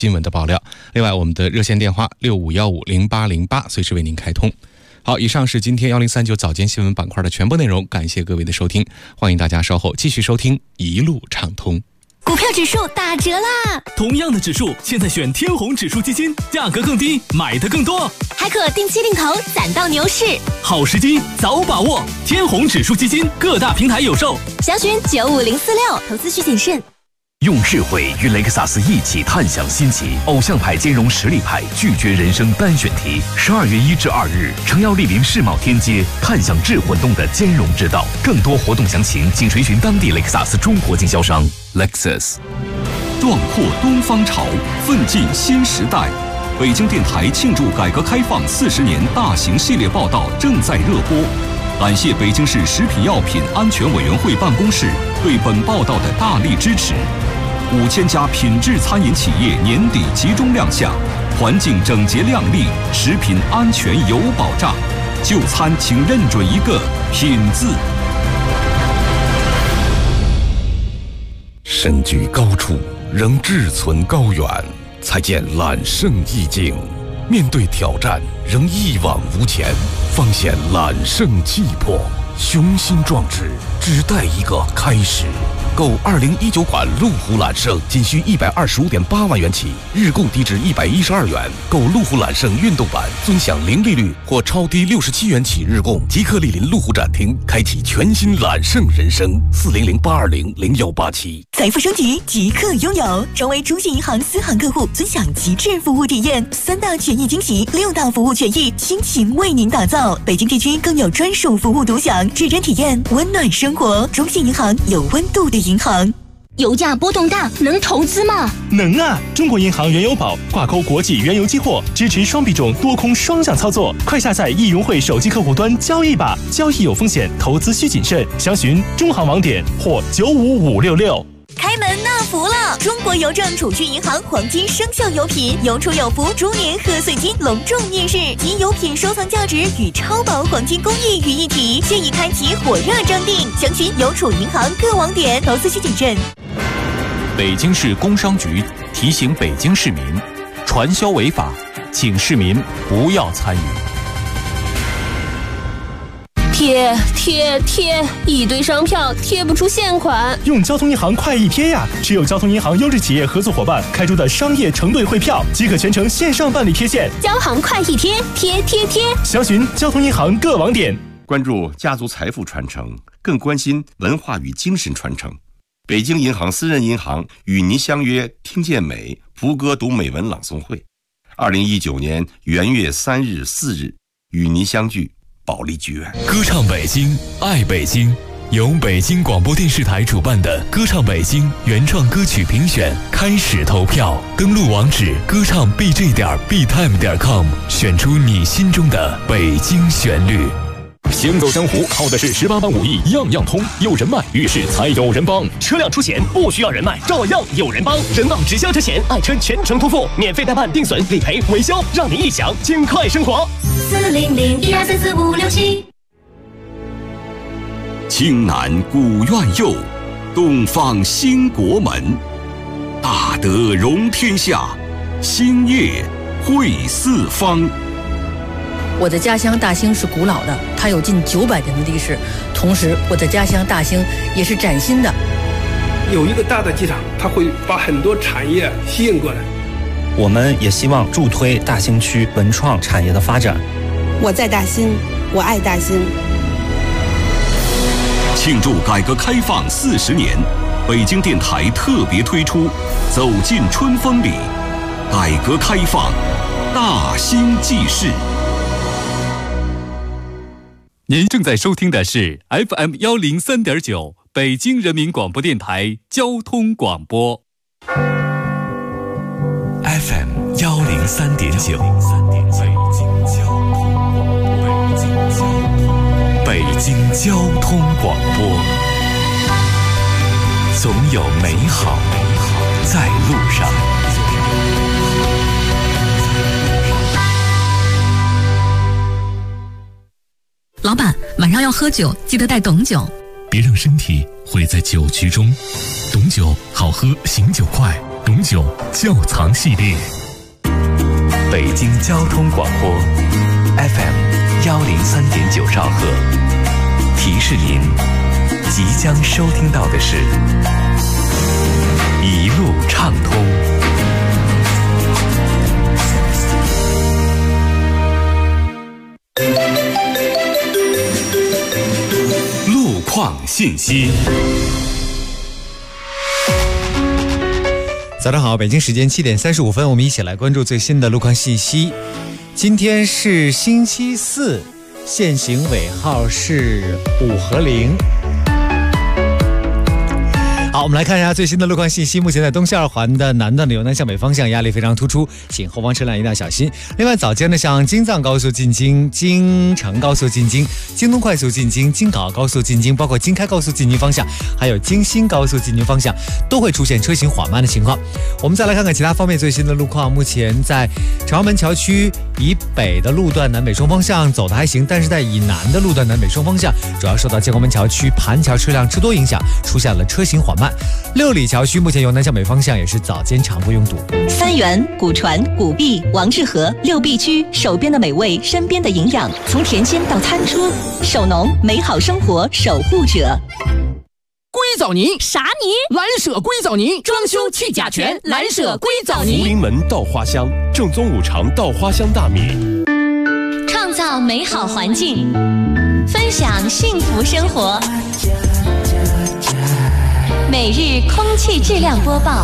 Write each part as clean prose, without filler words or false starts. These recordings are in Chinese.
新闻的爆料。另外，我们的热线电话65150808随时为您开通。好，以上是今天1039早间新闻板块的全部内容，感谢各位的收听，欢迎大家稍后继续收听一路畅通。 股票指数打折啦！ 同样的指数，现在选天弘指数基金，价格更低，买的更多， 还可定期定投，攒到牛市。 好时机，早把握！天弘指数基金各大平台有售， 详询95046，投资需谨慎。 用智慧与雷克萨斯一起探享新奇，偶像派兼容实力派，拒绝人生单选题。12月1至2日，诚邀莅临世贸天阶，探享智混动的兼容之道。更多活动详情，请垂询当地雷克萨斯中国经销商 Lexus。 壮阔东方潮，奋进新时代。北京电台庆祝改革开放40年大型系列报道正在热播。感谢北京市食品药品安全委员会办公室对本报道的大力支持。5000家品质餐饮企业年底集中亮相，环境整洁亮丽，食品安全有保障。就餐请认准一个品字。 身居高处，仍志存高远，才见揽胜意境；面对挑战，仍一往无前，方显揽胜气魄。雄心壮志，只待一个开始。购2019款路虎揽胜仅需125.8万元起，日供低至112元。购路虎揽胜运动版，尊享零利率或超低67元起日供。即刻莅临路虎展厅，开启全新揽胜人生。40082000187。 财富升级，即刻拥有，成为中信银行私行客户，尊享极致服务体验，3大权益惊喜，6大服务权益倾情为您打造。北京地区更有专属服务独享，指针体验，温暖生活。中信银行有温度的银行。 油价波动大，能投资吗？ 能啊！中国银行原油宝挂钩国际原油期货，支持双币种多空双向操作。快下载易融汇手机客户端交易吧，交易有风险，投资需谨慎。详询中行网点或95566。 开门纳福了！中国邮政储蓄银行黄金生肖油品有储有福猪年贺岁金隆重面世，集油品收藏价值与超薄黄金工艺于一体，现已开启火热征订，详询邮储银行各网点，投资需谨慎。 北京市工商局提醒北京市民，传销违法，请市民不要参与。 贴，一堆商票贴不出现款。 用交通银行快易贴呀！持有交通银行优质企业合作伙伴开出的商业承兑汇票，即可全程线上办理贴现。 交行快易贴，贴。 详询交通银行各网点。 关注家族财富传承，更关心文化与精神传承。北京银行私人银行与您相约听见美福歌读美文朗诵会，2019年元月3日、4日与您相聚保利剧院。 歌唱北京，爱北京，由北京广播电视台主办的歌唱北京原创歌曲评选开始投票，登录网址歌唱 bj.btime.com， 选出你心中的北京旋律。 行走江湖靠的是18般武艺，样样通。有人脉，遇事才有人帮。车辆出险不需要人脉，照样有人帮。人保直销车险，爱车全程托付，免费代办、定损、理赔、维修，让您一享尽快生活。 40012344567。 青南古院右，东方兴国门。大德容天下，兴业惠四方。 我的家乡大兴是古老的，它有近900年的历史。同时，我的家乡大兴也是崭新的。 有一个大的机场，它会把很多产业吸引过来。 我们也希望助推大兴区文创产业的发展。 我在大兴，我爱大兴。 庆祝改革开放40年，北京电台特别推出《走进春风里》，改革开放大兴纪事。 您正在收听的是 FM 103.9北京人民广播电台交通广播。FM 103.9北京交通广播，总有美好在路上。 老板，晚上要喝酒，记得带董酒。 别让身体毁在酒局中，董酒好喝，醒酒快。 董玖窖藏系列。 北京交通广播 FM103.9兆赫，提示您即将收听到的是一路畅通。 路况信息。 早上好，北京时间7点35分，我们一起来关注最新的路况信息。今天是星期四，限行尾号是5和0。好，我们来看一下最新的路况信息。目前在东西二环的南段的由南向北方向压力非常突出，请后方车辆一定要小心。另外，早间的像京藏高速进京、京承高速进京、京东快速进京、京港澳高速进京，包括京开高速进京方向，还有京新高速进京方向，都会出现车行缓慢的情况。我们再来看看其他方面最新的路况。目前在朝阳门桥区以北的路段南北双方向走的还行，但是在以南的路段南北双方向，主要受到建国门桥区盘桥车辆之多影响，出现了车行缓慢。六里桥区目前由南向北方向也是早间长不拥堵。 三元、古传、古碧、王致和六必居，手边的美味，身边的营养，从甜心到餐桌，手农美好生活守护者。 硅藻泥啥泥？ 蓝舍硅藻泥，装修去甲醛，蓝舍硅藻泥。 福临门稻花香，正宗五常稻花香大米。 创造美好环境，分享幸福生活。每日空气质量播报，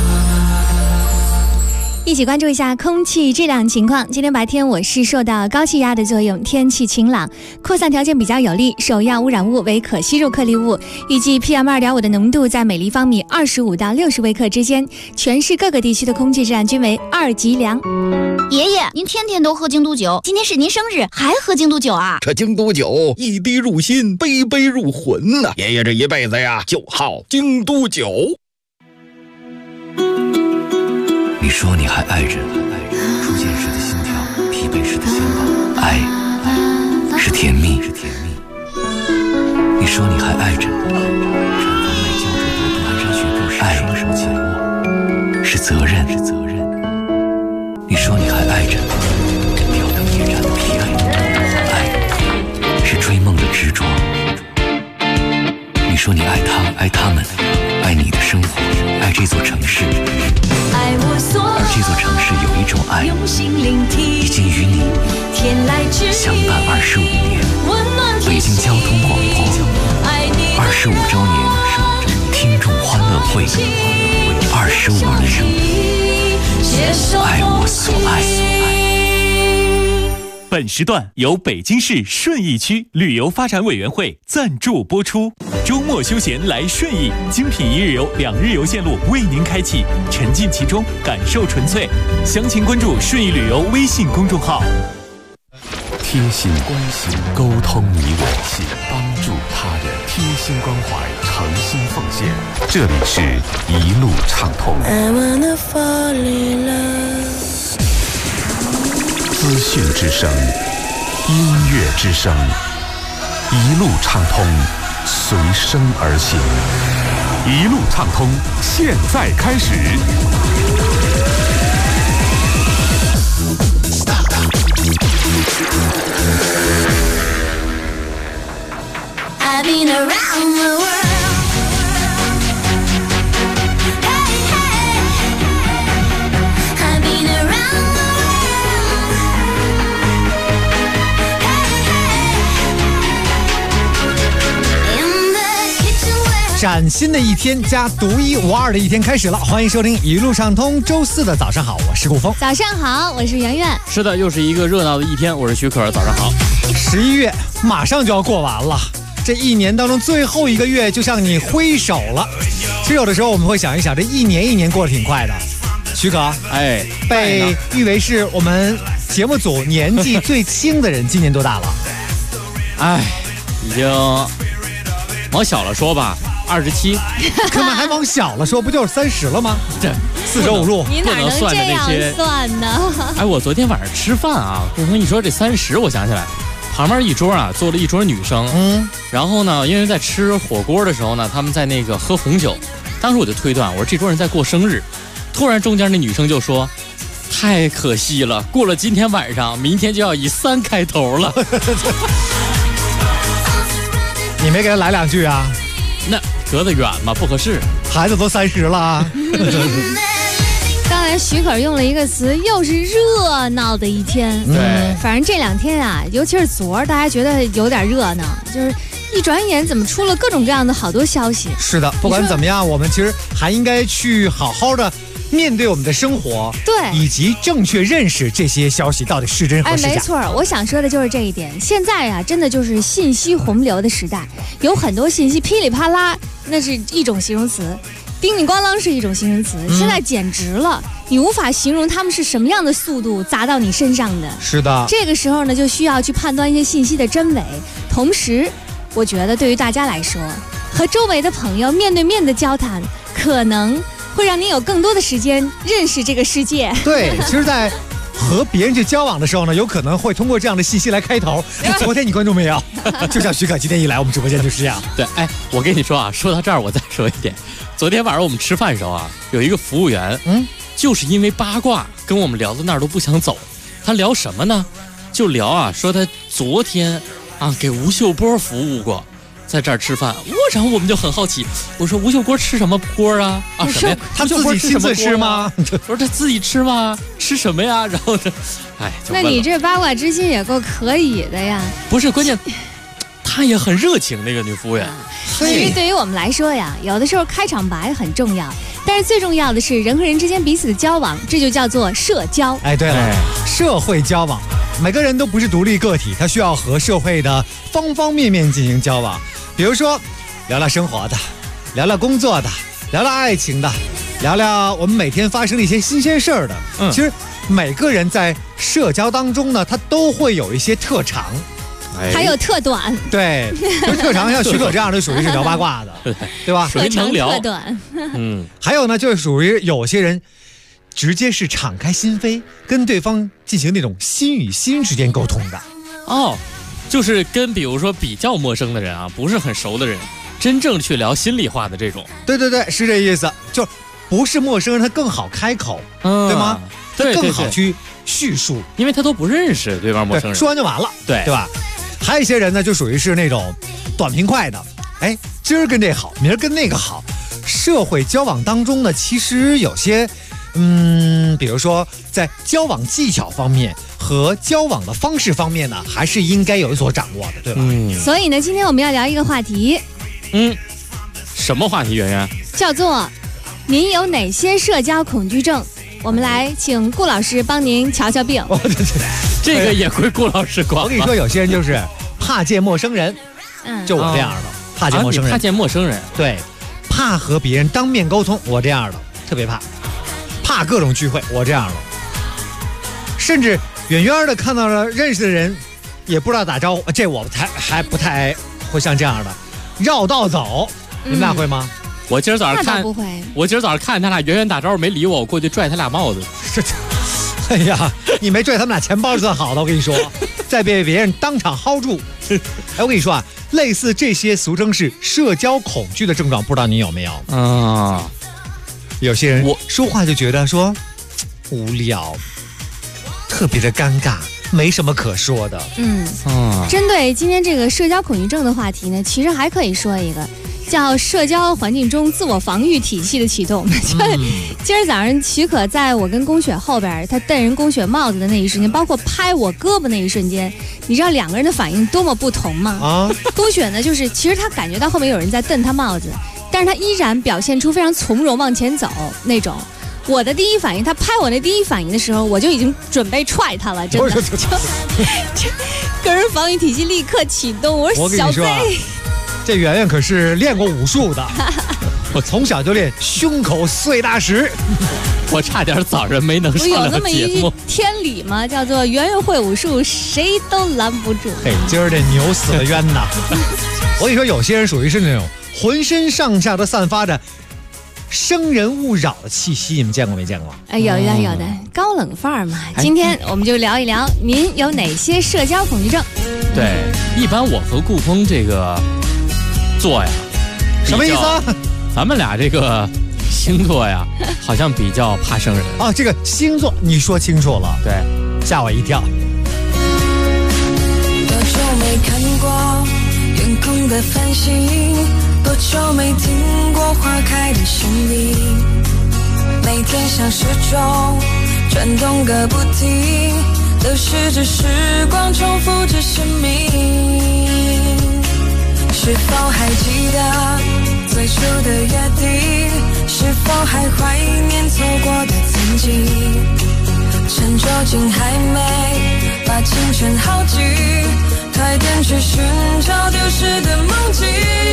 一起关注一下空气质量情况。今天白天我市受到高气压的作用，天气晴朗，扩散条件比较有利，首要污染物为可吸入颗粒物，预计 PM2.5 的浓度在每立方米25到60微克之间，全市各个地区的空气质量均为2级良。 爷爷，您天天都喝京都酒，今天是您生日，还喝京都酒啊？ 这京都酒一滴入心，杯杯入魂呐！爷爷这一辈子呀，就好京都酒。 你说你还爱着，初见时的心跳，疲惫时的心跳，爱是甜蜜，你说你还爱着，产房内胶着朵朵寒山雪布时，爱手紧握，是责任，你说你还爱着，吊灯夜战的疲惫，爱是追梦的执着。你说你爱他，爱他们，爱你的生活，爱这座城市。而这座城市有一种爱，已经与你相伴25年。北京交通广播25周年听众欢乐会，25年，爱我所爱。 本时段由北京市顺义区旅游发展委员会赞助播出。周末休闲来顺义，精品1日游、2日游线路为您开启，沉浸其中，感受纯粹。详情关注顺义旅游微信公众号。 贴心关心，沟通你我，帮助他人，贴心关怀，诚心奉献。这里是一路畅通。资讯之声，音乐之声，一路畅通，随声而行。一路畅通，现在开始。 I've been around the world. In the kitchen where 崭新的一天加独一无二的一天开始了，欢迎收听一路畅通。周四的早上好，我是顾峰。 早上好，我是圆圆。 是的，又是一个热闹的一天，我是徐可。早上好。 11月马上就要过完了，这一年当中最后一个月就像你挥手了。其实有的时候我们会想一想，这一年一年过得挺快的。徐可，被誉为是我们节目组年纪最轻的人，今年多大了？ 已经往小了说吧，27。 干嘛还往小了说？不就是30了吗？这4舍5入， 你哪能这样算呢？ 我昨天晚上吃饭啊，顾峰一说这30，我想起来，旁边一桌啊坐了一桌女生，然后呢，因为在吃火锅的时候呢，他们在那个喝红酒，当时我就推断，我说这桌人在过生日。 突然中间那女生就说：“太可惜了，过了今天晚上，明天就要以3开头了。” 你没给他来2句啊？ 那隔得远嘛，不合适。 孩子都30了。 刚才许可用了一个词，又是热闹的一天。 对， 反正这2天啊，尤其是昨儿，大家觉得有点热闹，就是一转眼怎么出了各种各样的好多消息。 是的，不管怎么样，我们其实还应该去好好的面对我们的生活， 对， 以及正确认识这些消息到底是真和是假。 没错，我想说的就是这一点。现在啊，真的就是信息洪流的时代，有很多信息噼里啪啦，那是一种形容词。叮铃咣啷是一种形容词，现在简直了，你无法形容他们是什么样的速度砸到你身上的。 是的， 这个时候呢，就需要去判断一些信息的真伪。同时，我觉得对于大家来说，和周围的朋友面对面的交谈，可能会让你有更多的时间认识这个世界。 对，其实，在和别人去交往的时候呢，有可能会通过这样的信息来开头。昨天你关注没有？就像许可今天一来我们直播间就是这样。 对，哎，我跟你说啊，说到这儿我再说一点。昨天晚上我们吃饭的时候啊，有一个服务员，就是因为八卦跟我们聊到那儿都不想走。他聊什么呢？就聊啊，说他昨天啊给吴秀波服务过，在这儿吃饭。然后我们就很好奇，我说吴秀波吃什么锅啊？啊什么呀？ 他自己亲自吃吗？ 我说他自己吃吗？吃什么呀？然后呢，哎， 那你这八卦之心也够可以的呀。 不是，关键她也很热情，那个女服务员。 其实对于我们来说呀，有的时候开场白很重要，但是最重要的是人和人之间彼此的交往，这就叫做社交。 哎，对了，社会交往，每个人都不是独立个体，他需要和社会的方方面面进行交往。比如说，聊聊生活的，聊聊工作的，聊聊爱情的，聊聊我们每天发生的一些新鲜事儿的。其实每个人在社交当中呢，他都会有一些特长。 还有特短， 对，就是特长，像许可这样的属于是聊八卦的，对吧？ 特长特短， 还有呢，就是属于有些人直接是敞开心扉，跟对方进行那种心与心之间沟通的。 哦，就是跟比如说比较陌生的人啊，不是很熟的人，真正去聊心里话的这种。 对对对，是这意思，就不是陌生人，他更好开口，对吗？他更好去叙述， 因为他都不认识对方陌生人， 说完就完了，对吧？还有一些人呢，就属于是那种短平快的，哎，今儿跟这好，明儿跟那个好。社会交往当中呢，其实有些，比如说在交往技巧方面和交往的方式方面呢，还是应该有所掌握的，对吧？ 所以呢，今天我们要聊一个话题， 什么话题？圆圆叫做您有哪些社交恐惧症？我们来请顾老师帮您瞧瞧病。 这个也归顾老师管。 我跟你说，有些人就是怕见陌生人，就我这样的，怕见陌生人， 怕见陌生人， 对，怕和别人当面沟通，我这样的特别怕各种聚会，我这样的，甚至远远的看到了认识的人，也不知道打招呼，这我还不太会像这样的绕道走，你们俩会吗？ 我今儿早上看，我今儿早上看他俩远远打招呼没理我，我过去拽他俩帽子。 哎呀，你没拽他们俩钱包算好的，我跟你说，再被别人当场薅住。哎，我跟你说啊，类似这些俗称是社交恐惧的症状，不知道你有没有啊？有些人我说话就觉得说无聊，特别的尴尬，没什么可说的。 针对今天这个社交恐惧症的话题呢，其实还可以说一个叫社交环境中自我防御体系的启动。今儿早上许可在我跟龚雪后边，他戴人龚雪帽子的那一瞬间，包括拍我胳膊那一瞬间，你知道两个人的反应多么不同吗？龚雪呢，就是其实他感觉到后面有人在瞪他帽子，但是他依然表现出非常从容往前走那种。我的第一反应，他拍我那第一反应的时候，我就已经准备踹他了，真的。个人防御体系立刻启动。我说小 Z。 这圆圆可是练过武术的，我从小就练胸口碎大石， 我差点早上没能上了节目。 有那么一句天理吗？叫做圆圆会武术，谁都拦不住。 嘿，今儿这牛死了冤呐！我跟你说，有些人属于是那种浑身上下都散发着生人勿扰的气息，你们见过没见过？ 有的，高冷范儿嘛。今天我们就聊一聊，您有哪些社交恐惧症？ 对，一般我和顾峰这个。做呀， 什么意思啊？ 咱们俩这个星座呀，好像比较怕生人啊。这个星座你说清楚了， 对， 吓我一跳。 多久没看过远空的繁星，多久没听过花开的声音，每天像时钟转动个不停，流逝着时光，重复着生命。是否还记得最初的约定？是否还怀念错过的曾经？趁酒精还没把青春耗尽，快点去寻找丢失的梦境，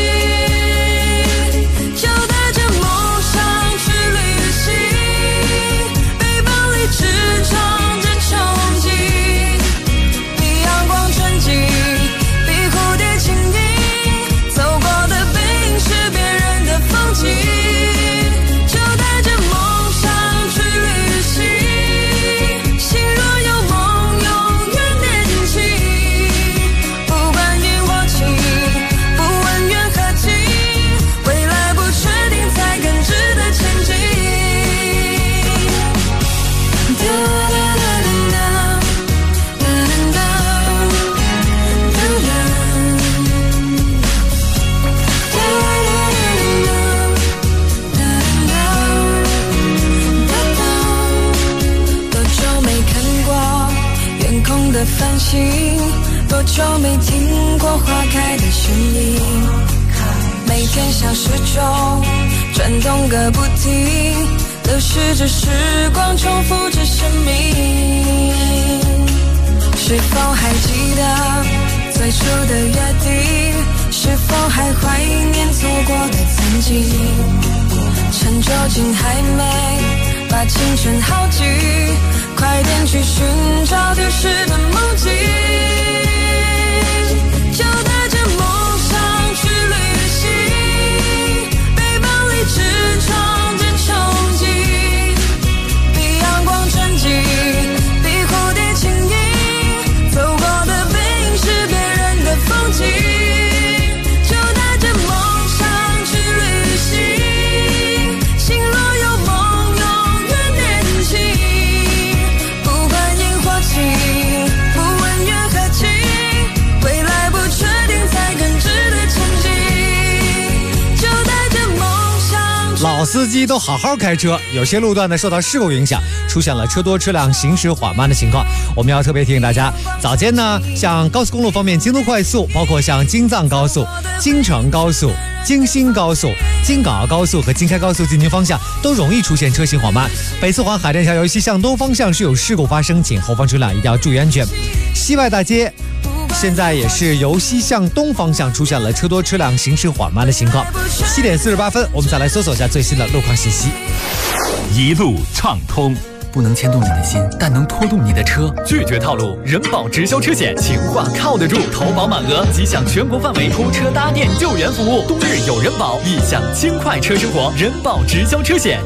就带着梦想去旅行，背包里只装着憧憬，比阳光纯净，比蝴蝶轻盈，走过的背影是别人的风景，就带着梦想去旅行，心若有梦永远年轻，不管烟火气，不问缘何情，未来不确定才更值得前进。多久没看过远空的繁星，多久没听过花开的声音，每天像时钟转动个不停，流逝着时光，重复着生命。是否还记得最初的约定？是否还怀念错过的曾经？趁酒精还没把青春耗尽，快点去寻找丢失的梦境，就带着梦想去旅行，背包里只装着憧憬，比阳光纯净，比蝴蝶轻盈，走过的背影是别人的风景，就带着梦想去旅行，心若有梦永远年轻，不管烟火气，不问缘何情，未来不确定才更值得前进，就带着梦想去。 老司机都好好开车，有些路段呢受到事故影响，出现了车多车辆行驶缓慢的情况。我们要特别提醒大家，早间呢，像高速公路方面，京东快速，包括像京藏高速、京承高速、京新高速、京港澳高速和京开高速进行方向都容易出现车行缓慢。北四环海淀桥由西向东方向是有事故发生，请后方车辆一定要注意安全。西外大街现在也是由西向东方向出现了车多车辆行驶缓慢的情况。7点48分，我们再来搜索一下最新的路况信息。 一路畅通。 不能牵动你的心，但能拖动你的车。拒绝套路，人保直销车险，情话靠得住，投保满额即享全国范围拖车搭电救援服务。冬日有人保，一享轻快车生活。人保直销车险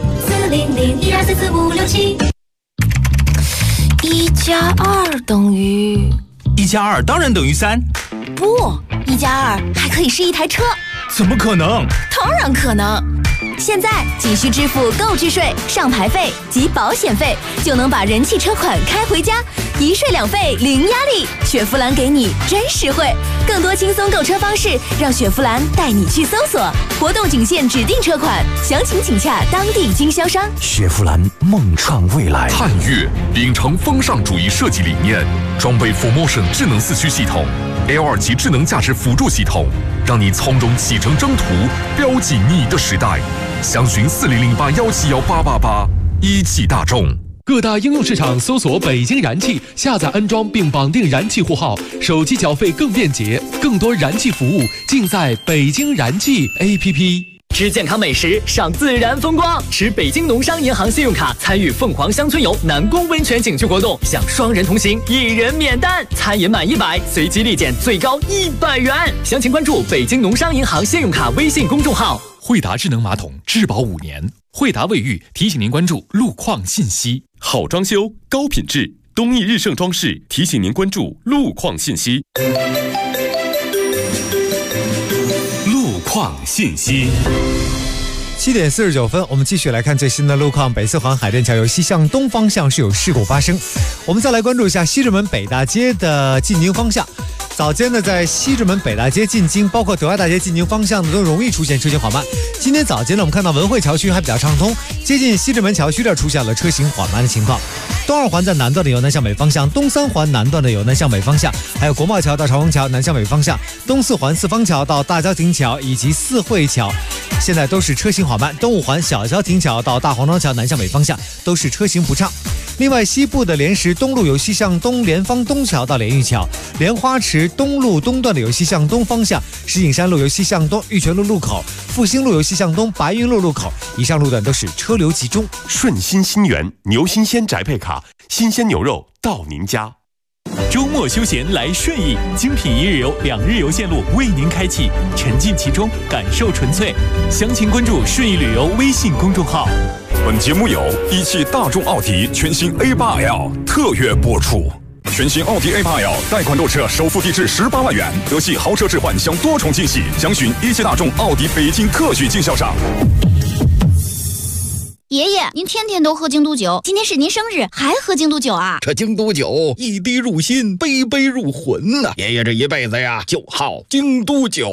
40012444567。1+2等于 1+2当然等于3。 不，1+2还可以是一台车。 怎么可能？ 当然可能。现在仅需支付购置税、上牌费及保险费，就能把人气车款开回家，一税两费零压力。雪佛兰给你真实惠，更多轻松购车方式，让雪佛兰带你去搜索。活动仅限指定车款，详情请洽当地经销商。 雪佛兰梦创未来。探岳秉承风尚主义设计理念，装备 4Motion 智能4驱系统 ，L2 级智能驾驶辅助系统，让你从容启程征途，标记你的时代。详询4008171888，一汽大众。 各大应用市场搜索北京燃气，下载安装并绑定燃气户号，手机缴费更便捷，更多燃气服务尽在北京燃气 APP。 吃健康美食，赏自然风光，持北京农商银行信用卡参与凤凰乡村游南宫温泉景区活动，享双人同行，1人免单，餐饮满100，随机立减最高100元。详情关注北京农商银行信用卡微信公众号。 惠达智能马桶质保5年，惠达卫浴提醒您关注路况信息。 好装修，高品质，东义日盛装饰提醒您关注路况信息。 路况信息。 7点49分，我们继续来看最新的路况。北四环海淀桥由西向东方向是有事故发生。我们再来关注一下西直门北大街的进京方向。早间呢，在西直门北大街进京，包括德爱大街进京方向呢，都容易出现车行缓慢。今天早间呢，我们看到文汇桥区还比较畅通，接近西直门桥区这出现了车行缓慢的情况。东二环在南段的由南向北方向，东三环南段的由南向北方向，还有国贸桥到长虹桥南向北方向，东四环四方桥到大郊亭桥以及四惠桥，现在都是车行缓慢。东五环小郊亭桥到大黄庄桥南向北方向都是车行不畅。另外，西部的莲石东路由西向东莲芳东桥到莲玉桥，莲花池东路东段的由西向东方向，石景山路由西向东玉泉路路口，复兴路由西向东白云路路口，以上路段都是车流集中。 顺心新源牛新鲜宅配卡，新鲜牛肉到您家。 周末休闲来顺义，精品1日游、2日游线路为您开启，沉浸其中，感受纯粹。详情关注顺义旅游微信公众号。 本节目由一汽大众奥迪全新 A8L 特约播出。全新奥迪 A8L 贷款购车，首付低至18万元，德系豪车置换享多重惊喜，详询一汽大众奥迪北京特许经销商。 爷爷，您天天都喝京都酒，今天是您生日，还喝京都酒啊？ 这京都酒一滴入心，杯杯入魂呐！爷爷这一辈子呀，就好京都酒。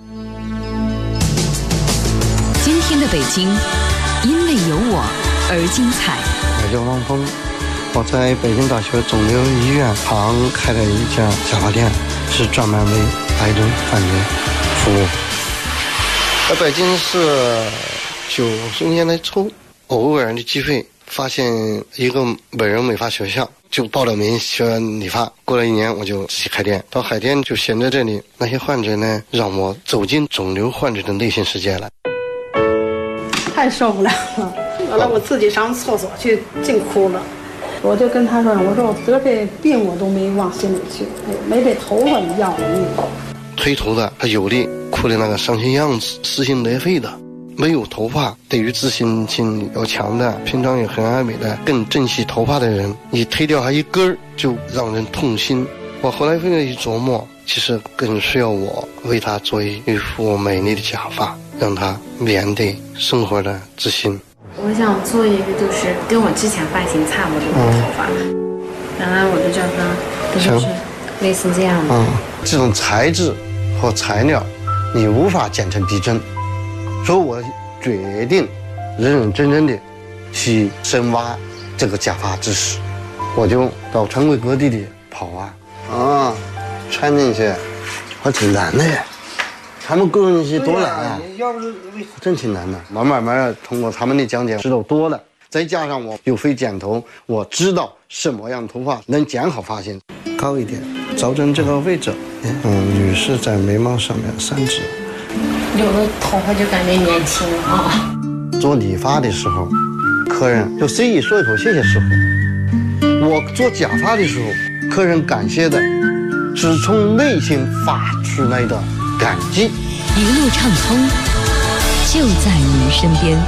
今天的北京，因为有我而精彩。 我叫汪峰，我在北京大学肿瘤医院旁开了一家假发店，是专门为癌症患者服务。在北京是90年代初。偶然的机会发现一个美容美发学校，就报了名学理发。过了1年，我就自己开店。到海淀就选在这里，那些患者呢，让我走进肿瘤患者的内心世界了。 太受不了了，后来我自己上厕所去净哭了。我就跟他说，我说我得这病我都没往心里去，没这头发要了命。 推头的他有力，哭的那个伤心样子，撕心裂肺的。没有头发，对于自信心要强的，平常也很爱美的，更珍惜头发的人，你推掉他一根儿，就让人痛心。我后来非常一琢磨，其实更需要我为他做一副美丽的假发，让他面对生活的自信。 我想做一个就是跟我之前发型差不多的头发，然后我就叫他就是类似这样的。 这种材质和材料，你无法剪成逼真。所以我决定认认真真的去深挖这个假发知识，我就到全国各地的跑穿进去，还挺难的耶。他们个人些多难啊，真挺难的。慢慢通过他们的讲解知道多了，再加上我又会剪头，我知道什么样头发能剪好发型，高一点，找准这个位置。女士在眉毛上面3指。 有的头发就感觉年轻啊。 做理发的时候，客人就随意说一口谢谢师傅。我做假发的时候，客人感谢的是从内心发出来的感激。 一路畅通，就在您身边。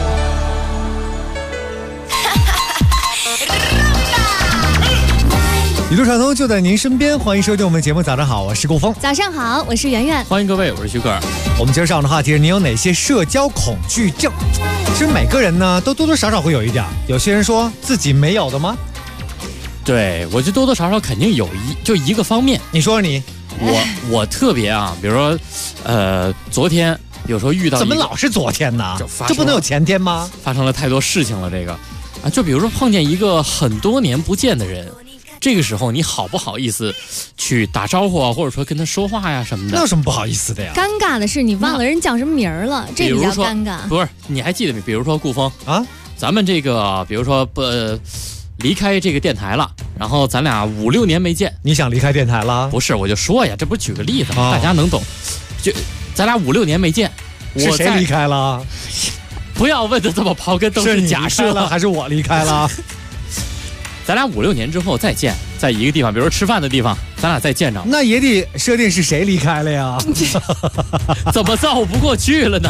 一路畅通就在您身边，欢迎收听我们节目。早上好，我是顾峰。 早上好，我是圆圆。 欢迎各位，我是徐哥。 我们今儿上的话题是：你有哪些社交恐惧症？其实每个人呢，都多多少少会有一点。有些人说自己没有的吗？ 对，我就多多少少肯定有一个方面。 你说说你。 我特别啊，比如说，昨天有时候遇到怎么老是昨天呢？这不能有前天吗？ 发生了太多事情了，这个啊，就比如说碰见一个很多年不见的人。这个时候你好不好意思去打招呼啊，或者说跟他说话呀什么的？ 那有什么不好意思的呀？ 尴尬的是你忘了人叫什么名儿了，这比较尴尬。 不是，你还记得没？比如说顾峰啊，咱们这个比如说离开这个电台了，然后咱俩5、6年没见。 你想离开电台了？ 不是，我就说呀，这不是举个例子吗？大家能懂。就咱俩5、6年没见， 是谁离开了？ 不要问的这么刨根，都是假设了，还是我离开了？ 咱俩5、6年之后再见，在一个地方，比如说吃饭的地方，咱俩再见着， 那也得设定是谁离开了呀？ 怎么造不过去了呢？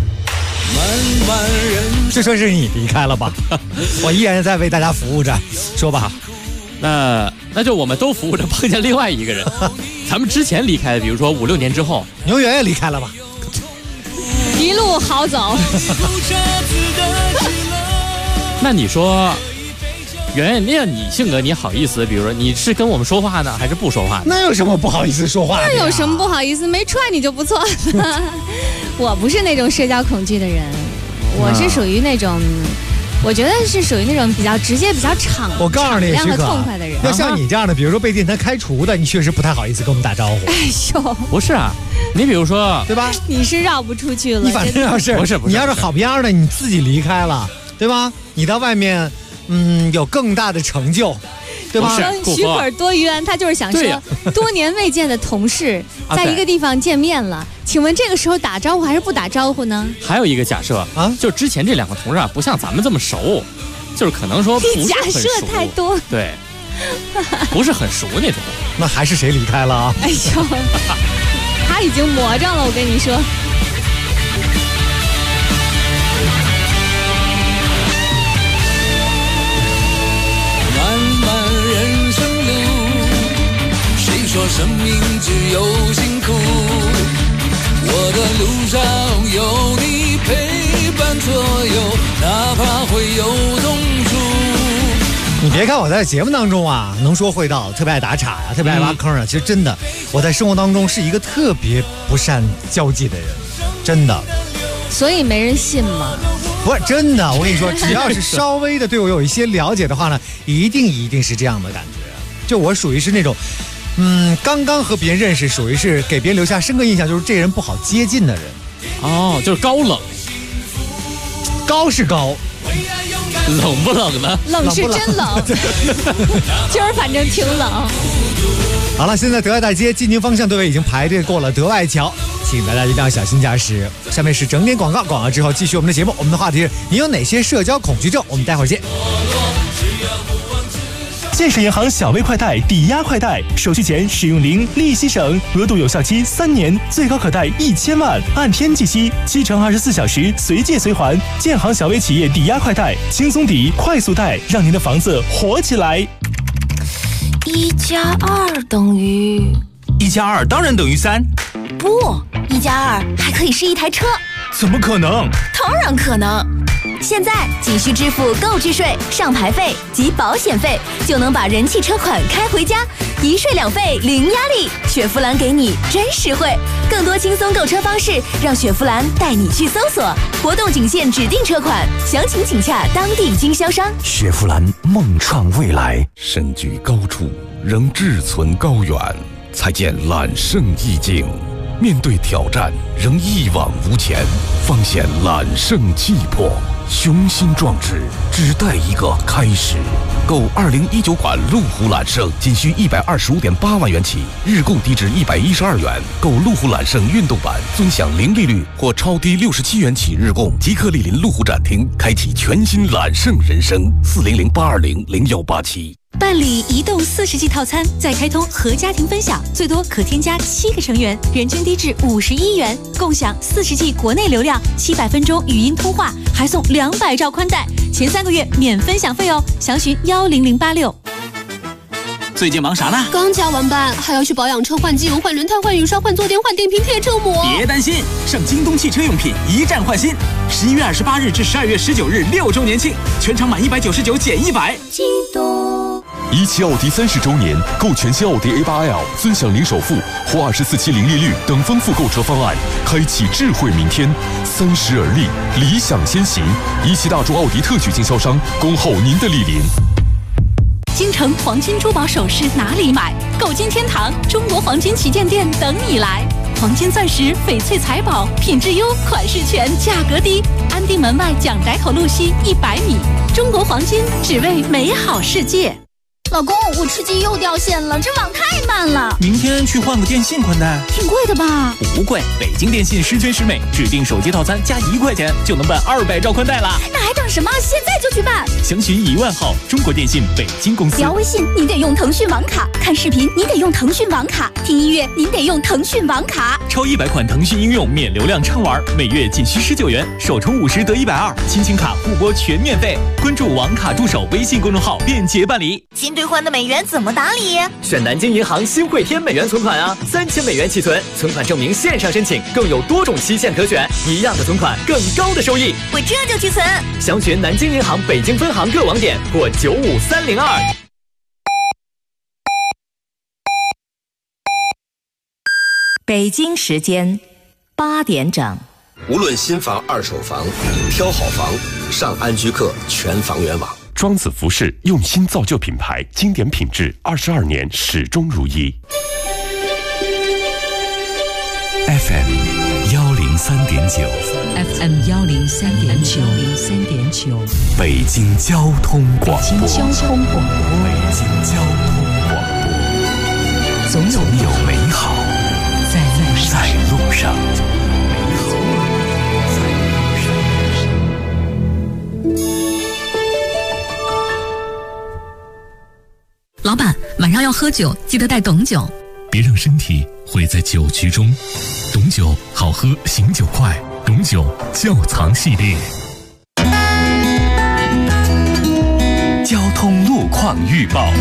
就说是你离开了吧，我依然在为大家服务着。说吧， 那就我们都服务着，碰见另外一个人，咱们之前离开的，比如说5、6年之后， 牛圆也离开了吧？ 一路好走。 那你说，圆圆，那你性格你好意思？比如说你是跟我们说话呢，还是不说话呢？ 那有什么不好意思说话的呀？ 那有什么不好意思？没踹你就不错了。我不是那种社交恐惧的人，我是属于那种。我觉得是属于那种比较直接、比较敞亮和痛快的人。 要像你这样的，比如说被电台开除的，你确实不太好意思跟我们打招呼。 哎呦， 不是啊，你比如说， 对吧？ 你是绕不出去了。 你反正要是不是， 你要是好样的，你自己离开了，对吧？你到外面，有更大的成就。对吧？ 许可多冤，他就是想说，多年未见的同事在一个地方见面了，请问这个时候打招呼还是不打招呼呢？ 还有一个假设啊，就之前这两个同事啊，不像咱们这么熟，就是可能说不是很熟。 假设太多， 对，不是很熟那种。 那还是谁离开了啊？ 哎呦，他已经魔怔了，我跟你说。 说生命只有辛苦，我的路上有你陪伴左右，哪怕会有痛楚。 你别看我在节目当中啊，能说会道，特别爱打岔呀，特别爱挖坑啊，其实真的，我在生活当中是一个特别不善交际的人，真的。 所以没人信吗？ 不是真的，我跟你说，只要是稍微的对我有一些了解的话呢，一定是这样的感觉。就我属于是那种。刚刚和别人认识，属于是给别人留下深刻印象，就是这人不好接近的人。 哦，就是高冷。 高是高， 冷不冷呢？ 冷是真冷，今儿反正挺冷。 好了，现在德爱大街进京方向队尾已经排队过了德爱桥，请大家一定要小心驾驶。下面是整点广告，广告之后继续我们的节目。我们的话题是：你有哪些社交恐惧症？我们待会儿见。 建设银行小微快贷抵押快贷，手续前使用零，利息省，额度有效期3年，最高可贷1000万，按天计息，7乘24小时随借随还。建行小微企业抵押快贷，轻松抵，快速贷，让您的房子活起来。 1+2等于 1+2当然等于3。 不，1+2还可以是一台车。 怎么可能？ 当然可能。现在仅需支付购置税、上牌费及保险费，就能把人气车款开回家，一税两费零压力。雪佛兰给你真实惠，更多轻松购车方式，让雪佛兰带你去搜索。活动仅限指定车款，详情请洽当地经销商。 雪佛兰梦创未来，身居高处仍志存高远，才见揽胜意境。面对挑战仍一往无前，方显揽胜气魄。雄心壮志只待一个开始。购2019款路虎揽胜，仅需125.8万元起，日供低至112元。购路虎揽胜运动版，尊享零利率或超低67元起日供。即刻莅临路虎展厅，开启全新揽胜人生。400-820-0187。 办理移动40G 套餐，再开通和家庭分享，最多可添加7个成员，人均低至51元，共享40G 国内流量，700分钟语音通话，还送200兆宽带，前3个月免分享费哦。详询10086。 最近忙啥呢？ 刚加完班，还要去保养车、换机油、换轮胎、换雨刷、换坐垫、换电瓶、贴车膜。 别担心，上京东汽车用品一站换新，11月28日至12月19日6周年庆，全场满199减100。 京东。 17奥迪30周年，购全新奥迪 A8L， 尊享零首付或24期零利率等丰富购车方案，开启智慧明天。30而立，理想先行。17大众奥迪特许经销商，恭候您的莅临。 京城黄金珠宝首饰哪里买？购金天堂中国黄金旗舰店等你来。黄金钻石、翡翠财宝，品质优，款式全，价格低。安定门外蒋宅口路西100米。中国黄金，只为美好世界。 老公，我吃鸡又掉线了，这网太慢了。 明天去换个电信宽带， 挺贵的吧？ 不贵，北京电信十全十美，指定手机套餐加1块钱就能办200兆宽带了。 那还等什么？现在就去办！ 详询1万号中国电信北京公司。 聊微信你得用腾讯网卡，看视频你得用腾讯网卡，听音乐您得用腾讯网卡。 超100款腾讯应用免流量畅玩，每月仅需19元，首充50得120，亲情卡互拨全免费。关注网卡助手微信公众号，便捷办理。 新兑换的美元怎么打理？ 选南京银行新汇添美元存款啊，3000美元起存，存款证明线上申请，更有多种期限可选，一样的存款，更高的收益。 我这就去存。 详询南京银行北京分行各网点或95302。 北京时间8点整。 无论新房、二手房，挑好房，上安居客全房源网。 庄子服饰用心造就品牌，经典品质，22年始终如一。 FM 103.9 FM 103.9 北京交通广播。 北京交通广播。 北京交通广播。 总有美好在路上。 老板，晚上要喝酒，记得带董酒。 别让身体毁在酒局中。董酒好喝，醒酒快。董酒窖藏系列。交通路况预报。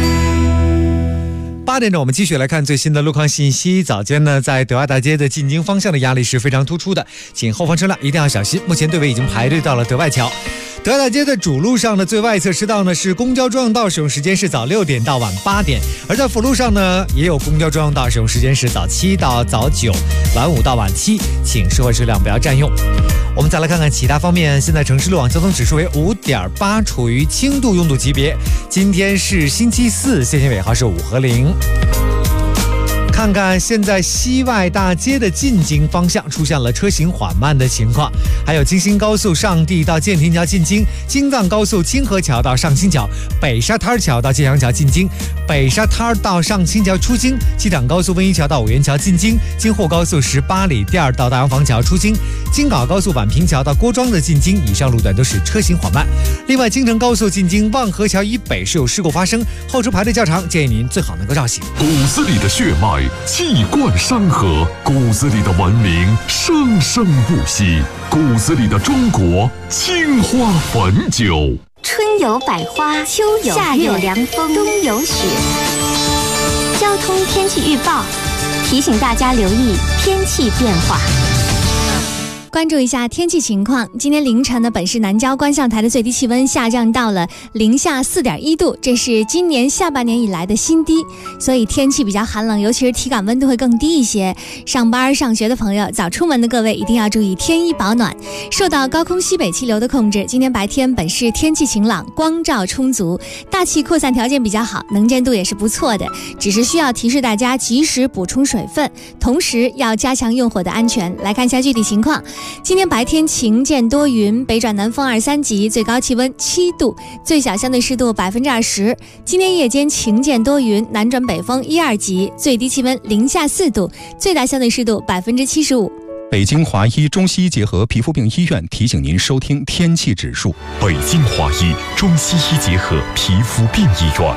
8点钟，我们继续来看最新的路况信息。早间呢，在德外大街的进京方向的压力是非常突出的，请后方车辆一定要小心。目前队尾已经排队到了德外桥。德外大街的主路上的最外侧车道呢，是公交专用道，使用时间是早6点到晚8点；而在辅路上呢，也有公交专用道，使用时间是早7到早9，晚5到晚7，请社会车辆不要占用。我们再来看看其他方面，现在城市路网交通指数为5.8，处于轻度拥堵级别。今天是星期四，线性尾号是5和0。看看现在西外大街的进京方向出现了车行缓慢的情况，还有京新高速上地到建亭桥进京，京藏高速清河桥到上清桥，北沙滩桥到建阳桥进京，北沙滩到上清桥出京，机场高速温榆桥到五元桥进京，京沪高速18里第2到大洋坊桥出京，京港高速宛平桥到郭庄的进京，以上路段都是车行缓慢。另外，京承高速进京望河桥以北是有事故发生，后车排队较长，建议您最好能够绕行。 骨子里的血脉气贯山河，骨子里的文明生生不息，骨子里的中国青花汾酒。 春有百花，秋有夏有凉风，冬有雪。交通天气预报提醒大家留意天气变化。 关注一下天气情况。今天凌晨的本市南郊观象台的最低气温下降到了零下4.1度，这是今年下半年以来的新低，所以天气比较寒冷，尤其是体感温度会更低一些。上班上学的朋友，早出门的各位一定要注意添衣保暖。受到高空西北气流的控制，今天白天本市天气晴朗，光照充足，大气扩散条件比较好，能见度也是不错的，只是需要提示大家及时补充水分，同时要加强用火的安全。来看一下具体情况。今天白天晴间多云，北转南风2、3级，最高气温7度，最小相对湿度20%。今天夜间晴间多云，南转北风1、2级，最低气温零下4度，最大相对湿度75%。 北京华医中西医结合皮肤病医院提醒您收听天气指数。 北京华医中西医结合皮肤病医院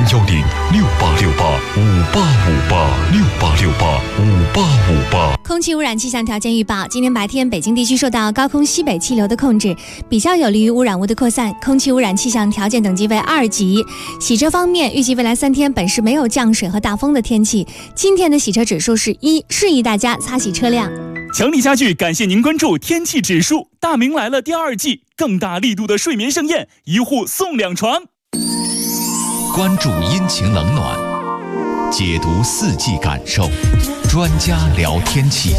，0106868585858 空气污染气象条件预报：今天白天，北京地区受到高空西北气流的控制，比较有利于污染物的扩散，空气污染气象条件等级为2级。洗车方面，预计未来3天本市没有降水和大风的天气。今天的洗车指数是1，示意大家擦洗车辆。 强力家具感谢您关注天气指数。大明来了第2季，更大力度的睡眠盛宴，1户送2床。 关注阴晴冷暖，解读4季感受，专家聊天气。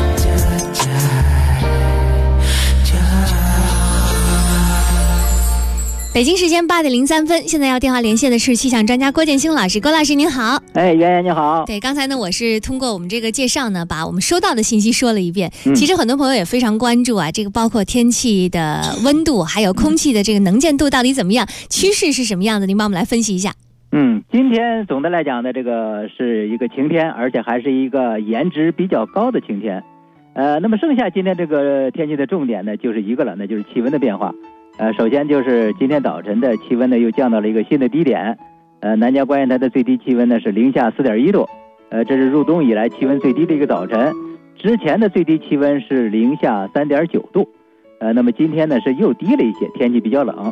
北京时间8点03分，现在要电话连线的是气象专家郭建兴老师。郭老师您好。 圆圆你好。 对，刚才呢我是通过我们这个介绍呢，把我们收到的信息说了一遍。其实很多朋友也非常关注啊，这个包括天气的温度，还有空气的这个能见度到底怎么样，趋势是什么样的？您帮我们来分析一下。 今天总的来讲呢，这个是一个晴天，而且还是一个颜值比较高的晴天。那么剩下今天这个天气的重点呢，就是一个了，那就是气温的变化。首先就是今天早晨的气温呢又降到了一个新的低点，南郊观象台的最低气温呢是零下4.1度，这是入冬以来气温最低的一个早晨。之前的最低气温是零下3.9度，那么今天呢是又低了一些，天气比较冷。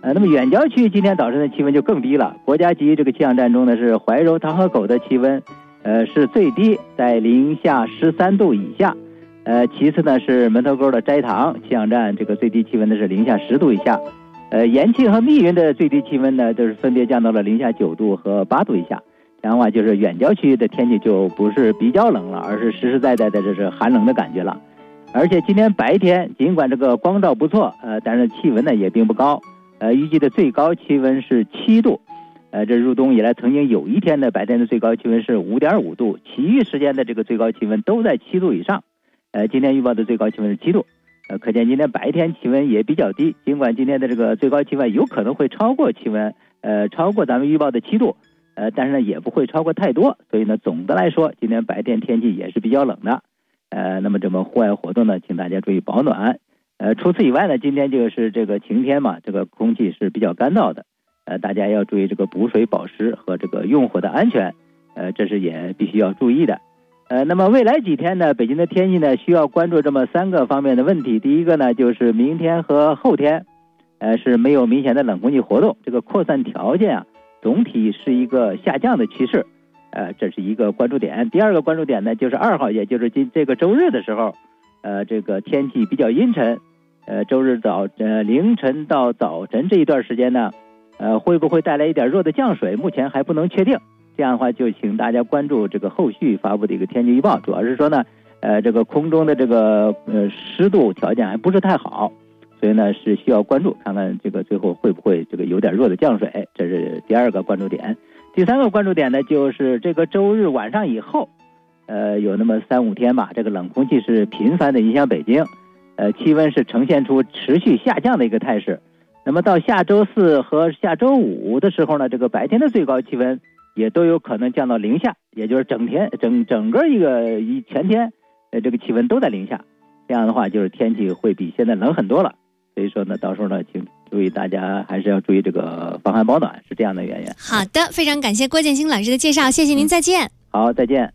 那么远郊区今天早晨的气温就更低了。国家级这个气象站中呢，是怀柔、唐河口的气温，是最低在零下13度以下。其次呢是门头沟的斋堂气象站，这个最低气温呢是零下10度以下。延庆和密云的最低气温呢，都是分别降到了零下9度和8度以下。这样的话，就是远郊区的天气就不是比较冷了，而是实实在在的这是寒冷的感觉了。而且今天白天尽管这个光照不错，但是气温呢也并不高。预计的最高气温是7度。这入冬以来曾经有一天的白天的最高气温是5.5度，其余时间的这个最高气温都在7度以上。今天预报的最高气温是7度。可见今天白天气温也比较低，尽管今天的这个最高气温有可能会超过气温，超过咱们预报的7度，但是呢也不会超过太多。所以呢，总的来说，今天白天天气也是比较冷的。那么这么户外活动呢，请大家注意保暖。除此以外呢，今天就是这个晴天嘛，这个空气是比较干燥的，大家要注意这个补水保湿和这个用火的安全，这是也必须要注意的。那么未来几天呢，北京的天气呢需要关注这么3个方面的问题。第一个呢，就是明天和后天，是没有明显的冷空气活动，这个扩散条件啊，总体是一个下降的趋势，这是一个关注点。第二个关注点呢，就是2号，也就是这个周日的时候，这个天气比较阴沉。周日凌晨到早晨这一段时间呢，会不会带来一点弱的降水？目前还不能确定。这样的话，就请大家关注这个后续发布的一个天气预报。主要是说呢，这个空中的这个湿度条件还不是太好，所以呢是需要关注，看看这个最后会不会这个有点弱的降水。这是第2个关注点。第3个关注点呢，就是这个周日晚上以后，有那么3-5天吧，这个冷空气是频繁的影响北京。气温是呈现出持续下降的一个态势。那么到下周4和下周5的时候呢，这个白天的最高气温也都有可能降到零下，也就是整个全天，这个气温都在零下。这样的话，就是天气会比现在冷很多了。所以说呢，到时候呢，请注意大家还是要注意这个防寒保暖，是这样的原因。 好的，非常感谢郭建新老师的介绍，谢谢您，再见。 好，再见。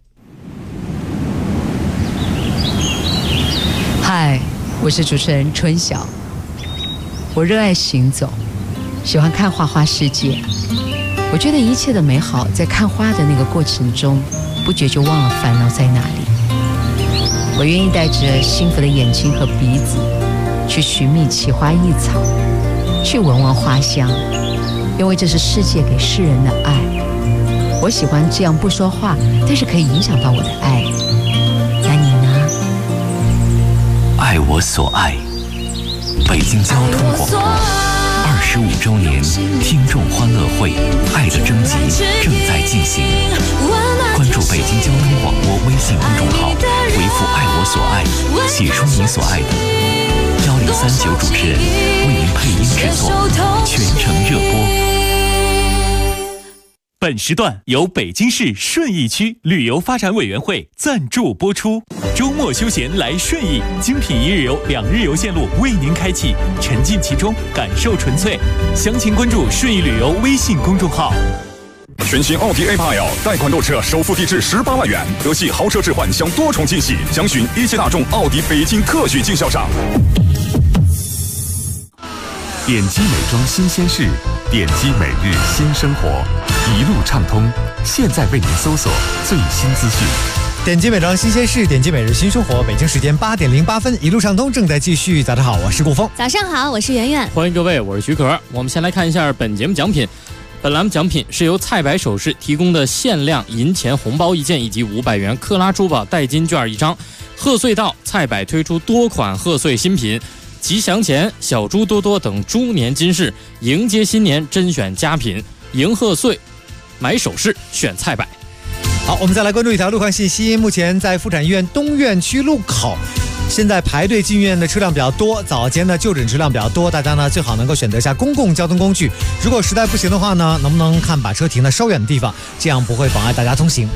嗨，我是主持人春晓。我热爱行走，喜欢看花花世界。我觉得一切的美好在看花的那个过程中，不觉就忘了烦恼在哪里。我愿意带着幸福的眼睛和鼻子，去寻觅奇花异草，去闻闻花香，因为这是世界给世人的爱。我喜欢这样不说话，但是可以影响到我的爱。那你呢？ 爱我所爱，北京交通广播25周年听众欢乐会，爱的征集正在进行。关注北京交通广播微信公众号，回复“爱我所爱”，写出你所爱的。1039主持人为您配音制作，全程热播。 本时段由北京市顺义区旅游发展委员会赞助播出。周末休闲来顺义，精品1日游、2日游线路为您开启，沉浸其中，感受纯粹。详情关注顺义旅游微信公众号。 全新奥迪 A8L 贷款购车首付低至18万元，德系豪车置换享多重惊喜，详询一汽大众奥迪北京特许经销商。 点击美妆新鲜事，点击每日新生活，一路畅通。现在为您搜索最新资讯。 点击美妆新鲜事，点击每日新生活。北京时间8点08分，一路畅通正在继续。早上好，我是顾峰。 早上好，我是圆圆。 欢迎各位，我是徐可。我们先来看一下本节目奖品。本栏目奖品是由菜百首饰提供的限量银钱红包1件以及500元克拉珠宝代金券1张。贺岁到，菜百推出多款贺岁新品，吉祥钱、小猪多多等猪年金饰，迎接新年甄选佳品，迎贺岁买首饰选菜百。 好，我们再来关注一条路况信息。目前在妇产医院东院区路口，现在排队进院的车辆比较多，早间的就诊车辆比较多，大家呢最好能够选择一下公共交通工具。如果实在不行的话呢，能不能看把车停在稍远的地方，这样不会妨碍大家通行。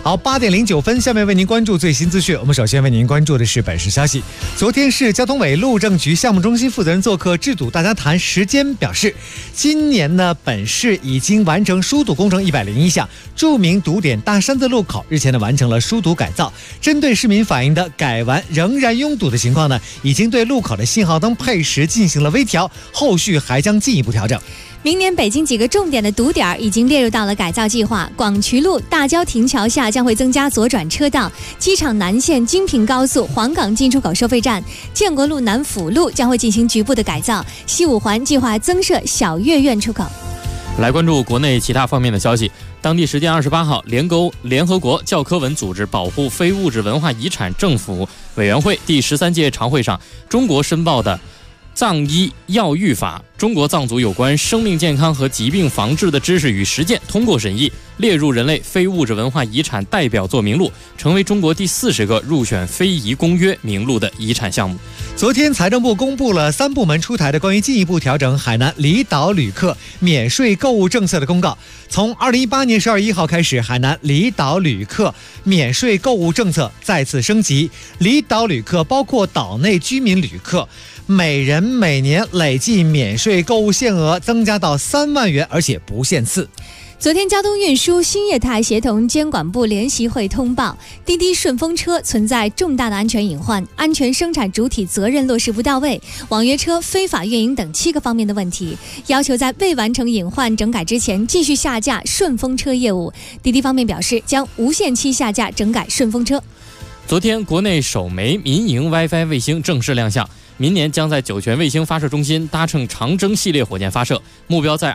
好，8:09，下面为您关注最新资讯。我们首先为您关注的是本市消息。昨天市交通委路政局项目中心负责人做客制堵大家谈时间表示，今年呢本市已经完成疏堵工程101项，著名堵点大山子路口日前呢完成了疏堵改造。针对市民反映的改完仍然拥堵的情况呢，已经对路口的信号灯配时进行了微调，后续还将进一步调整。 明年北京几个重点的堵点已经列入到了改造计划。广渠路大郊亭桥下将会增加左转车道，机场南线京平高速黄岗进出口收费站，建国路南辅路将会进行局部的改造，西五环计划增设小月苑出口。 来关注国内其他方面的消息。当地时间28号，联合国教科文组织保护非物质文化遗产政府委员会第13届常会上，中国申报的藏医药育法、中国藏族有关生命健康和疾病防治的知识与实践通过审议，列入人类非物质文化遗产代表作名录，成为中国第40个入选非遗公约名录的遗产项目。 昨天财政部公布了3部门出台的关于进一步调整海南离岛旅客免税购物政策的公告。从2018年12月1号开始，海南离岛旅客免税购物政策再次升级，离岛旅客包括岛内居民旅客，每人每年累计免税购物限额增加到3万元，而且不限次。 昨天，交通运输新业态协同监管部联席会通报，滴滴顺风车存在重大的安全隐患、安全生产主体责任落实不到位、网约车非法运营等7个方面的问题，要求在未完成隐患整改之前继续下架顺风车业务。滴滴方面表示，将无限期下架整改顺风车。 昨天，国内首枚民营 WiFi 卫星正式亮相。明年将在酒泉卫星发射中心搭乘长征系列火箭发射，目标在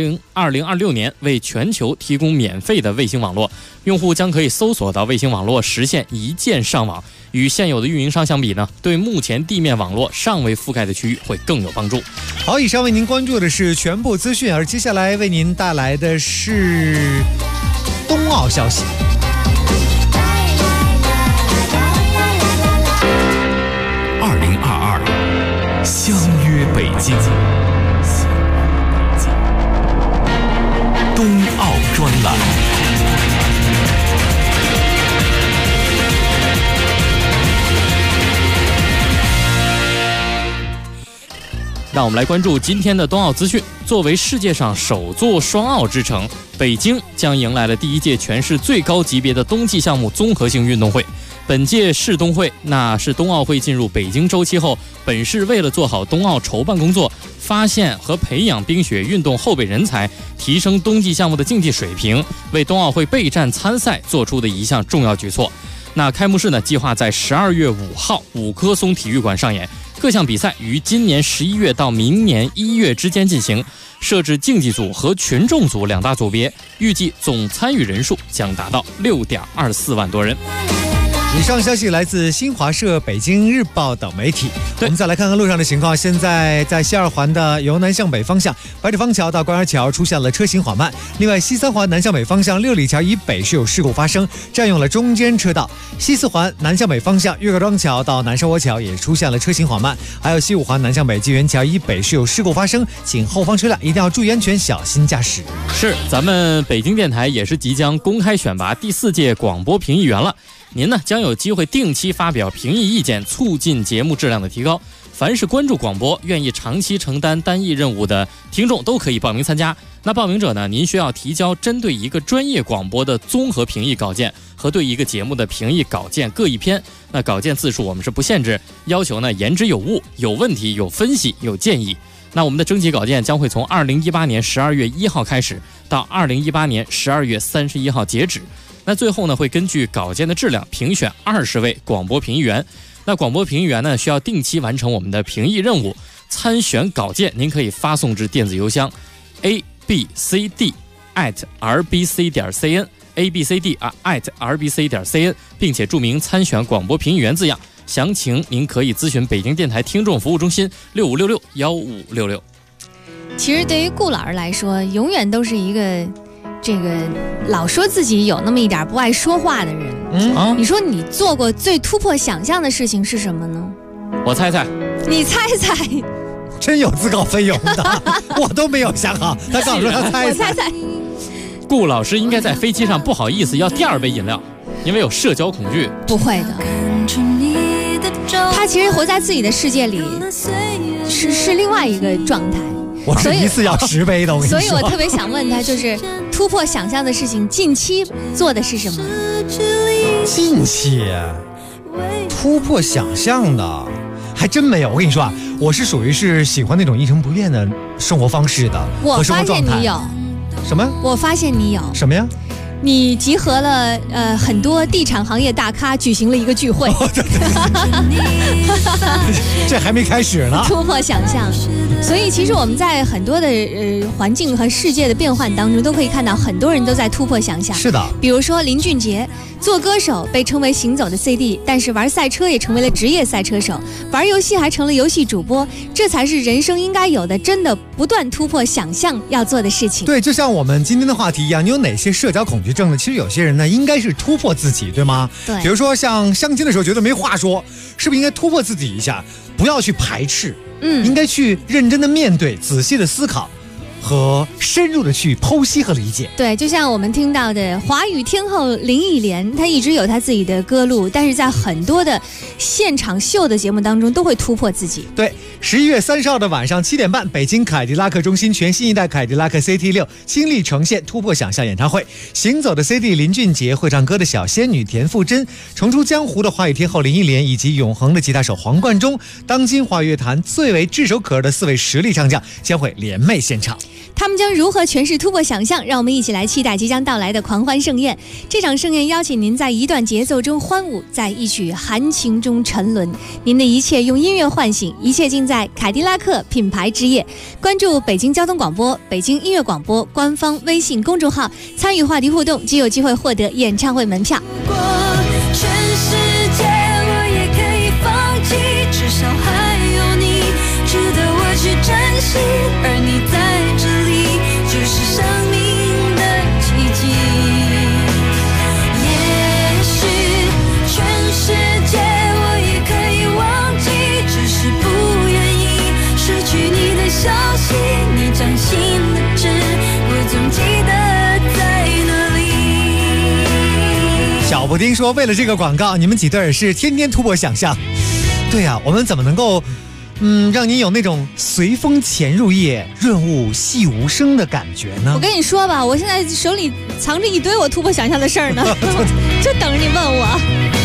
2026年为全球提供免费的卫星网络，用户将可以搜索到卫星网络，实现一键上网。与现有的运营商相比呢，对目前地面网络尚未覆盖的区域会更有帮助。 好，以上为您关注的是全部资讯，而接下来为您带来的是冬奥消息。 相约北京，冬奥专栏。 让我们来关注今天的冬奥资讯。作为世界上首座双奥之城，北京将迎来了第1届全市最高级别的冬季项目综合性运动会。本届世冬会，那是冬奥会进入北京周期后，本市为了做好冬奥筹办工作，发现和培养冰雪运动后备人才，提升冬季项目的竞技水平，为冬奥会备战参赛做出的一项重要举措。那开幕式呢，计划在12月5号五棵松体育馆上演，各项比赛于今年11月到明年1月之间进行，设置竞技组和群众组2大组别，预计总参与人数将达到6.24万多人。 以上消息来自新华社、北京日报等媒体。我们再来看看路上的情况。现在在西2环的由南向北方向，白纸坊桥到官园桥出现了车行缓慢。另外，西3环南向北方向六里桥以北是有事故发生，占用了中间车道。西4环南向北方向岳各庄桥到南沙窝桥也出现了车行缓慢。还有西5环南向北纪元桥以北是有事故发生，请后方车辆一定要注意安全，小心驾驶。 是，咱们北京电台也是即将公开选拔第4届广播评议员了。您呢将有机会定期发表评议意见，促进节目质量的提高。凡是关注广播、愿意长期承担单翼任务的听众都可以报名参加。那报名者呢，您需要提交针对一个专业广播的综合评议稿件和对一个节目的评议稿件各1篇。那稿件字数我们是不限制，要求呢言之有物、有问题、有分析、有建议。那我们的征集稿件将会从2018年12月1号开始，到2018年12月31号截止。那最后呢，会根据稿件的质量评选20位广播评议员。那广播评议员呢，需要定期完成我们的评议任务。参选稿件您可以发送至电子邮箱 abcd@rbc.cn abcd@rbc.cn， 并且注明参选广播评议员字样。详情您可以咨询北京电台听众服务中心65661566。 其实对于顾老师来说，永远都是一个老说自己有那么一点不爱说话的人。你说你做过最突破想象的事情是什么呢？ 我猜猜。 你猜猜。 真有自告奋勇的，我都没有想好。他告诉说他猜猜。 我猜猜。 顾老师应该在飞机上不好意思要第2杯饮料。 因为有社交恐惧。 不会的，他其实活在自己的世界里，是另外一个状态。 我是一次要10杯的，我跟你说。 所以我特别想问他，就是突破想象的事情，近期做的是什么？ 近期突破想象的还真没有。我跟你说啊，我是属于是喜欢那种一成不变的生活方式的和生活状态。 我发现你有什么？ 我发现你有什么呀？ 你集合了很多地产行业大咖，举行了一个聚会。 这还没开始呢。 突破想象，所以其实我们在很多的环境和世界的变换当中，都可以看到很多人都在突破想象。 是的， 比如说林俊杰，做歌手被称为行走的 CD， 但是玩赛车也成为了职业赛车手，玩游戏还成了游戏主播，这才是人生应该有的，真的不断突破想象要做的事情。 对，就像我们今天的话题一样，你有哪些社交恐惧症呢？其实有些人呢，应该是突破自己，对吗？ 对。 比如说像相亲的时候觉得没话说，是不是应该突破自己一下，不要去排斥，应该去认真的面对，仔细的思考。和深入的去剖析和理解。 对，就像我们听到的华语天后林忆莲，她一直有她自己的歌路，但是在很多的现场秀的节目当中都会突破自己。 对，11月30号的晚上7点半，北京凯迪拉克中心全新一代凯迪拉克 CT6 倾力呈现突破想象演唱会，行走的 CD 林俊杰，会唱歌的小仙女田馥甄，重出江湖的华语天后林忆莲，以及永恒的吉他手黄贯中，当今华语乐坛最为炙手可热的4位实力唱将将会联袂献唱。 他们将如何诠释突破想象？让我们一起来期待即将到来的狂欢盛宴。这场盛宴邀请您在一段节奏中欢舞，在一曲含情中沉沦。您的一切用音乐唤醒，一切尽在凯迪拉克品牌之夜。关注北京交通广播、北京音乐广播官方微信公众号，参与话题互动，即有机会获得演唱会门票。 全世界我也可以放弃，至少还有你值得我去珍惜，而你在这里就是生命的奇迹。也许全世界我也可以忘记，只是不愿意失去你的消息，你掌心的痣我总记得在哪里。 小布丁说，为了这个广告，你们几对是天天突破想象。对啊，我们怎么能够让你有那种随风潜入夜，润物细无声的感觉呢？ 我跟你说吧，我现在手里藏着一堆我突破想象的事儿呢，就等着你问我。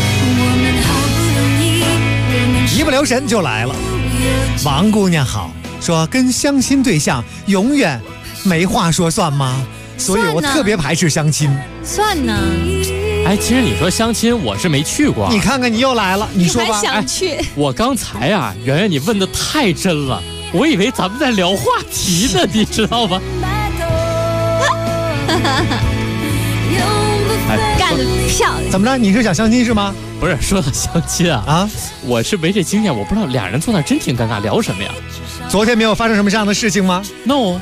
一不留神就来了。王姑娘好，说跟相亲对象永远没话说算吗？所以我特别排斥相亲。 算呢。 哎，其实你说相亲，我是没去过。 你看看，你又来了，你说吧。 你还想去？ 我刚才啊，圆圆，你问的太真了，我以为咱们在聊话题呢，你知道吗？ 干得漂亮！ 怎么着？你是想相亲是吗？ 不是，说到相亲啊，我是没这经验，我不知道俩人坐那真挺尴尬，聊什么呀？ 昨天没有发生什么这样的事情吗 ？No。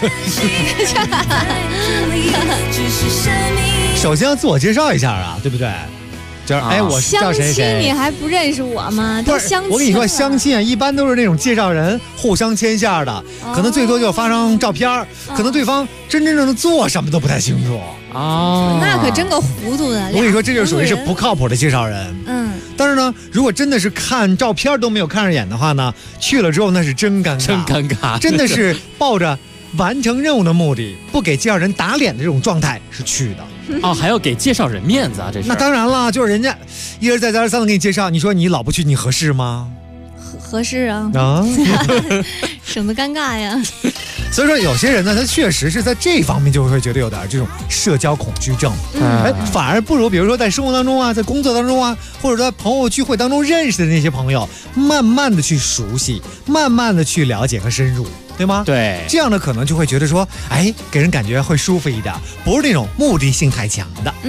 首先要自我介绍一下啊，对不对？就是哎，我是叫谁谁。 相亲你还不认识我吗？都相亲。 我跟你说，相亲啊，一般都是那种介绍人互相牵线的，可能最多就发张照片，可能对方真正的做什么都不太清楚啊。 那可真够糊涂的。 我跟你说，这就属于是不靠谱的介绍人。但是呢，如果真的是看照片都没有看上眼的话呢，去了之后那是真尴尬， 真尴尬， 真的是抱着完成任务的目的，不给介绍人打脸的这种状态是去的。 哦，还要给介绍人面子啊！这是那当然了，就是人家一而再再而三的给你介绍，你说你老不去，你合适吗？ 合适啊！省得尴尬呀。 所以说，有些人呢，他确实是在这方面就会觉得有点这种社交恐惧症，反而不如比如说在生活当中啊，在工作当中啊，或者在朋友聚会当中认识的那些朋友，慢慢的去熟悉，慢慢的去了解和深入。对吗？ 对， 这样的可能就会觉得说，哎，给人感觉会舒服一点，不是那种目的性太强的。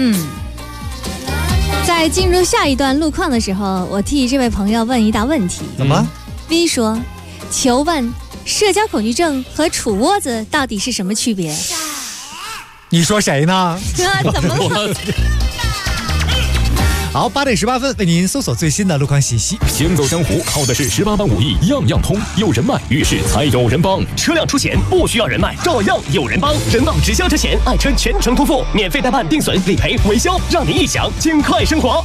在进入下一段路况的时候，我替这位朋友问一道问题。 怎么 ？V 说，求问社交恐惧症和杵窝子到底是什么区别？ 你说谁呢？ 怎么？ 好，8点18分，为您搜索最新的路况信息。 行走江湖靠的是18般武艺，样样通。有人脉，遇事才有人帮。车辆出险不需要人脉，照样有人帮。人保直销车险，爱车全程托付，免费代办、定损、理赔、维修，让您一享尽快生活。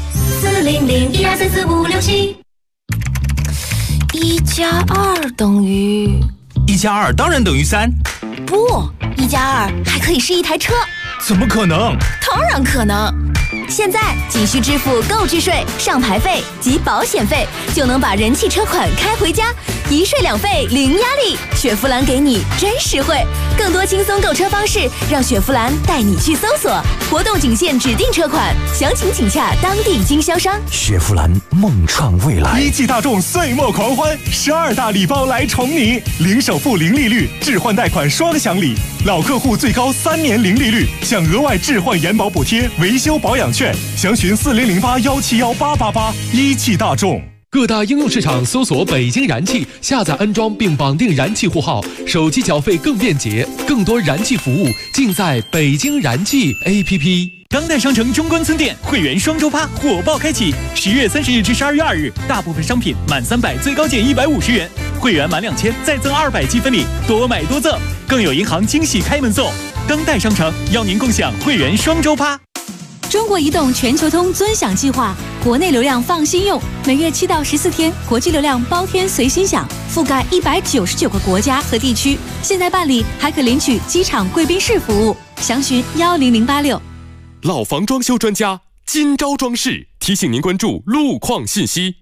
400-1234-4567。1+2等于 1+2当然等于3。 不，1+2还可以是一台车。 怎么可能？ 当然可能。现在仅需支付购置税、上牌费及保险费，就能把人气车款开回家，一税两费零压力。雪佛兰给你真实惠，更多轻松购车方式，让雪佛兰带你去搜索。活动仅限指定车款，详情请洽当地经销商。 雪佛兰梦创未来，一汽大众岁末狂欢，12大礼包来宠你，零首付、零利率，置换贷款双享礼，老客户最高3年零利率，享额外置换延保补贴、维修保养券，详询4008171888。一汽大众。 各大应用市场搜索北京燃气，下载安装并绑定燃气户号，手机缴费更便捷，更多燃气服务尽在北京燃气 APP。 当代商城中关村店会员双周趴火爆开启，10月30日至12月2日，大部分商品满300最高减150元，会员满2000再赠200积分礼，多买多赠，更有银行惊喜开门送。当代商城邀您共享会员双周趴。 中国移动全球通尊享计划，国内流量放心用，每月7到14天，国际流量包天随心享，覆盖199个国家和地区。现在办理还可领取机场贵宾室服务，详询10086。 老房装修专家金招装饰提醒您关注路况信息。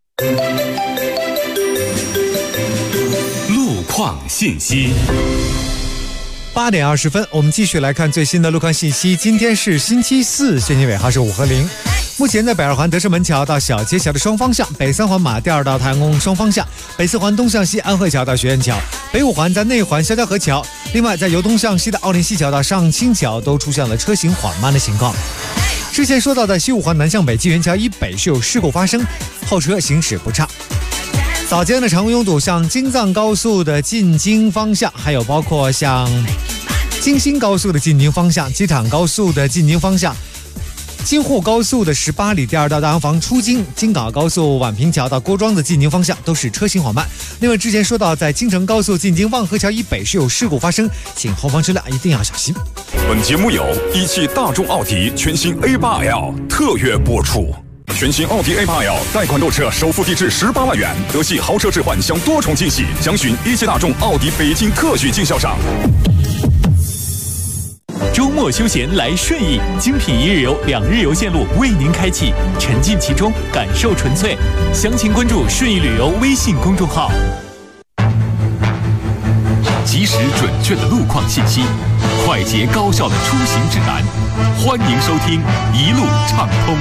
路况信息。 8点20分，我们继续来看最新的路况信息。今天是星期四，线性尾号是5和0。目前在北二环德胜门桥到小街桥的双方向，北三环马甸儿到太阳宫双方向，北四环东向西安汇桥到学院桥，北五环在内环肖家河桥。另外，在由东向西的奥林西桥到上清桥都出现了车行缓慢的情况。之前说到的西五环南向北纪元桥以北是有事故发生，后车行驶不畅。早间的常拥堵，像京藏高速的进京方向，还有包括像京新高速的进京方向、机场高速的进京方向、京沪高速的18里第2道大洋房出京、京港高速宛平桥到郭庄的进京方向都是车行缓慢。另外，之前说到在京承高速进京望河桥以北是有事故发生，请后方车辆一定要小心。 本节目由一汽大众奥迪全新 A8L 特约播出。全新奥迪 A8L 贷款购车首付低至18万元，德系豪车置换享多重惊喜，详询一汽大众奥迪北京特许经销商。 周末休闲来顺义，精品1日游、2日游线路为您开启，沉浸其中，感受纯粹。详情关注顺义旅游微信公众号。 及时准确的路况信息，快捷高效的出行指南，欢迎收听一路畅通。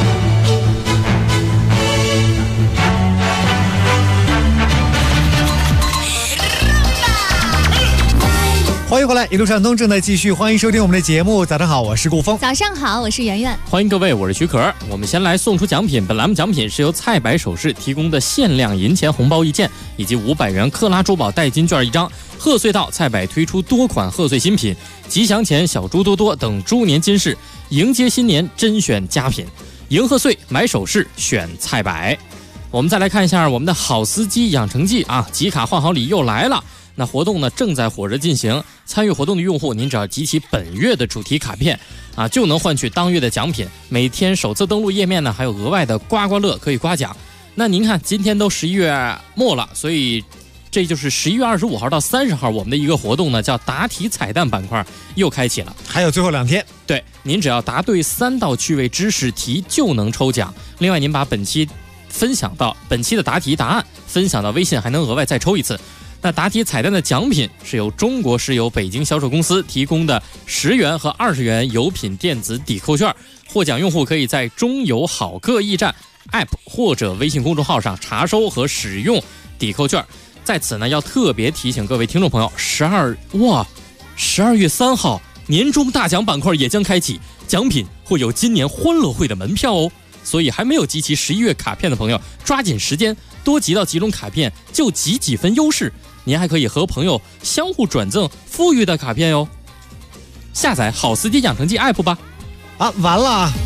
欢迎回来，一路畅通正在继续，欢迎收听我们的节目。早上好，我是顾峰。 早上好，我是圆圆。 欢迎各位，我是徐可。我们先来送出奖品，本栏目奖品是由菜百首饰提供的限量银钱红包1件，以及500元克拉珠宝代金券1张。贺岁到，菜百推出多款贺岁新品，吉祥钱、小猪多多等猪年金饰，迎接新年甄选佳品，迎贺岁买首饰选菜百。我们再来看一下我们的好司机养成记啊，集卡换好礼又来了。那活动呢正在火热进行，参与活动的用户，您只要集齐本月的主题卡片啊，就能换取当月的奖品。每天首次登录页面呢，还有额外的刮刮乐可以刮奖。那您看，今天都11月末了，所以这就是11月25号到30号，我们的一个活动呢，叫答题彩蛋板块又开启了， 还有最后2天。 对，您只要答对3道趣味知识题就能抽奖。另外，您把本期的答题答案分享到微信，还能额外再抽一次。那答题彩蛋的奖品是由中国石油北京销售公司提供的10元和20元油品电子抵扣券，获奖用户可以在中油好客驿站 App 或者微信公众号上查收和使用抵扣券。在此呢，要特别提醒各位听众朋友，12月3号年终大奖板块也将开启，奖品会有今年欢乐会的门票哦。所以还没有集齐11月卡片的朋友，抓紧时间多集到几种卡片，就集几分优势。您还可以和朋友相互转赠富裕的卡片哟。下载好司机养成记 app 吧。 完了，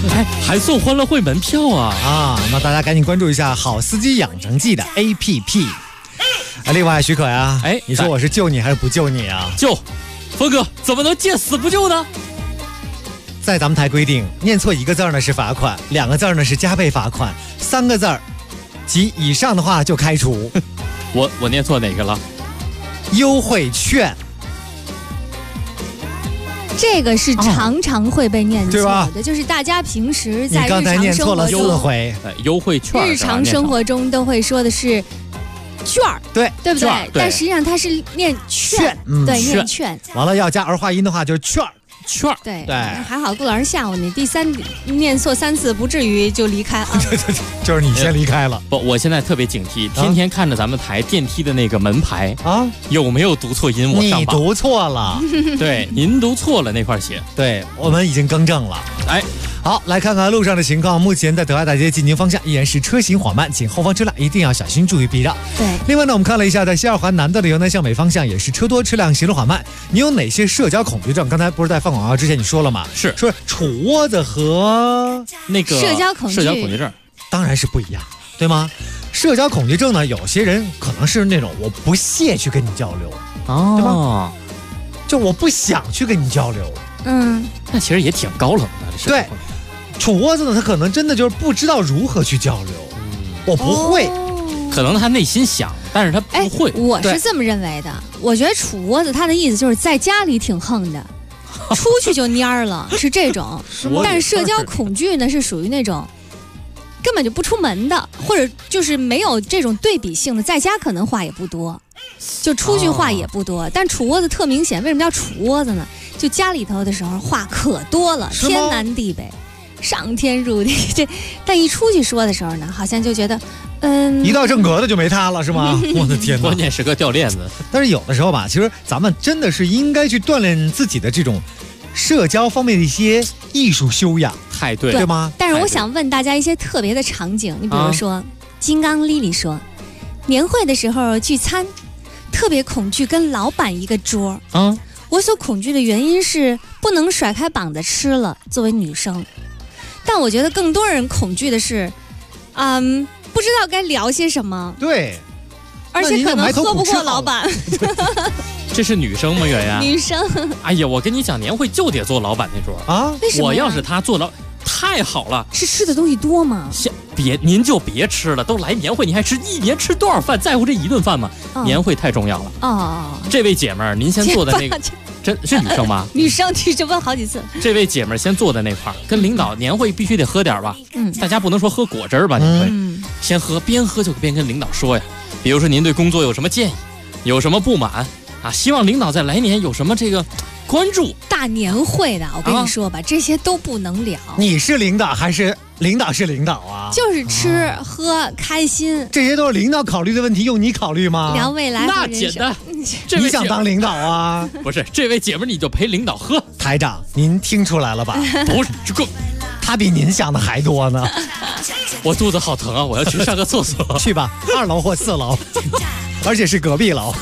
还送欢乐会门票啊！ 那大家赶紧关注一下好司机养成记的 APP。另外许可呀，你说我是救你还是不救你啊？ 救，峰哥怎么能见死不救呢？ 在咱们台规定，念错1个字呢是罚款，2个字呢是加倍罚款，3个字及以上的话就开除。 我念错哪个了？ 优惠券。 这个是常常会被念错的，就是大家平时在日常生活中， 你刚才念错了4回， 优惠券， 日常生活中都会说的是券儿， 对不对？但实际上它是念券，对，念券。 完了要加儿化音的话就是券儿。 对，还好顾老师吓唬你，第3念错3次不至于就离开啊。 就是你先离开了。 不，我现在特别警惕，天天看着咱们台电梯的那个门牌啊， 有没有读错音？我上榜。 你读错了， 对，您读错了那块写。 对，我们已经更正了。好，来看看路上的情况。目前在德化大街进京方向依然是车行缓慢，请后方车辆一定要小心注意避让。 对， 另外呢，我们看了一下在西二环南段的由南向北方向也是车多，车辆行驶缓慢。你有哪些社交恐惧症？刚才不是在放广告之前你说了吗？ 是说杵窝子和那个社交恐惧症， 当然是不一样，对吗？社交恐惧症呢，有些人可能是那种我不屑去跟你交流，对吧？就我不想去跟你交流。 那其实也挺高冷的。 对。杵窝子呢，他可能真的就是不知道如何去交流。我不会， 可能他内心想，但是他不会。 我是这么认为的。我觉得杵窝子他的意思就是在家里挺横的，出去就蔫儿了，是这种。但是社交恐惧呢，是属于那种根本就不出门的，或者就是没有这种对比性的，在家可能话也不多，就出去话也不多。但杵窝子特明显，为什么叫杵窝子呢？就家里头的时候话可多了，天南地北。上天入地，但一出去说的时候呢，好像就觉得， 一到正格的就没他了，是吗？我的天哪！ 关键是个掉链子。 但是有的时候吧，其实咱们真的是应该去锻炼自己的这种社交方面的一些艺术修养， 太对， 对吗？ 但是我想问大家一些特别的场景，你比如说，金刚莉莉说，年会的时候聚餐，特别恐惧跟老板一个桌。我所恐惧的原因是不能甩开膀子吃了，作为女生。但我觉得更多人恐惧的是，不知道该聊些什么。 对， 而且可能喝不过老板。 这是女生吗？圆圆？ 女生。 哎呀，我跟你讲，年会就得坐老板那桌啊！ 为什么？ 我要是他坐太好了。 是吃的东西多吗？ 您就别吃了，都来年会，你还吃1年吃多少饭？在乎这1顿饭吗？年会太重要了。这位姐们儿，您先坐的那个。真是女生吗？ 女生提着问好几次。 这位姐们先坐在那块儿，跟领导年会必须得喝点吧？大家不能说喝果汁吧？年会先喝，边喝就边跟领导说呀。比如说您对工作有什么建议，有什么不满啊？希望领导在来年有什么这个关注。 大年会的，我跟你说吧，这些都不能聊。 你是领导还是领导是领导啊？ 就是吃喝开心， 这些都是领导考虑的问题，用你考虑吗？ 聊未来那简单。 你想当领导啊？ 不是，这位姐们你就陪领导喝。 台长，您听出来了吧？ 不是，这个他比您想的还多呢。 我肚子好疼啊，我要去上个厕所。 去吧，2楼或4楼，而且是隔壁楼。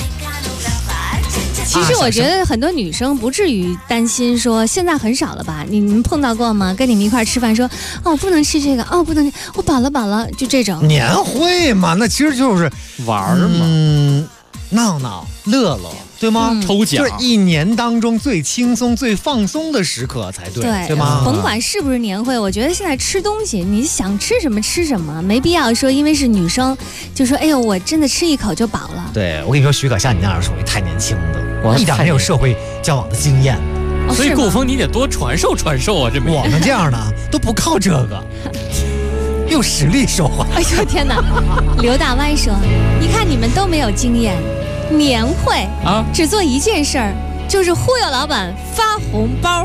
其实我觉得很多女生不至于担心说，现在很少了吧？你们碰到过吗？跟你们一块吃饭说，哦，不能吃这个，哦，不能，我饱了，就这种。 年会嘛，那其实就是玩嘛， 闹闹乐乐，对吗？ 抽奖就是1年当中最轻松、最放松的时刻才对，对吗？ 甭管是不是年会，我觉得现在吃东西，你想吃什么吃什么，没必要说因为是女生就说，哎呦，我真的吃一口就饱了。 对，我跟你说，许可像你那样属于太年轻的，我一点没有社会交往的经验。 所以顾峰你得多传授传授啊！ 我们这样的都不靠这个。用实力说话。 哎呦天哪！刘大歪说：“你看你们都没有经验，年会啊，只做一件事儿，就是忽悠老板发红包。”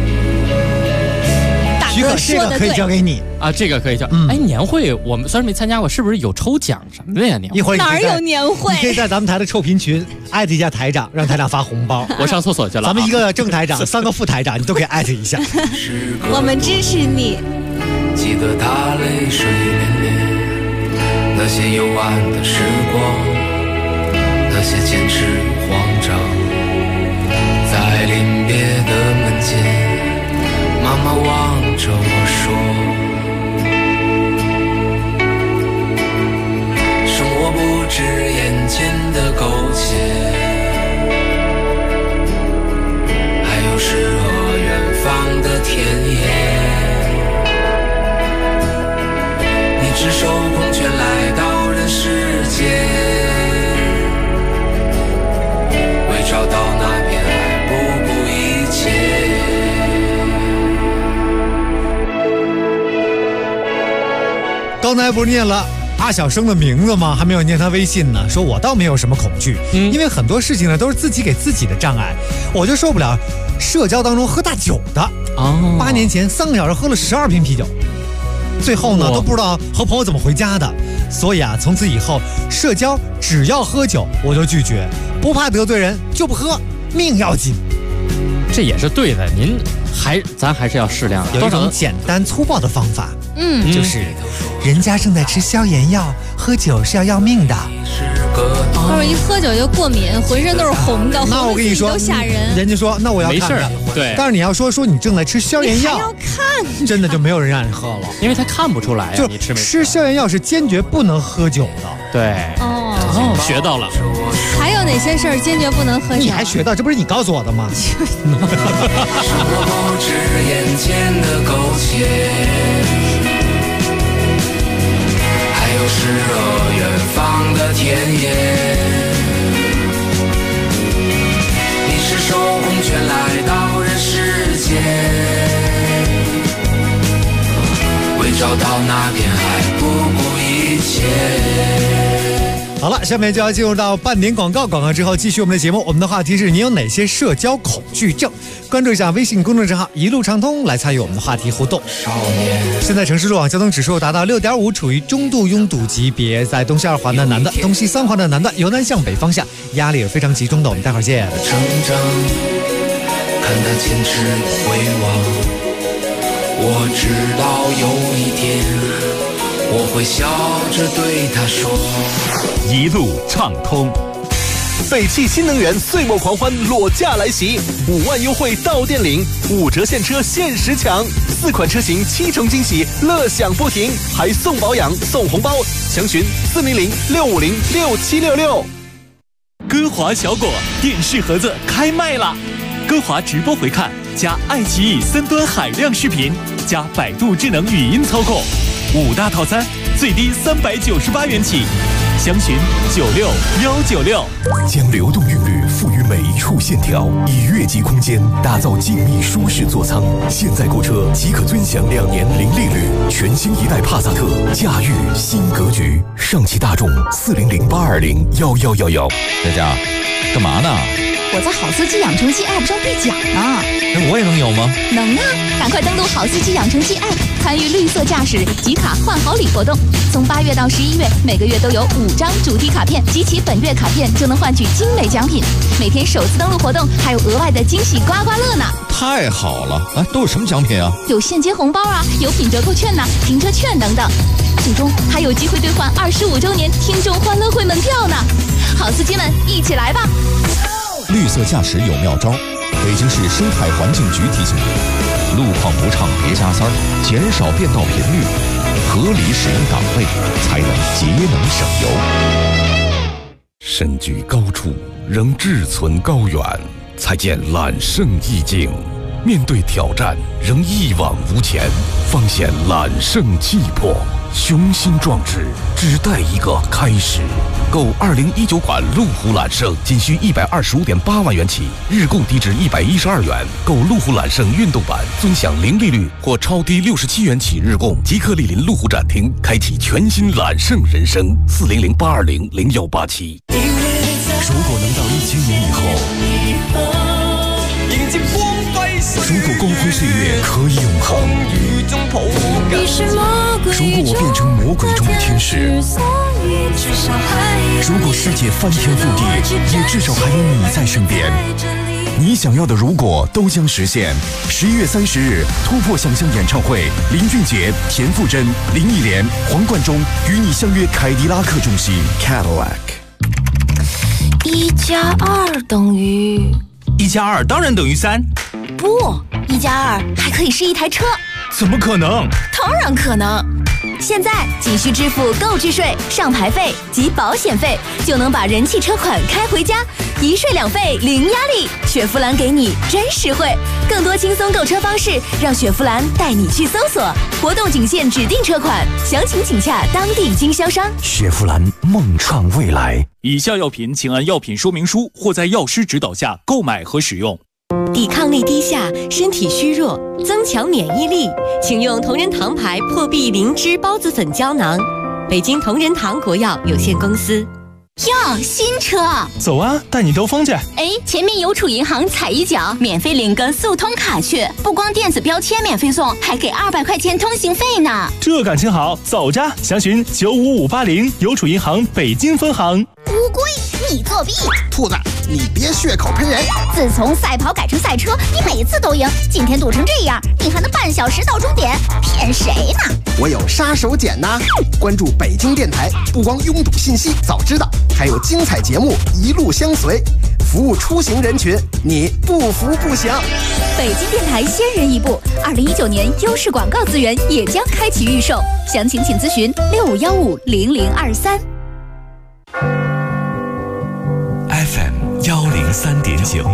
大哥说的对， 这个可以交给你啊，这个可以交。哎，年会我们虽然没参加过，是不是有抽奖什么的呀？年会一会儿哪有年会？ 你可以在咱们台的臭贫群艾特一下台长，让台长发红包。 我上厕所去了。 咱们一个正台长，3个副台长，你都可以艾特一下。 我们支持你。 记得他泪水涟涟，那些幽暗的时光，那些坚持与慌张，在临别的门前，妈妈望着我野。你赤手空拳来到人世间，为找到那片海不顾一切。 刚才不是念了阿小生的名字吗？还没有念他微信呢。说我倒没有什么恐惧，因为很多事情呢都是自己给自己的障碍。我就受不了社交当中喝大酒的。8年前3个小时喝了12瓶啤酒，最后呢都不知道和朋友怎么回家的。所以啊，从此以后社交只要喝酒我就拒绝，不怕得罪人就不喝，命要紧。 这也是对的，咱还是要适量。 有一种简单粗暴的方法，就是人家正在吃消炎药，喝酒是要命的。 要是一喝酒就过敏，浑身都是红的， 那我跟你说都吓人。 人家说那我要看看， 对。 但是你要说你正在吃消炎药， 还要看， 真的就没有人让你喝了， 因为他看不出来呀。 就你吃没吃消炎药是坚决不能喝酒的。 对，学到了。 还有哪些事儿坚决不能喝酒？ 你还学到？这不是你告诉我的吗？ 生活不止眼前的苟且，还有诗和远方的田野。你赤手空拳来到人世间，为找到那片海不顾一切。 好了，下面就要进入到半点广告，广告之后继续我们的节目。我们的话题是你有哪些社交恐惧症？关注一下微信公众账号一路畅通来参与我们的话题互动。现在城市路网交通指数达到6.5，处于中度拥堵级别，在东西2环的南段、东西3环的南段由南向北方向压力是非常集中的。我们待会儿见。 成长，看他坚持回望，我知道有一天我会笑着对他说， 一路畅通。 北汽新能源岁末狂欢裸驾来袭，5万优惠到店领，5折现车限时抢，4款车型7重惊喜，乐享不停，还送保养送红包，详询400-650-6766。 歌华小果电视盒子开卖了，歌华直播回看加爱奇艺3端海量视频加百度智能语音操控，5大套餐最低398元起，详询96196。 将流动韵律赋予每一处线条，以越级空间打造静谧舒适座舱。现在购车即可尊享2年零利率，全新一代帕萨特驾驭新格局。上汽大众400-820-1111。 佳佳，干嘛呢？ 我在好司机养成记 App 上兑奖呢。 那我也能有吗？ 能啊！赶快登录好司机养成记 App， 参与绿色驾驶集卡换好礼活动。从8月到11月，每个月都有5张主题卡片，集齐本月卡片就能换取精美奖品。每天首次登录活动还有额外的惊喜刮刮乐呢！ 太好了！哎，都有什么奖品啊？ 有现金红包啊，有品折扣券呐、停车券等等。最终还有机会兑换25周年听众欢乐会门票呢！好司机们，一起来吧！ 绿色驾驶有妙招，北京市生态环境局提醒你：路况不畅别加塞儿，减少变道频率，合理使用档位，才能节能省油。 身居高处，仍志存高远，才见揽胜意境；面对挑战，仍一往无前，方显揽胜气魄。雄心壮志，只待一个开始。购2019款路虎揽胜，仅需125.8万元起，日供低至112元。购路虎揽胜运动版，尊享零利率或超低67元起日供。即刻莅临路虎展厅，开启全新揽胜人生。400-820-0187。 如果能到1000年以后， 迎接光辉岁月， 如果光辉岁月可以永恒，如果我变成魔鬼中的天使，如果世界翻天覆地，也至少还有你在身边。你想要的如果都将实现。11月30日，突破想象演唱会，林俊杰、田馥甄、林忆莲、黄贯中与你相约凯迪拉克中心 Cadillac。 1+2等于 1+2当然等于3。 不，1+2还可以是一台车。 怎么可能？ 当然可能。 现在仅需支付购置税、上牌费及保险费，就能把人气车款开回家，一税两费零压力。雪佛兰给你真实惠，更多轻松购车方式，让雪佛兰带你去搜索。活动仅限指定车款，详情请洽当地经销商。 雪佛兰梦创未来。 以下药品请按药品说明书或在药师指导下购买和使用。 抵抗力低下，身体虚弱，增强免疫力，请用同仁堂牌破壁灵芝孢子粉胶囊。北京同仁堂国药有限公司。 哟，新车！ 走啊，带你兜风去。 哎，前面邮储银行踩一脚，免费领个速通卡去，不光电子标签免费送，还给200块钱通行费呢。 这感情好，走着，详询95580邮储银行北京分行。 乌龟，你作弊！ 兔子，你别血口喷人！ 自从赛跑改成赛车，你每次都赢，今天堵成这样，你还能半小时到终点？骗谁呢？ 我有杀手锏呐！关注北京电台，不光拥堵信息早知道，还有精彩节目一路相随，服务出行人群，你不服不行。 北京电台先人一步，2019年优势广告资源也将开启预售，详情请咨询65150023。 FM 103.9，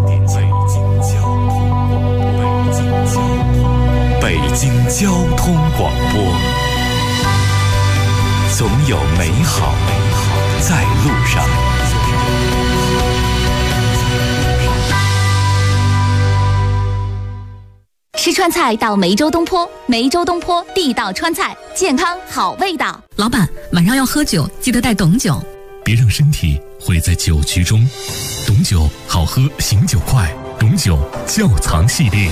北京交通广播，总有美好在路上。 吃川菜到梅州东坡，梅州东坡地道川菜，健康好味道。 老板，晚上要喝酒，记得带董酒。 别让身体毁在酒局中，董酒好喝，醒酒快，董酒窖藏系列。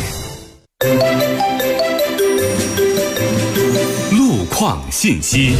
路况信息。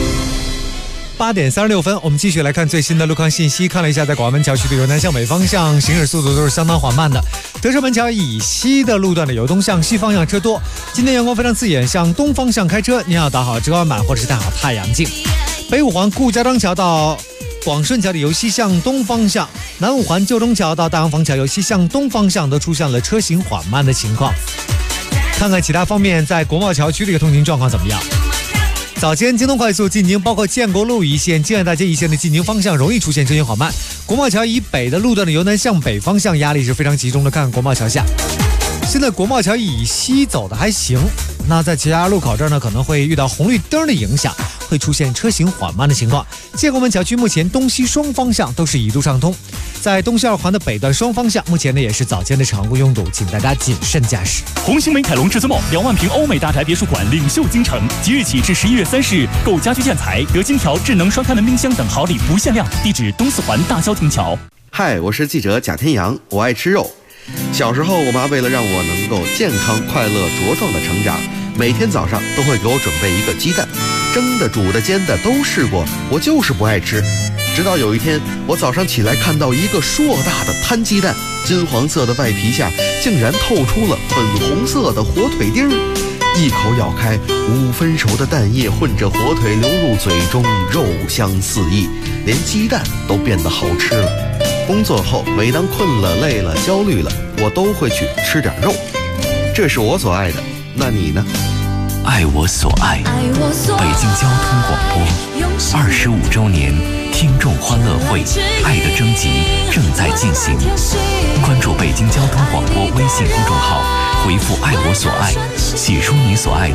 8点36分，我们继续来看最新的路况信息。看了一下，在广安门桥区的由南向北方向行驶速度都是相当缓慢的。德胜门桥以西的路段的由东向西方向车多。今天阳光非常刺眼，向东方向开车，您要打好遮光板或者是戴好太阳镜。北五环顾家庄桥到广顺桥的由西向东方向，南五环旧中桥到大洋坊桥由西向东方向都出现了车行缓慢的情况。看看其他方面，在国贸桥区的一个通行状况怎么样？早间京东快速进京，包括建国路一线、建安大街一线的进京方向容易出现车行缓慢。国贸桥以北的路段的由南向北方向压力是非常集中的。看看国贸桥下，现在国贸桥以西走的还行，那在其他路口这儿呢，可能会遇到红绿灯的影响，会出现车行缓慢的情况。建国门桥区目前东西双方向都是一路畅通，在东西二环的北段双方向，目前呢也是早间的常规拥堵，请大家谨慎驾驶。 红星美凯龙至尊梦2万平欧美大宅别墅馆领袖京城，即日起至11月30日，购家居建材、得金条、智能双开门冰箱等好礼不限量。地址东四环大郊亭桥。 嗨，我是记者贾天阳，我爱吃肉。小时候，我妈为了让我能够健康、快乐、茁壮的成长，每天早上都会给我准备一个鸡蛋，蒸的、煮的、煎的都试过，我就是不爱吃。直到有一天，我早上起来看到一个硕大的摊鸡蛋，金黄色的外皮下竟然透出了粉红色的火腿丁儿，一口咬开，5分熟的蛋液混着火腿流入嘴中，肉香四溢，连鸡蛋都变得好吃了。工作后，每当困了、累了、焦虑了，我都会去吃点肉，这是我所爱的。那你呢？ 爱我所爱，北京交通广播25周年听众欢乐会爱的征集正在进行，关注北京交通广播微信公众号，回复爱我所爱，写出你所爱的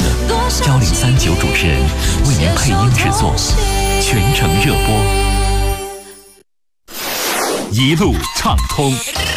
，1039主持人为您配音制作，全程热播，一路畅通。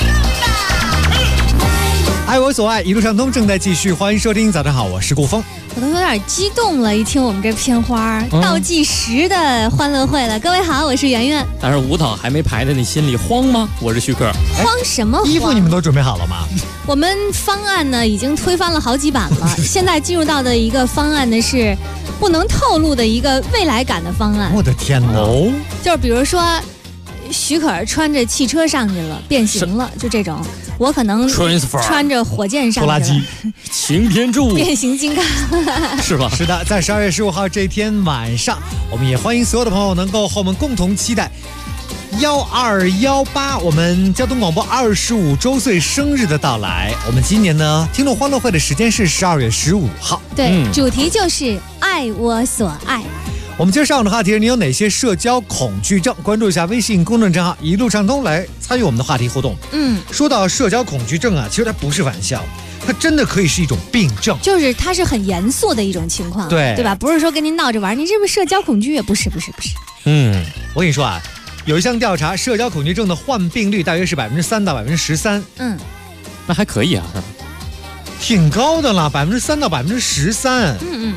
爱我所爱，一路畅通正在继续，欢迎收听。早上好，我是顾峰。 我都有点激动了，一听我们这片花，倒计时的欢乐会了。各位好，我是圆圆。 但是舞蹈还没排的，你心里慌吗？我是徐克。 慌什么慌？ 衣服你们都准备好了吗？ 我们方案呢已经推翻了好几版了，现在进入到的一个方案呢是不能透露的一个未来感的方案。 我的天哪！ 就是比如说，许可穿着汽车上去了，变形了，就这种。我可能穿着火箭上去了， 拖拉机、 擎天柱、 变形金刚， 是吧？ 是的，在12月15号这天晚上，我们也欢迎所有的朋友能够和我们共同期待1218我们交通广播25周岁生日的到来。我们今年呢，听众欢乐会的时间是12月15号。 对，主题就是爱爱我所爱。 我们接着上的话题是：你有哪些社交恐惧症？关注一下微信公众账号一路畅通来参与我们的话题互动。说到社交恐惧症啊，其实它不是玩笑，它真的可以是一种病症， 就是它是很严肃的一种情况，对吧？不是说跟您闹着玩，你这不是社交恐惧也不是。 我跟你说啊，有一项调查，社交恐惧症的患病率大约是3%到13%。 那还可以啊， 挺高的了，3%到13%。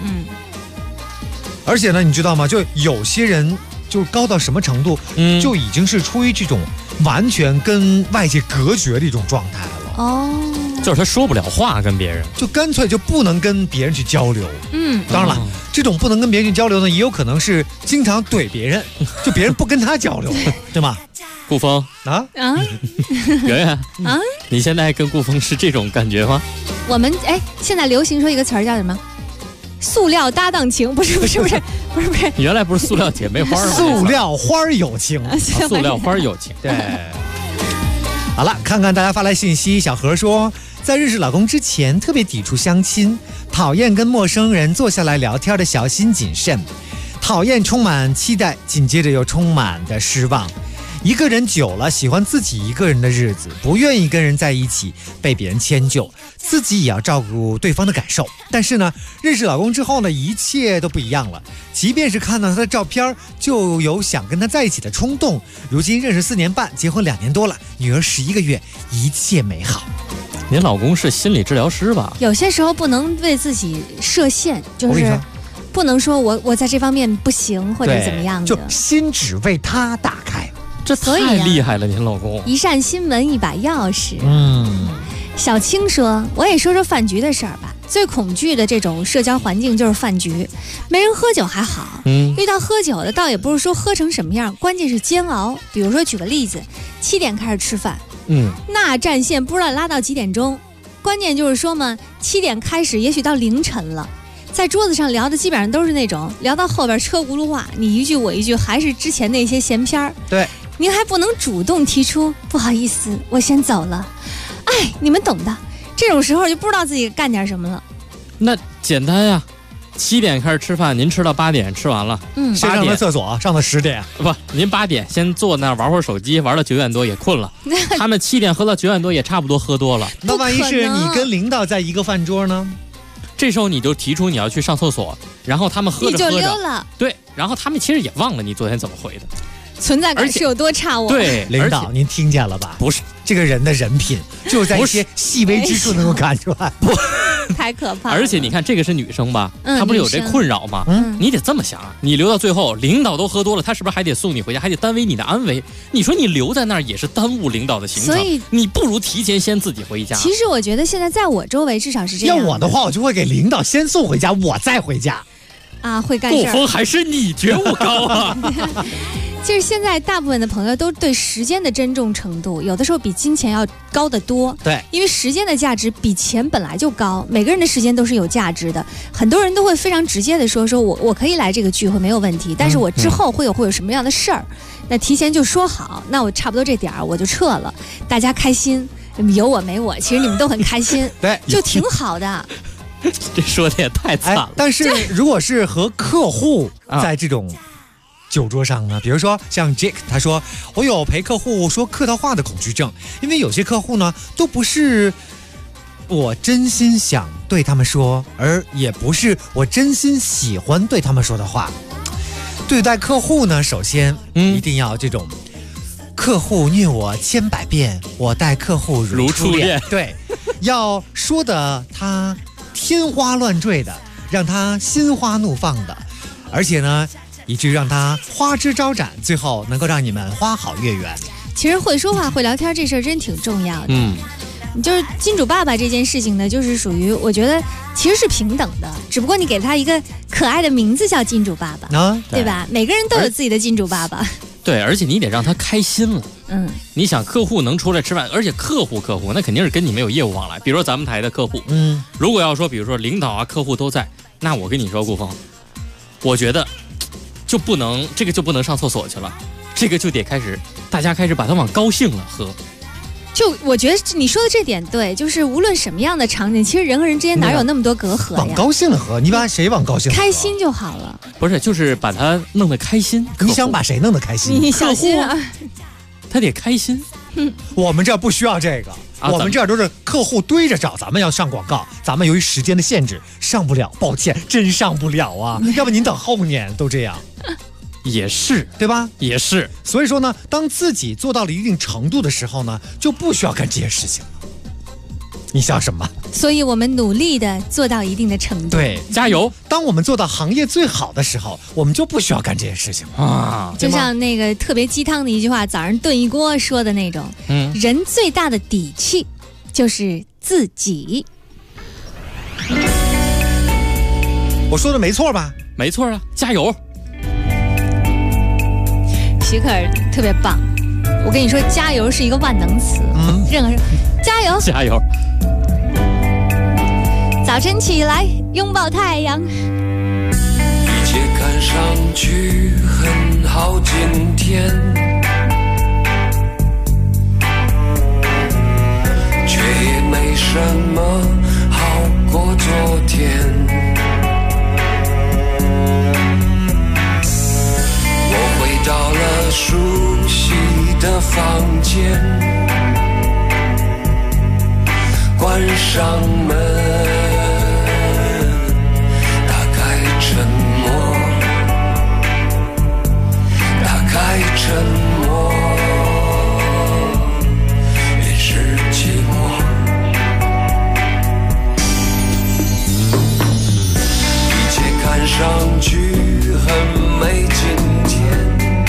而且呢，你知道吗？就有些人就高到什么程度，就已经是处于这种完全跟外界隔绝的一种状态了。 就是他说不了话，跟别人就干脆就不能跟别人去交流。当然了，这种不能跟别人去交流呢，也有可能是经常怼别人，就别人不跟他交流，对吗？ 顾峰圆圆你现在跟顾峰是这种感觉吗？ 我们现在流行说一个词儿叫什么？塑料搭档情，不是， 原来不是塑料姐妹花吗？ 塑料花有情， 塑料花有情。 对。好了，看看大家发来信息。小何说，在认识老公之前特别抵触相亲，讨厌跟陌生人坐下来聊天的小心谨慎，讨厌充满期待，紧接着又充满的失望。一个人久了，喜欢自己一个人的日子，不愿意跟人在一起被别人迁就，自己也要照顾对方的感受。但是呢，认识老公之后呢，一切都不一样了。即便是看到他的照片，就有想跟他在一起的冲动。如今认识4年半，结婚2年多了，女儿11个月，一切美好。 您老公是心理治疗师吧？ 有些时候不能为自己设限，就是不能说我在这方面不行或者怎么样的， 就心只为他打开。 这太厉害了，您老公一扇心门一把钥匙。小青说，我也说说饭局的事儿吧。最恐惧的这种社交环境就是饭局，没人喝酒还好，遇到喝酒的倒也不是说喝成什么样，关键是煎熬。比如说举个例子，7点开始吃饭，那战线不知道拉到几点钟，关键就是说嘛，7点开始也许到凌晨了，在桌子上聊的基本上都是那种聊到后边车轱辘话，你一句我一句，还是之前那些闲篇儿。 对， 您还不能主动提出不好意思我先走了，你们懂的。这种时候就不知道自己干点什么了。 那简单呀，7点开始吃饭，您吃到8点吃完了， 先上了厕所，上到10点。 不，您8点先坐那玩会儿手机，玩到9点多也困了。他们7点喝到9点多也差不多喝多了。 那万一是你跟领导在一个饭桌呢？ 这时候你就提出你要去上厕所，然后他们喝着喝着你就溜了。 对，然后他们其实也忘了你昨天怎么回的。 存在感是有多差我？ 对， 领导您听见了吧？ 不是这个人的人品，就是在一些细微之处能够看出来。 不， 太可怕了。 而且你看，这个是女生吧？她不是有这困扰吗？你得这么想啊，你留到最后，领导都喝多了，他是不是还得送你回家，还得耽误你的安危？你说你留在那儿也是耽误领导的行程，所以你不如提前先自己回家。 其实我觉得现在在我周围至少是这样。 要我的话，我就会给领导先送回家，我再回家。 会干事。 顾峰还是你觉悟高啊！ 就是现在大部分的朋友都对时间的珍重程度，有的时候比金钱要高得多。 对， 因为时间的价值比钱本来就高，每个人的时间都是有价值的。很多人都会非常直接的说我可以来这个聚会没有问题，但是我之后会有什么样的事儿，那提前就说好，那我差不多这点儿我就撤了，大家开心，有我没我，其实你们都很开心， 对， 就挺好的。 这说的也太惨了。 但是如果是和客户在这种酒桌上呢，比如说像 Jake， 他说我有陪客户说客套话的恐惧症，因为有些客户呢都不是我真心想对他们说，而也不是我真心喜欢对他们说的话。对待客户呢，首先一定要这种客户虐我千百遍，我待客户如初恋。对，要说的他天花乱坠的，让他心花怒放的，而且呢以至于让他花枝招展，最后能够让你们花好月圆。 其实会说话会聊天这事儿真挺重要的。就是金主爸爸这件事情呢，就是属于我觉得其实是平等的，只不过你给他一个可爱的名字叫金主爸爸，对吧？每个人都有自己的金主爸爸。 对，而且你得让他开心了。你想客户能出来吃饭，而且客户那肯定是跟你没有业务往来。比如说咱们台的客户，如果要说比如说领导啊客户都在，那我跟你说顾峰，我觉得就不能上厕所去了，这个就得大家开始把它往高兴了喝。 就我觉得你说的这点对，就是无论什么样的场景，其实人和人之间哪有那么多隔阂呀？ 往高兴了合，你把谁往高兴了合？ 开心就好了。 不是，就是把他弄得开心。 你想把谁弄得开心？ 你小心啊！ 他得开心。 我们这不需要这个，我们这都是客户堆着找，咱们要上广告，咱们由于时间的限制上不了，抱歉，真上不了啊！要不您等后年都这样。 也是， 对吧？ 也是。 所以说呢，当自己做到了一定程度的时候呢，就不需要干这些事情了。你想什么？ 所以我们努力的做到一定的程度。 对， 加油！ 当我们做到行业最好的时候，我们就不需要干这些事情了啊。 就像那个特别鸡汤的一句话，早上炖一锅说的那种，人最大的底气就是自己。 我说的没错吧？ 没错啊，加油！ 徐克尔特别棒，我跟你说，加油是一个万能词，任何人加油， 加油！ 早晨起来，拥抱太阳。 一切看上去很好，今天却也没什么好过昨天。我回到了熟悉的房间，关上门，打开沉默，打开沉默，也是寂寞。一切看上去很美，今天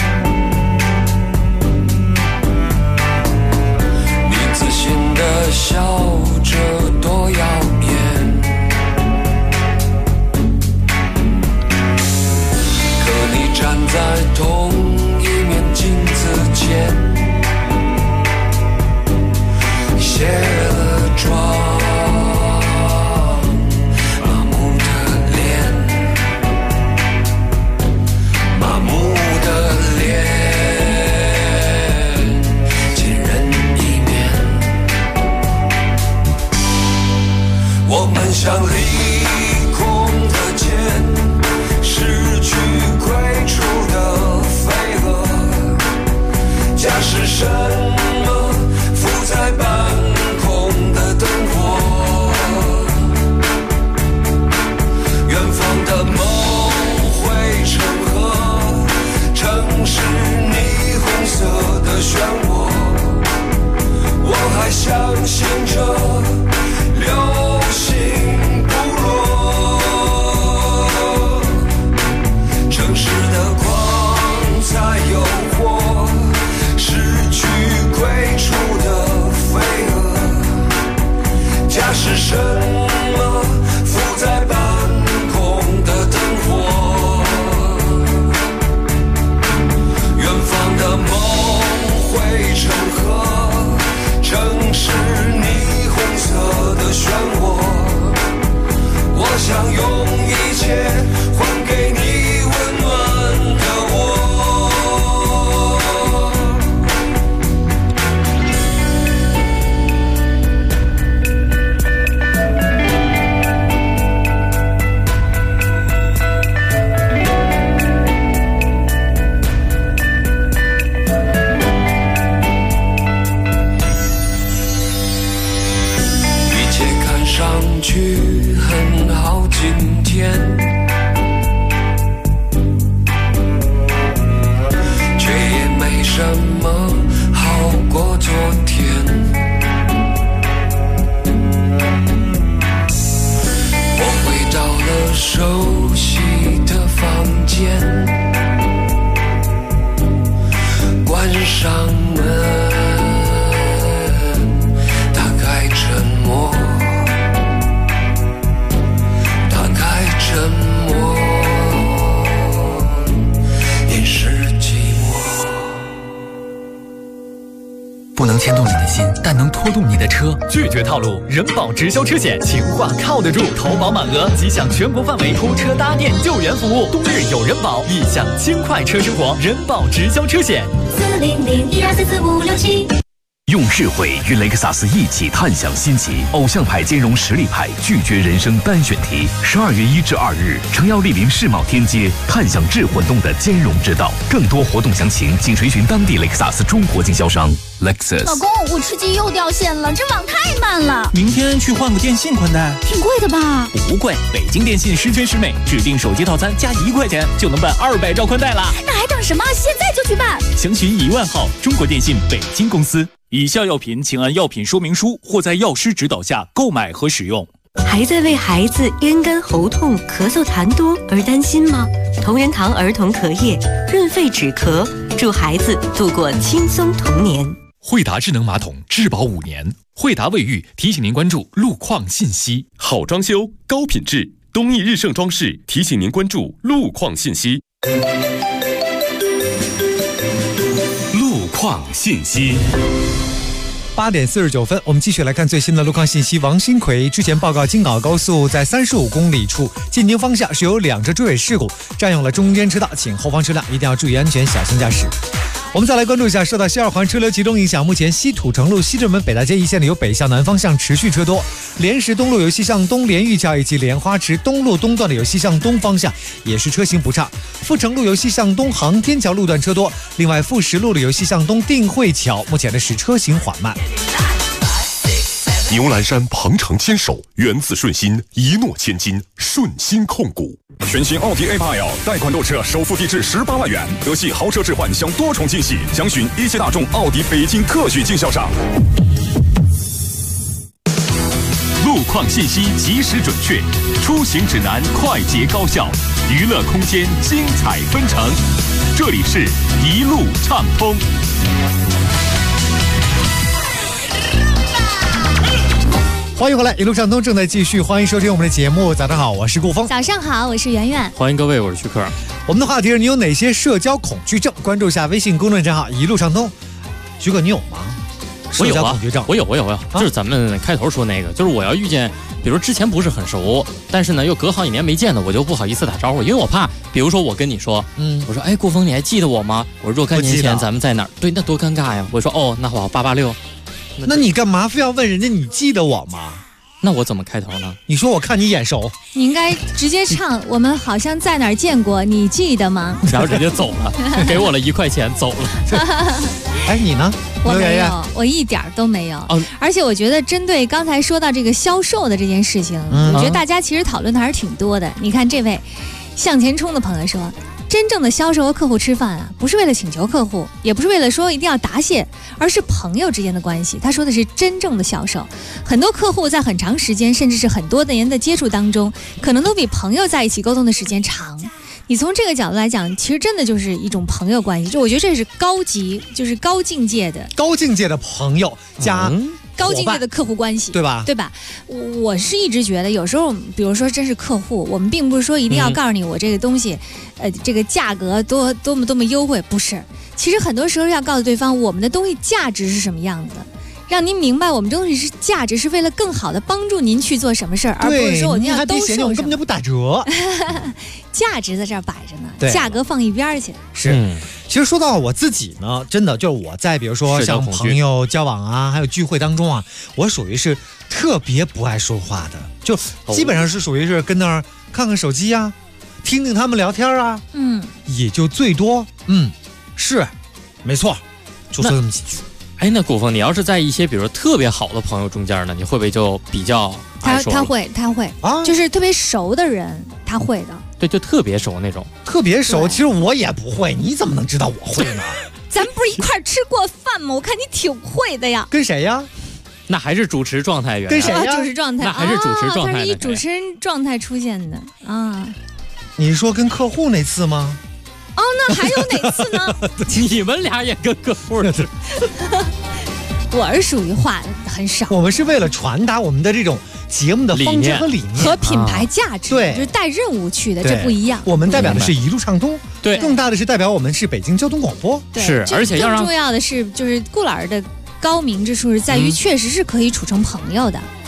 你自信地笑着多耀眼，可你站在同一面镜子前，卸了妆，麻木的脸，麻木的脸，见人一面。我们像离空的箭，失去归处的飞蛾。家是什么？浮在半空的灯火。远方的梦会成河，城市霓虹色的漩涡。我还相信着流星不落，城市的光在诱惑，失去归处的飞蛾。家是什么？浮在半空的灯火。远方的梦会成河，城市霓虹色的漩涡。我想用一切还给你温暖的我。一切看上去很好，今天却也没什么好过昨天。我回到了熟悉的房间，关上门，打开沉默，打开沉默，掩饰寂寞。 不能牵动你的心，但能拖动你的车。 拒绝套路，人保直销车险，情话靠得住，投保满额即享全国范围拖车搭电救援服务。冬日有人保，意享轻快车生活。人保直销车险。 40012444567。 用智慧与雷克萨斯一起探享新奇，偶像派兼容实力派，拒绝人生单选题。12月1至2日，诚耀莅临世贸天阶，探享智混动的兼容之道。更多活动详情，请垂询当地雷克萨斯中国经销商。Lexus。 老公，我吃鸡又掉线了，这网太慢了。 明天去换个电信宽带， 挺贵的吧？ 不贵，北京电信十全十美，指定手机套餐加1块钱就能办200兆宽带了。 那还等什么？现在就去办！ 详询1万号中国电信北京公司。以下药品请按药品说明书或在药师指导下购买和使用。 还在为孩子咽干喉痛、咳嗽痰多而担心吗？同仁堂儿童咳液润肺止咳，助孩子度过轻松童年。 惠达智能马桶质保5年。惠达卫浴提醒您关注路况信息。 好装修，高品质，东义日盛装饰提醒您关注路况信息。 路况信息。 8点49分，我们继续来看最新的路况信息。王新奎之前报告，京港高速在35公里处进京方向是有2车追尾事故，占用了中间车道，请后方车辆一定要注意安全，小心驾驶。我们再来关注一下，受到西二环车流集中影响，目前西土城路、西直门北大街一线的由北向南方向持续车多，莲石东路由西向东连玉桥以及莲花池东路东段的由西向东方向也是车行不畅，阜成路由西向东航天桥路段车多，另外富石路的由西向东定慧桥目前的是车行缓慢。 牛栏山鹏程牵手，源自顺心，一诺千金，顺心控股。 全新奥迪 A8L 贷款购车首付低至18万元，德系豪车置换享多重惊喜，详询一汽大众奥迪北京特许经销商。 路况信息及时准确，出行指南快捷高效，娱乐空间精彩纷呈。这里是一路畅通。 欢迎回来，一路畅通正在继续，欢迎收听我们的节目。早上好，我是顾峰。 早上好，我是圆圆。 欢迎各位，我是徐克。 我们的话题是：你有哪些社交恐惧症？关注一下微信公众账号一路畅通。徐克，你有吗？ 我有社交恐惧症？ 我有，就是咱们开头说那个，就是我要遇见，比如之前不是很熟，但是呢又隔好几年没见的，我就不好意思打招呼，因为我怕，比如说我跟你说，我说哎，顾峰，你还记得我吗？我说若干年前咱们在哪儿？对，那多尴尬呀！我说哦，那好，886。 那你干嘛非要问人家你记得我吗？ 那我怎么开头呢？ 你说我看你眼熟， 你应该直接唱我们好像在哪儿见过，你记得吗？ 然后人家走了，给我了1块钱走了。 哎，你呢？ 我没有，我一点都没有。而且我觉得针对刚才说到这个销售的这件事情，我觉得大家其实讨论的还是挺多的。你看这位向前冲的朋友说，真正的销售和客户吃饭啊，不是为了请求客户，也不是为了说一定要答谢，而是朋友之间的关系。他说的是真正的销售。很多客户在很长时间，甚至是很多年的接触当中，可能都比朋友在一起沟通的时间长。你从这个角度来讲，其实真的就是一种朋友关系。就我觉得这是高级，就是高境界的朋友加。 高境界的客户关系， 对吧？ 对吧？我是一直觉得，有时候，比如说真是客户，我们并不是说一定要告诉你我这个东西，这个价格多么优惠，不是。其实很多时候要告诉对方，我们的东西价值是什么样子的，让您明白我们东西是价值是为了更好的帮助您去做什么事儿，而不是说我一定要兜售什么。 我们根本就不打折， 价值在这儿摆着呢，价格放一边去。 是。其实说到我自己呢，真的就是我在比如说像朋友交往啊，还有聚会当中啊，我属于是特别不爱说话的，就基本上是属于是跟那儿看看手机啊，听听他们聊天啊，也就最多是没错，就说这么几句。 哎，那顾峰，你要是在一些比如说特别好的朋友中间呢，你会不会就比较爱说？ 他会啊，就是特别熟的人他会的。 对，就特别熟那种。 特别熟，其实我也不会，你怎么能知道我会呢？ 咱不是一块吃过饭吗？我看你挺会的呀。 跟谁呀？ 那还是主持状态员。 跟谁呀？ 主持状态。 那还是主持状态。 他是以主持人状态出现的啊。 你是说跟客户那次吗？ 哦，那还有哪次呢？ 你们俩也跟客户呢？ 我是属于话很少。 我们是为了传达我们的这种节目的方针和理念和品牌价值， 对， 就是带任务去的，这不一样。 我们代表的是一路畅通， 对， 更大的是代表我们是北京交通广播， 是，而且要让更重要的是，就是顾老师的高明之处是在于，确实是可以处成朋友的。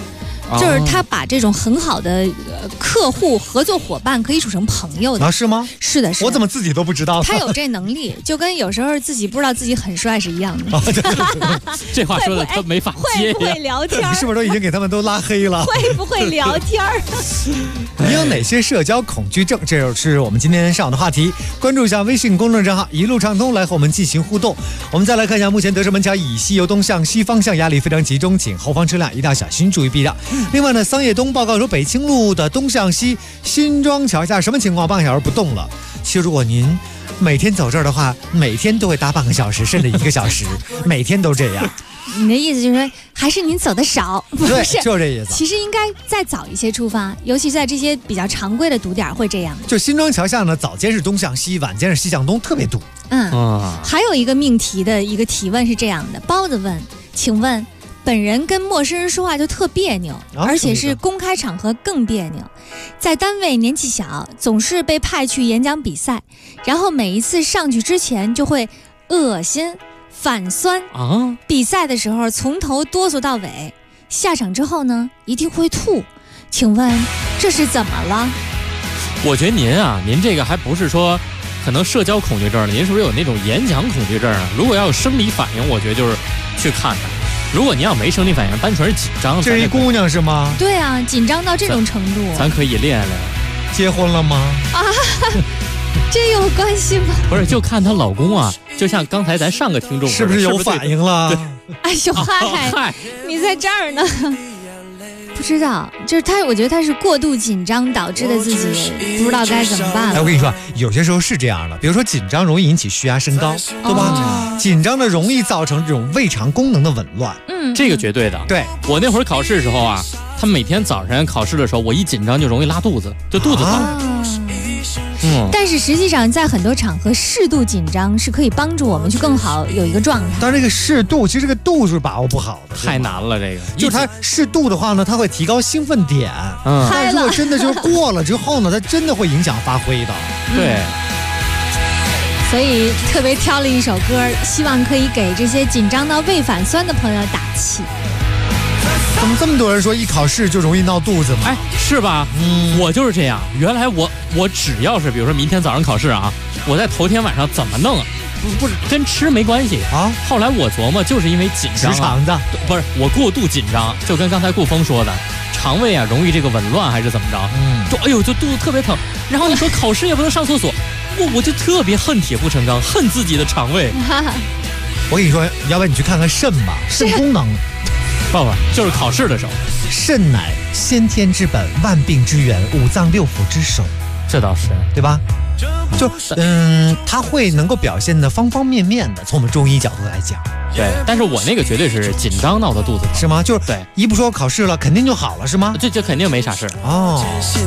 就是他把这种很好的客户、合作伙伴可以处成朋友的。 是吗？ 是的，是的。 我怎么自己都不知道？ 他有这能力，就跟有时候自己不知道自己很帅是一样的。 这话说的他没法接。 会不会聊天？ 你是不是都已经给他们都拉黑了？ 会不会聊天？ 你有哪些社交恐惧症？这就是我们今天上的话题。关注一下微信公众账号一路畅通，来和我们进行互动。我们再来看一下，目前德胜门桥以西由东向西方向压力非常集中，请后方车辆一定要小心，注意避让。另外呢，桑叶东报告说北清路的东向西新庄桥下什么情况？半个小时不动了。其实如果您每天走这儿的话，每天都会搭半个小时甚至1个小时，每天都这样。 你的意思就是说，还是您走的少？不对， 是， 就这意思。 其实应该再早一些出发，尤其在这些比较常规的堵点会这样。 就新庄桥下呢，早间是东向西，晚间是西向东，特别堵。 还有一个命题的一个提问是这样的：包子问，请问本人跟陌生人说话就特别扭，而且是公开场合更别扭。在单位年纪小，总是被派去演讲比赛，然后每一次上去之前就会恶心。反酸啊！比赛的时候从头哆嗦到尾，下场之后呢一定会吐。请问这是怎么了？ 我觉得您这个还不是说可能社交恐惧症，您是不是有那种演讲恐惧症啊？如果要有生理反应，我觉得就是去看看。如果您要没生理反应，单纯是紧张， 这是一姑娘是吗？ 对啊，紧张到这种程度， 咱可以练练。 结婚了吗？ 啊，这有关系吗？ 不是，就看她老公啊，就像刚才咱上个听众是不是有反应了？ 哎呦嗨，你在这儿呢。不知道，就是他，我觉得他是过度紧张导致的自己不知道该怎么办了。 我跟你说，有些时候是这样的，比如说紧张容易引起血压升高，对吧？紧张的容易造成这种胃肠功能的紊乱。 这个绝对的。 对， 我那会儿考试的时候啊，他每天早上考试的时候，我一紧张就容易拉肚子，就肚子疼。 但是实际上，在很多场合，适度紧张是可以帮助我们去更好有一个状态。 但是这个适度，其实这个度是把握不好的， 太难了。这个就是它适度的话呢，它会提高兴奋点。但如果真的就是过了之后呢，它真的会影响发挥的。 对。 所以特别挑了一首歌，希望可以给这些紧张到胃反酸的朋友打气。 怎么这么多人说一考试就容易闹肚子吗？ 哎，是吧？我就是这样。原来我只要是比如说明天早上考试啊，我在头天晚上怎么弄啊？不是跟吃没关系啊。后来我琢磨，就是因为紧张直肠子， 不是我过度紧张，就跟刚才顾峰说的，肠胃啊容易这个紊乱还是怎么着？就哎呦就肚子特别疼。然后你说考试也不能上厕所，我就特别恨铁不成钢，恨自己的肠胃。 我跟你说，要不然你去看看肾吧，肾功能。 不，就是考试的时候， 肾乃先天之本，万病之源，五脏六腑之首。 这倒是， 对吧？就它会能够表现的方方面面的，从我们中医角度来讲。 对，但是我那个绝对是紧张闹的肚子疼， 是吗？就是对， 一不说考试了，肯定就好了，是吗？ 这肯定没啥事哦。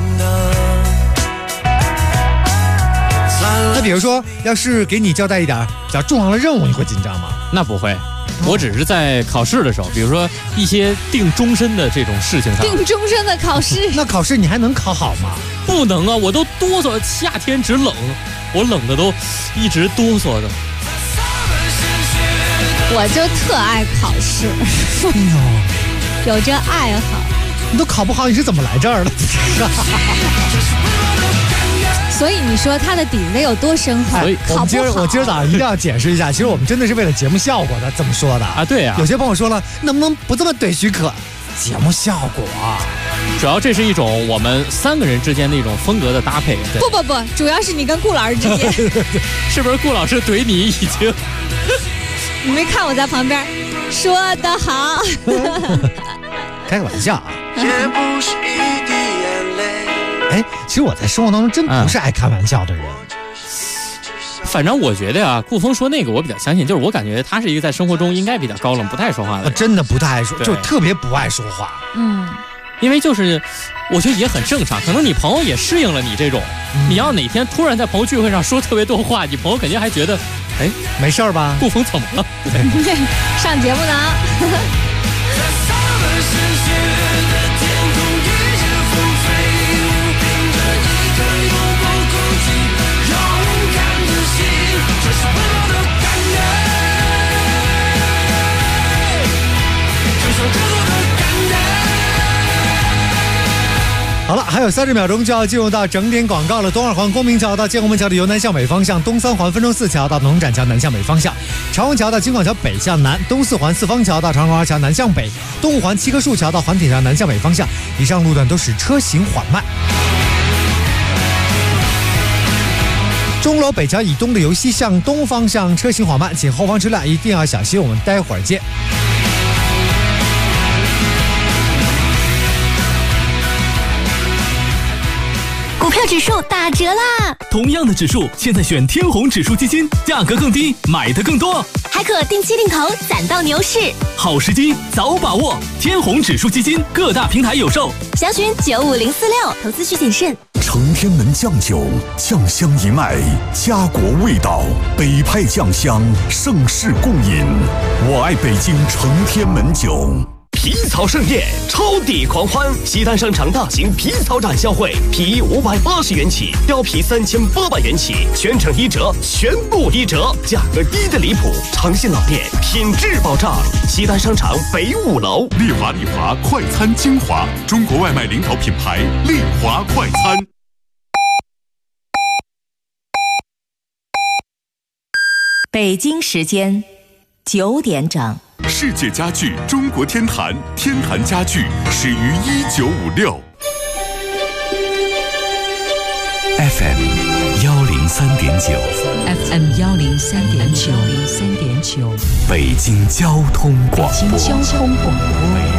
那比如说，要是给你交代一点比较重要的任务，你会紧张吗？ 那不会。我只是在考试的时候，比如说一些定终身的这种事情上。 定终身的考试， 那考试你还能考好吗？ 不能啊，我都哆嗦，夏天直冷，我冷的都一直哆嗦的。 我就特爱考试，有这爱好。 你都考不好，你是怎么来这儿的？ 所以你说他的底子得有多深厚？ 我今儿早上一定要解释一下，其实我们真的是为了节目效果的这么说的啊。对啊， 有些朋友说了，能不能不这么怼许可？节目效果， 主要这是一种我们3个人之间的一种风格的搭配。 不，主要是你跟顾老师之间， 是不是顾老师怼你已经？ 你没看我在旁边，说得好。 开个玩笑啊。哎，其实我在生活当中真不是爱开玩笑的人。 反正我觉得啊，顾峰说那个我比较相信，就是我感觉他是一个在生活中应该比较高冷、不太爱说话的人。 真的不太爱说，就特别不爱说话。 因为就是我觉得也很正常，可能你朋友也适应了你这种。你要哪天突然在朋友聚会上说特别多话，你朋友肯定还觉得，哎， 没事吧？ 顾峰怎么了？ 上节目呢？ 还有30秒钟就要进入到整点广告了。东二环公民桥到建国门桥的由南向北方向，东3环分钟4桥到农展桥南向北方向，长虹桥到京广桥北向南，东4环4方桥到长虹桥南向北，东5环7棵树桥到环铁桥南向北方向，以上路段都是车行缓慢。钟楼北桥以东的由西向东方向车行缓慢，请后方车辆一定要小心。我们待会儿见。 股票指数打折啦！ 同样的指数，现在选天弘指数基金，价格更低，买的更多， 还可定期定投，攒到牛市。 好时机，早把握！天弘指数基金各大平台有售， 详询95046，投资需谨慎。 承天门酱酒，酱香一脉，家国味道，北派酱香，盛世共饮。我爱北京承天门酒。 皮草盛宴，超抵狂欢！西单商场大型皮草展销会，皮衣580元起，貂皮3800元起，全程1折，全部1折，价格低的离谱。诚信老店，品质保障。西单商场北5楼。 丽华快餐精华，中国外卖领导品牌丽华快餐。 北京时间9点整。 世界家具中国天坛，天坛家具始于1956。 FM 103.9 FM 103.9 北京交通广播。 北京交通广播。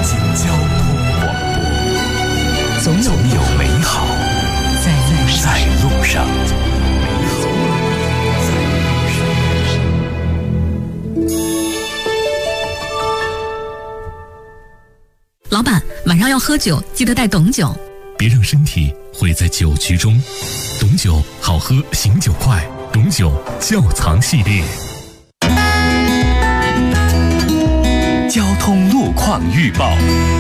总有美好在路上。 老板，晚上要喝酒，记得带董酒。 别让身体毁在酒局中。董酒好喝，醒酒快。董酒窖藏系列。 交通路况预报。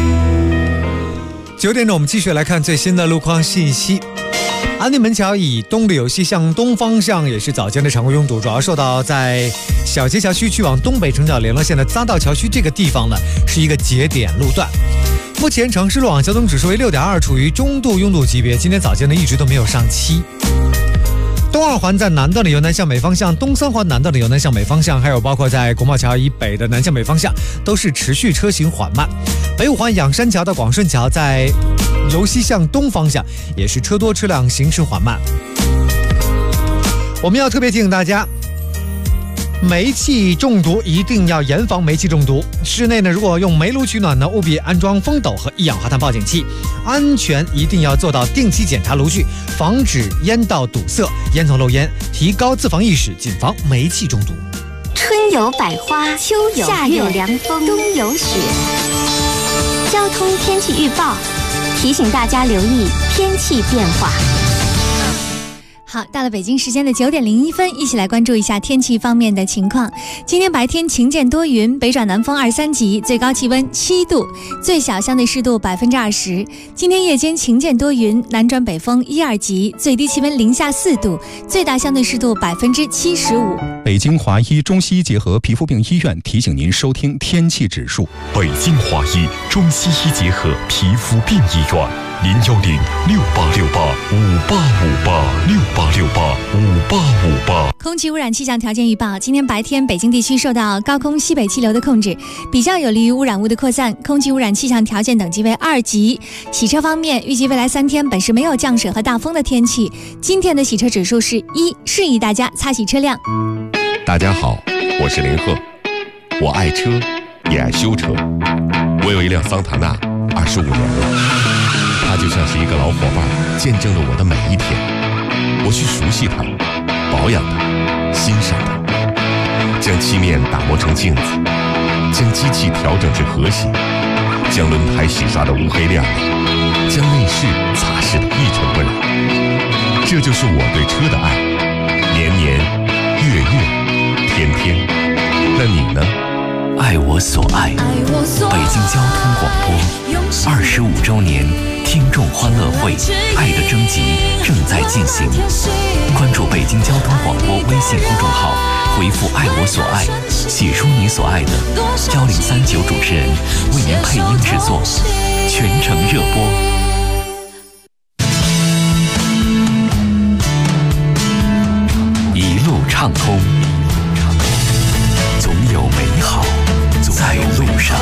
9点钟，我们继续来看最新的路况信息。安定门桥以东的由西向东方向也是早间的常规拥堵，主要受到在小街桥区去往东北城角联络线的匝道桥区这个地方呢，是一个节点路段。目前城市路网交通指数为6.2，处于中度拥堵级别。今天早间呢一直都没有上7。东二环在南段的由南向北方向，东3环南段的由南向北方向，还有包括在国贸桥以北的南向北方向，都是持续车行缓慢。北5环仰山桥到广顺桥在由西向东方向也是车多车辆行驶缓慢。我们要特别提醒大家，煤气中毒一定要严防煤气中毒。室内呢，如果用煤炉取暖呢，务必安装风斗和一氧化碳报警器，安全一定要做到定期检查炉具，防止烟道堵塞、烟囱漏烟，提高自防意识，谨防煤气中毒。 春有百花，秋有夏有凉风，冬有雪。交通天气预报提醒大家留意天气变化。 好，到了北京时间的9点01分，一起来关注一下天气方面的情况。今天白天晴间多云，北转南风2、3级，最高气温7度，最小相对湿度20%。今天夜间晴间多云，南转北风1、2级，最低气温零下4度，最大相对湿度75%。 北京华医中西医结合皮肤病医院提醒您收听天气指数。 北京华医中西医结合皮肤病医院，0106868585858，68585858。 空气污染气象条件预报：今天白天，北京地区受到高空西北气流的控制，比较有利于污染物的扩散，空气污染气象条件等级为2级。洗车方面，预计未来3天本市没有降水和大风的天气，今天的洗车指数是1，适宜大家擦洗车辆。 大家好，我是林鹤，我爱车，也爱修车。我有一辆桑塔纳，25年了。它就像是一个老伙伴，见证了我的每一天。我去熟悉它，保养它，欣赏它，将漆面打磨成镜子，将机器调整至和谐，将轮胎洗刷得乌黑亮丽，将内饰擦拭得一尘不染。这就是我对车的爱，年年，月月，天天。那你呢？ 爱我所爱，北京交通广播25周年听众欢乐会爱的征集正在进行，关注北京交通广播微信公众号，回复爱我所爱，写出你所爱的，1039主持人为您配音制作，全程热播。 畅通，总有美好在路上。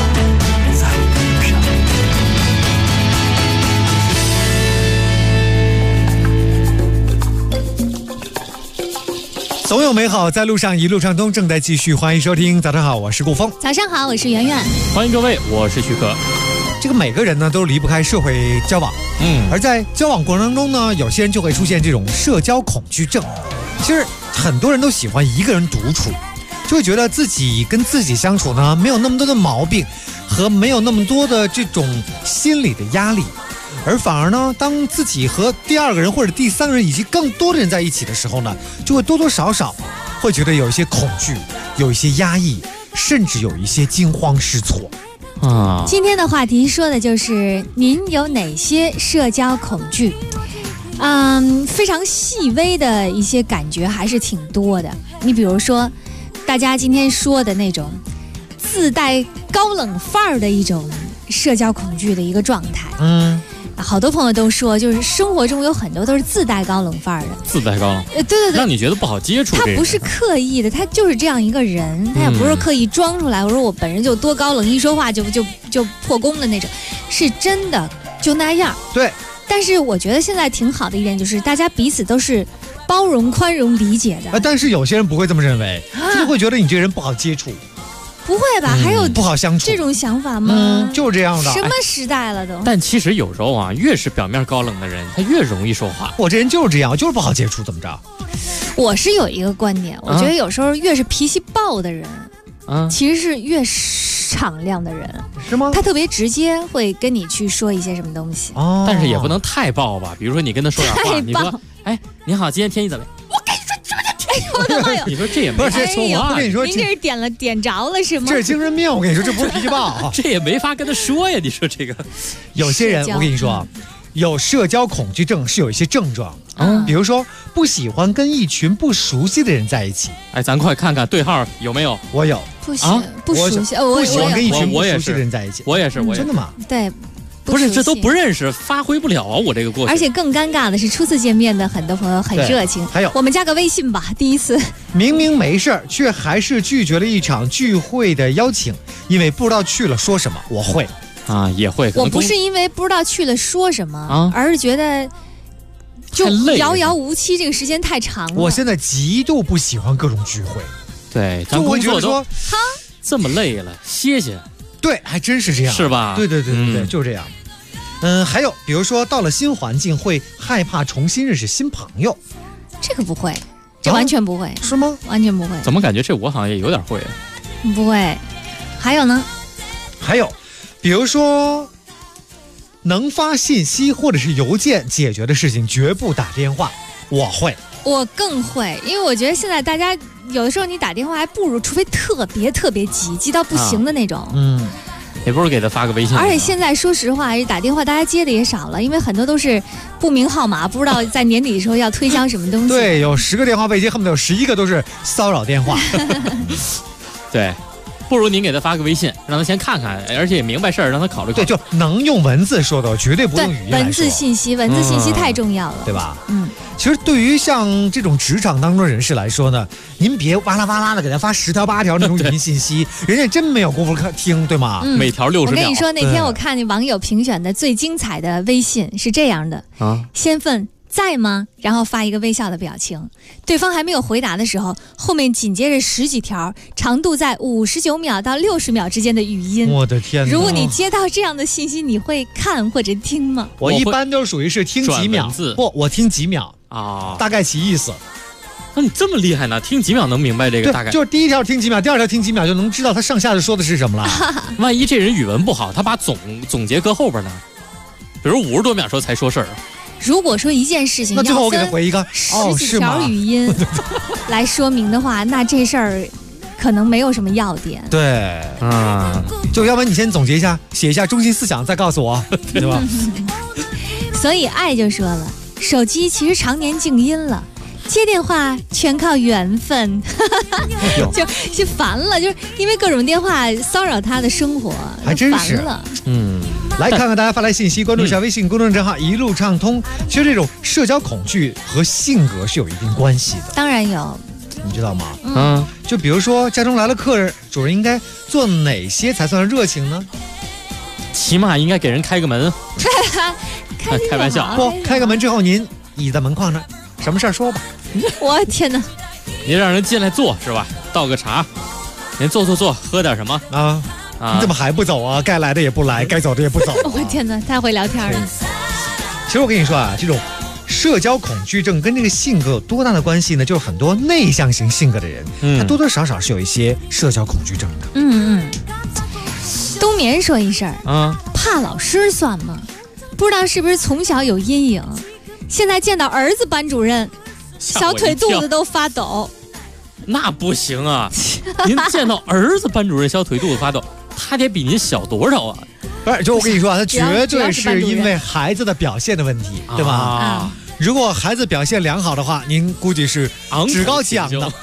总有美好在路上，一路畅通，正在继续，欢迎收听。早上好，我是顾峰。 早上好，我是圆圆。 欢迎各位，我是徐可。 这个每个人呢都离不开社会交往，而在交往过程当中呢，有些人就会出现这种社交恐惧症。其实很多人都喜欢一个人独处，就会觉得自己跟自己相处呢，没有那么多的毛病，和没有那么多的这种心理的压力。而反而呢，当自己和第二个人或者第三个人以及更多的人在一起的时候呢，就会多多少少会觉得有一些恐惧，有一些压抑，甚至有一些惊慌失措。 今天的话题说的就是您有哪些社交恐惧？非常细微的一些感觉还是挺多的。你比如说，大家今天说的那种自带高冷范儿的一种社交恐惧的一个状态。好多朋友都说，就是生活中有很多都是自带高冷范儿的。自带高冷，对， 让你觉得不好接触。 他不是刻意的，他就是这样一个人，他也不是刻意装出来。我说我本人就多高冷，一说话就破功的那种，是真的就那样。 对。 但是我觉得现在挺好的一点就是，大家彼此都是包容、宽容、理解的。 但是有些人不会这么认为，就会觉得你这个人不好接触。 不会吧？还有不好相处这种想法吗？ 就是这样的。 什么时代了都？ 但其实有时候啊，越是表面高冷的人，他越容易说话。 我这人就是这样，就是不好接触，怎么着？ 我是有一个观点，我觉得有时候越是脾气暴的人，其实是越敞亮的人， 是吗？ 他特别直接，会跟你去说一些什么东西。 但是也不能太暴吧？比如说你跟他说点话，你说，你好，今天天气怎么样？你说这也没法说话。 我跟你说， 您这是点着了是吗？ 这是精神病，我跟你说，这不是脾气暴， 这也没法跟他说呀。你说这个， 有些人我跟你说，有社交恐惧症是有一些症状，比如说不喜欢跟一群不熟悉的人在一起。 咱快看看对号有没有？ 我有。 不熟悉， 不喜欢跟一群不熟悉的人在一起。 我也是， 真的吗？ 对。 不是，这都不认识，发挥不了啊！我这个过去。 而且更尴尬的是，初次见面的很多朋友很热情。 还有， 我们加个微信吧。第一次， 明明没事儿，却还是拒绝了一场聚会的邀请，因为不知道去了说什么。我会也会。 我不是因为不知道去了说什么，而是觉得就遥遥无期，这个时间太长了。 我现在极度不喜欢各种聚会。 对， 就我觉得说， 这么累了，歇歇。 对，还真是这样， 是吧？ 对，就是这样。还有比如说到了新环境会害怕重新认识新朋友， 这个不会，这完全不会， 是吗？ 完全不会。 怎么感觉这我好像也有点会？ 不会。还有呢？ 还有，比如说能发信息或者是邮件解决的事情，绝不打电话。我会。 我更会，因为我觉得现在大家有的时候你打电话还不如，除非特别急到不行的那种。 也不如给他发个微信。 而且现在说实话，打电话大家接的也少了，因为很多都是不明号码，不知道在年底的时候要推销什么东西。 对，有10个电话未接，恨不得有11个都是骚扰电话。 对，不如您给他发个微信，让他先看看，而且也明白事儿，让他考虑。 对，就能用文字说的，绝对不用语音来说。 文字信息太重要了， 对吧？其实对于像这种职场当中的人士来说呢，您别哇啦哇啦的给他发10条8条那种语音信息，人家真没有功夫听，对吗？ 每条60秒。 我跟你说，那天我看见网友评选的最精彩的微信是这样的先问在吗？然后发一个微笑的表情，对方还没有回答的时候，后面紧接着10几条，长度在59秒到60秒之间的语音。 我的天哪！ 如果你接到这样的信息，你会看或者听吗？ 我一般都属于是听几秒，不，我听几秒大概其意思。 那你这么厉害呢？听几秒能明白这个大概？ 就是第一条听几秒，第二条听几秒，就能知道他上下的说的是什么了。 万一这人语文不好，他把总结搁后边呢？比如50多秒时候才说事儿。 如果说一件事情， 那最后我给他回一个 10几条语音来说明的话，那这事儿可能没有什么要点。 对，就要不然你先总结一下，写一下中心思想，再告诉我，对吧？ 所以爱就说了，手机其实常年静音了，接电话全靠缘分，就烦了，就是因为各种电话骚扰他的生活， 还真是烦了。 来看看大家发来信息，关注一下微信公众账号一路畅通。其实这种社交恐惧和性格是有一定关系的。 当然有， 你知道吗？嗯，就比如说家中来了客人，主人应该做哪些才算热情呢？ 起码应该给人开个门。开玩笑， 不开个门之后，您倚在门框那，什么事儿说吧。 我天哪！ 您让人进来坐是吧？倒个茶，您坐，喝点什么啊？你怎么还不走啊？该来的也不来，该走的也不走。 我天哪，太会聊天了。 其实我跟你说啊，这种社交恐惧症跟这个性格有多大的关系呢？就是很多内向型性格的人，他多多少少是有一些社交恐惧症的。 冬眠说一声怕老师算吗？不知道是不是从小有阴影，现在见到儿子班主任，小腿肚子都发抖。 那不行啊！您见到儿子班主任小腿肚子发抖，他得比您小多少啊？ 不是，就我跟你说啊，他绝对是因为孩子的表现的问题，对吧？如果孩子表现良好的话，您估计是趾高气扬的。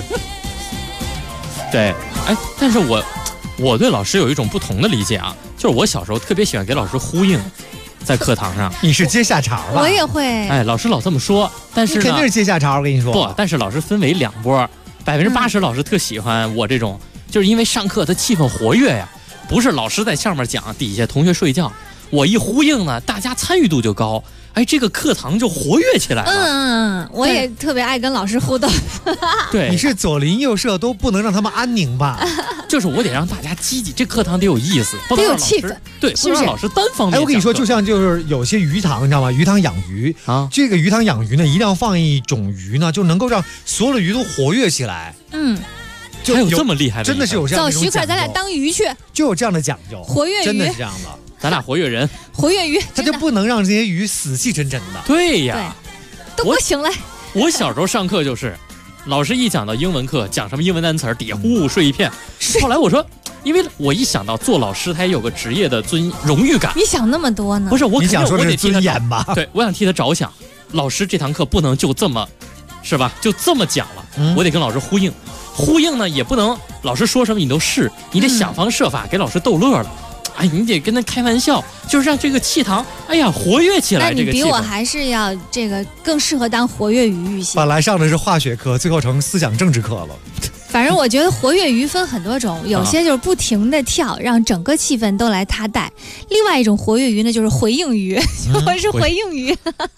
对，哎，但是我对老师有一种不同的理解啊，就是我小时候特别喜欢给老师呼应。在课堂上， 你是接下茬吧？ 我也会。 哎，老师老这么说，但是你肯定是接下茬。我跟你说， 不，但是老师分为2波，80%老师特喜欢我这种，就是因为上课的气氛活跃呀，不是老师在上面讲，底下同学睡觉，我一呼应呢，大家参与度就高，哎，这个课堂就活跃起来了。 我也特别爱跟老师互动。 对， 你是左邻右舍都不能让他们安宁吧？ 就是我得让大家积极，这课堂得有意思， 得有气氛。 对，不能让老师单方面。 哎，我跟你说，就像就是有些鱼塘，你知道吗？鱼塘养鱼啊，这个鱼塘养鱼呢，一定要放一种鱼呢，就能够让所有的鱼都活跃起来。 就还有这么厉害的， 真的是有这样的。 走，徐克，咱俩当鱼去， 就有这样的讲究， 活跃鱼， 真的是这样的。 咱俩活跃人， 活跃鱼， 他就不能让这些鱼死气沉沉的。 对呀， 都不醒来。 我小时候上课就是，老师一讲到英文课，讲什么英文单词，底下呼睡一片。后来我说，因为我一想到做老师，他也有个职业的荣誉感。 你想那么多呢？ 不是，我你想说是尊严吧？ 对，我想替他着想。老师这堂课不能就这么，是吧？就这么讲了，我得跟老师呼应。呼应呢，也不能老师说什么你都是，你得想方设法给老师逗乐了。哎，你得跟他开玩笑，就是让这个气堂，哎呀，活跃起来。 那你比我还是要这个更适合当活跃鱼一些。 本来上的是化学课，最后成思想政治课了。 反正我觉得活跃鱼分很多种，有些就是不停的跳，让整个气氛都来他带；另外一种活跃鱼呢，就是回应鱼，我是回应鱼。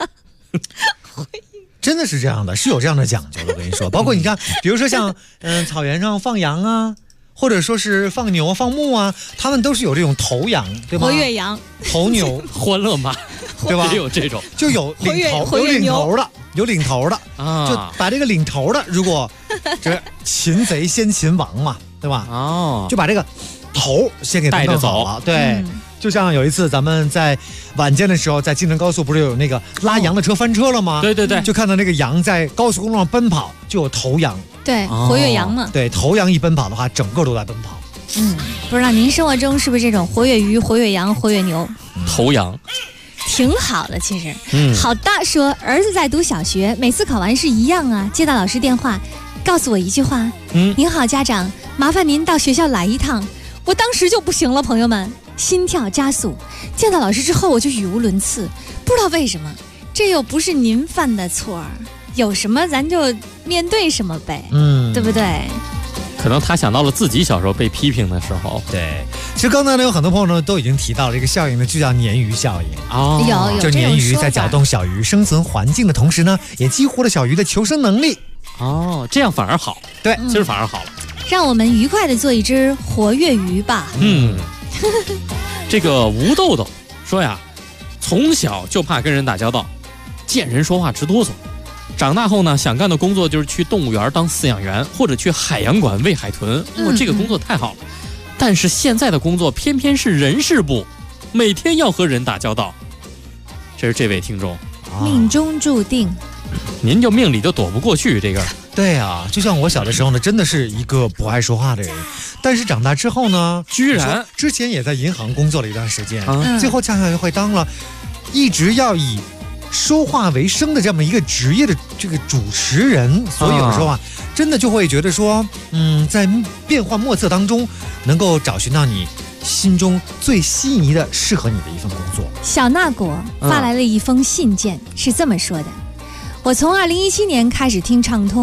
真的是这样的，是有这样的讲究的。我跟你说，包括你看，比如说像草原上放羊啊。或者说是放牛放牧啊，他们都是有这种头羊，对吧？ 活跃羊、 头牛、 欢乐马， 对吧？ 也有这种， 就有领头的啊，就把这个领头的，如果这擒贼先擒王嘛，对吧？哦，就把这个头先给带着走了，对。就像有一次咱们在晚间的时候，在京承高速不是有那个拉羊的车翻车了吗？ 对对对， 就看到那个羊在高速公路上奔跑，就有头羊。 对，活跃羊嘛。 对，头羊一奔跑的话，整个都在奔跑。 不知道您生活中是不是这种活跃鱼、活跃羊、活跃牛？ 头羊。 挺好的，其实。好大说，儿子在读小学，每次考完试一样啊，接到老师电话，告诉我一句话：您好，家长，麻烦您到学校来一趟。我当时就不行了，朋友们。心跳加速，见到老师之后我就语无伦次，不知道为什么，这又不是您犯的错，有什么咱就面对什么呗，对不对？ 可能他想到了自己小时候被批评的时候。 对，其实刚才呢有很多朋友呢都已经提到了这个效应呢，就叫鲶鱼效应哦，有就鲶鱼在搅动小鱼生存环境的同时呢，也激活了小鱼的求生能力。 哦，这样反而好。 对， 其实反而好了。 让我们愉快的做一只活跃鱼吧。 这个吴豆豆说呀，从小就怕跟人打交道，见人说话直哆嗦。长大后呢，想干的工作就是去动物园当饲养员，或者去海洋馆喂海豚。这个工作太好了。但是现在的工作偏偏是人事部，每天要和人打交道。这是这位听众， 命中注定。 您就命里就躲不过去这个。 对啊，就像我小的时候呢，真的是一个不爱说话的人，但是长大之后呢， 居然之前也在银行工作了一段时间，最后降下会当了一直要以说话为生的这么一个职业的这个主持人，所以有的时候啊，真的就会觉得说，在变幻莫测当中，能够找寻到你心中最心仪的、适合你的一份工作。 小纳果发来了一封信件，是这么说的：我从2017年开始听畅通，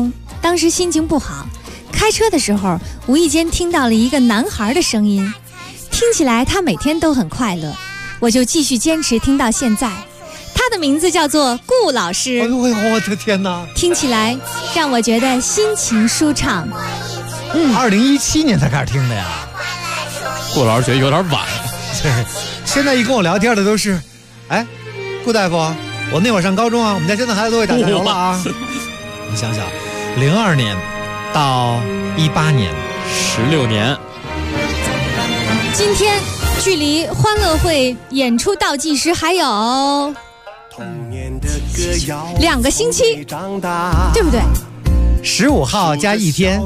当时心情不好，开车的时候无意间听到了一个男孩的声音，听起来他每天都很快乐，我就继续坚持听到现在。他的名字叫做顾老师。 哎呦，我的天哪！ 听起来让我觉得心情舒畅。 2017年才开始听的呀。 顾老师觉得有点晚。 对，现在一跟我聊天的都是，哎，顾大夫，我那会儿上高中啊，我们家现在孩子都会打酱油了啊。你想想，02年到18年 ，16年。 今天距离欢乐会演出倒计时还有2个星期，对不对 ？15号加1天，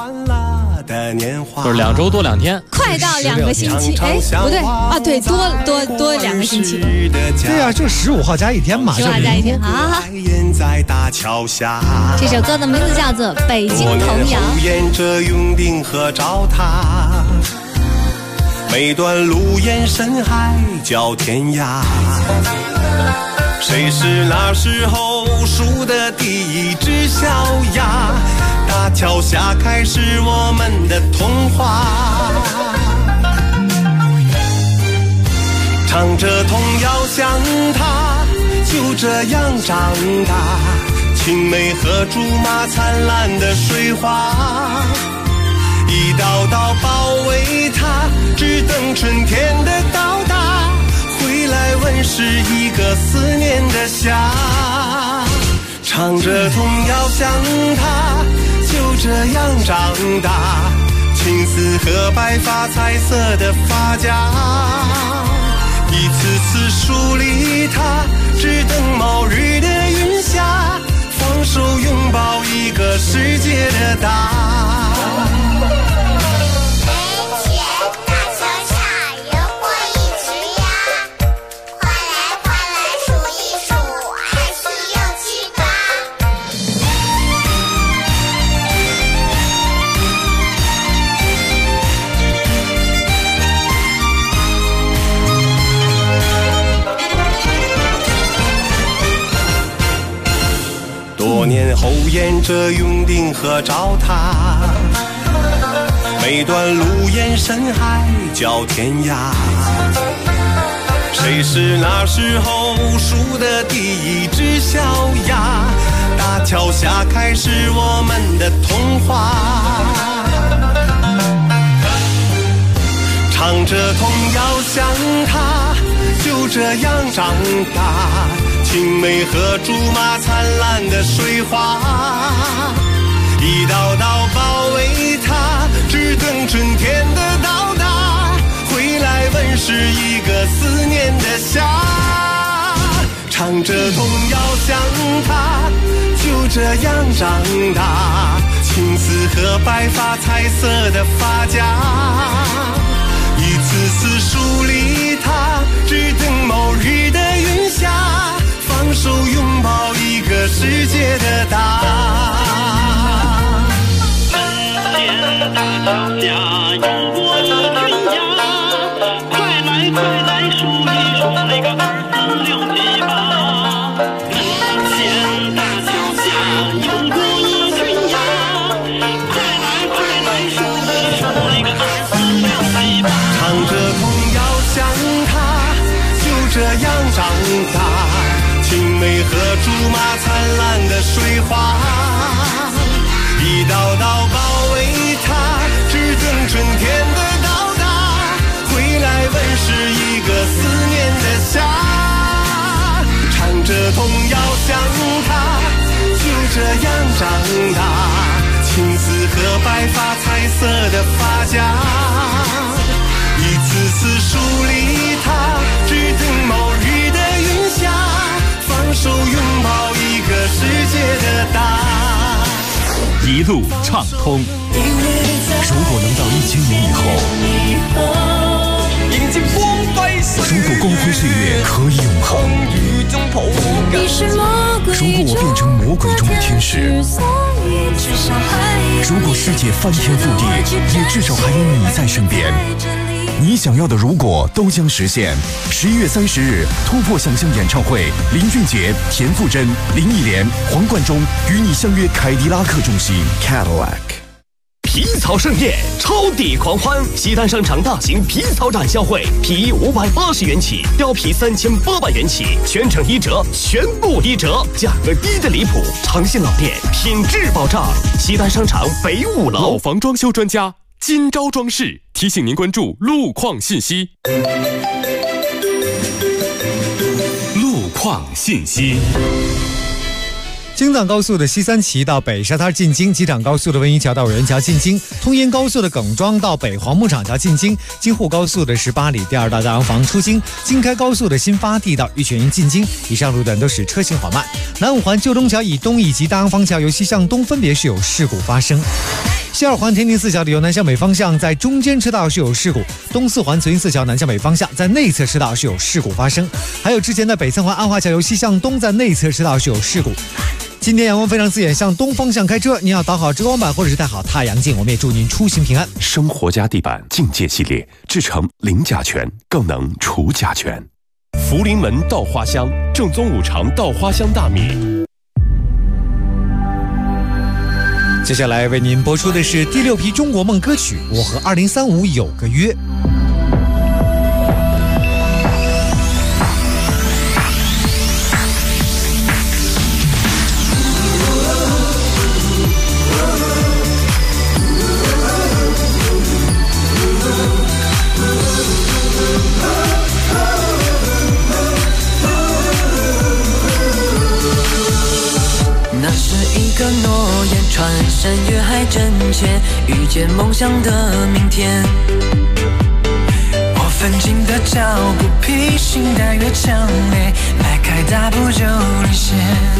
就是2周多2天， 快到2个星期。哎，不对啊，对，多2个星期。 对啊，就15号加1天嘛。15 号加1天啊。这首歌的名字叫做《北京童谣》。 沿着永定河找他，每段路沿深海叫天涯。谁是那时候数的第一只小鸭？大桥下开始我们的童话，唱着童谣像他，就这样长大。青梅和竹马灿烂的水花，一道道包围它，只等春天的到达。回来问是一个思念的夏，唱着童谣像他，就这样长大。青丝和白发彩色的发夹，一次次梳理它，只等某日的云霞，放手拥抱一个世界的大。多年后沿着永定河找他，每段路沿深海叫天涯。谁是那时候数的第一只小鸭？大桥下开始我们的童话，唱着童谣像他，就这样长大。青梅和竹马灿烂的水花，一道道包围它，只等春天的到达。回来问是一个思念的夏，唱着童谣像它，就这样长大。青丝和白发彩色的发夹，一次次梳理它，只等某日的云霞，放手拥抱一个世界的大。门前大桥下有我一群鸭，快来快来数一数那个2、4、6、7、8。门前大桥下有我一群鸭，快来快来数一数那个2、4、6、7、8。唱着童谣像他，就这样长大。青梅和竹马灿烂的水花，一道道包围它，只等春天的到达。回来问是一个思念的夏，唱着童谣像它，就这样长大。青丝和白发彩色的发夹，一次次梳理它，只等某日的云霞，放手拥抱一个世界的大。 一路畅通。 如果能到1000年以后， 迎接光辉岁月， 如果光辉岁月可以永恒，如果我变成魔鬼中的天使，如果世界翻天覆地，也至少还有你在身边。 你想要的如果都将实现。11月30日，突破想象演唱会，林俊杰、田馥甄、林忆莲、黄贯中与你相约凯迪拉克中心 Cadillac。 皮草盛宴，超抵狂欢！西单商场大型皮草展销会，皮衣580元起，貂皮3800元起，全程1折，全部1折，价格低的离谱，诚信老店，品质保障。西单商场北5楼。 老房装修专家金招装饰提醒您关注路况信息。路况信息。 京藏高速的西三旗到北沙滩进京，机场高速的温榆桥到人桥进京，通燕高速的耿庄到北黄牧场桥进京，京沪高速的18里第2道大洋房出京，京开高速的新发地到玉泉营进京。以上路段都是车行缓慢。南五环旧中桥以东以及大洋坊桥由西向东分别是有事故发生。西二环天津四桥的由南向北方向在中间车道是有事故，东四环慈云寺桥南向北方向在内侧车道是有事故发生。还有之前的北三环安华桥由西向东在内侧车道是有事故。今天阳光非常刺眼，向东方向开车，您要倒好遮光板或者是戴好太阳镜。我们也祝您出行平安。 生活家地板境界系列制成零甲醛，更能除甲醛。福临门稻花香，正宗五常稻花香大米。 接下来为您播出的是第6批中国梦歌曲《我和2035有个约》。 个诺言穿山越海真切，遇见梦想的明天。我奋进的脚步，披星戴月强烈，迈开大步就领先。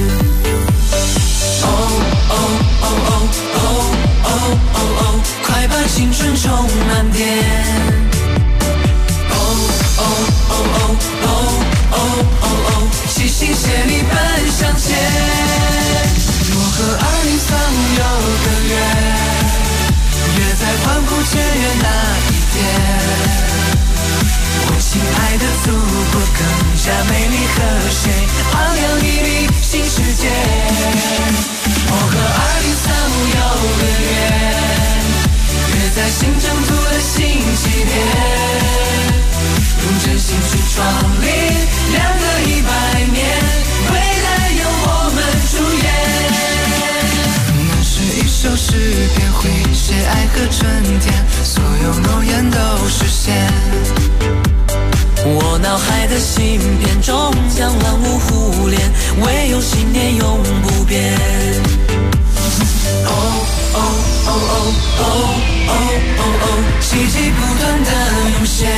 哦哦哦哦哦哦哦哦，快把青春充满电。哦哦哦哦哦哦哦哦，齐心协力奔向前。我和2035有个约，约在欢呼雀跃那一天。我亲爱的祖国更加美丽和谐，昂扬屹立新世界。我和2035有个约，约在新征途的新起点，用真心去创立2个100年，未来由我们主演。一首诗篇会写爱和春天，所有诺言都实现。我脑海的芯片终将万物互联，唯有信念永不变。哦哦哦哦哦哦哦哦，奇迹不断的涌现。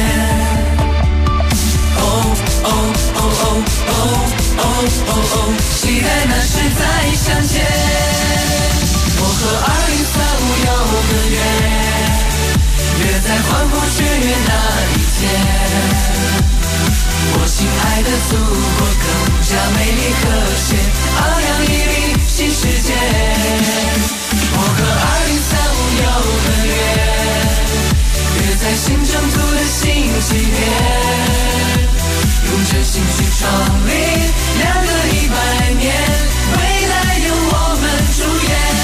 哦哦哦哦哦哦哦哦，期待那时再相见。我和2035有个约，约在欢呼雀跃那一天。我亲爱的祖国更加美丽和谐，昂扬屹立新世界。我和2035有个约，约在新征途的新起点，用真心去创立2个100年，未来由我们主演。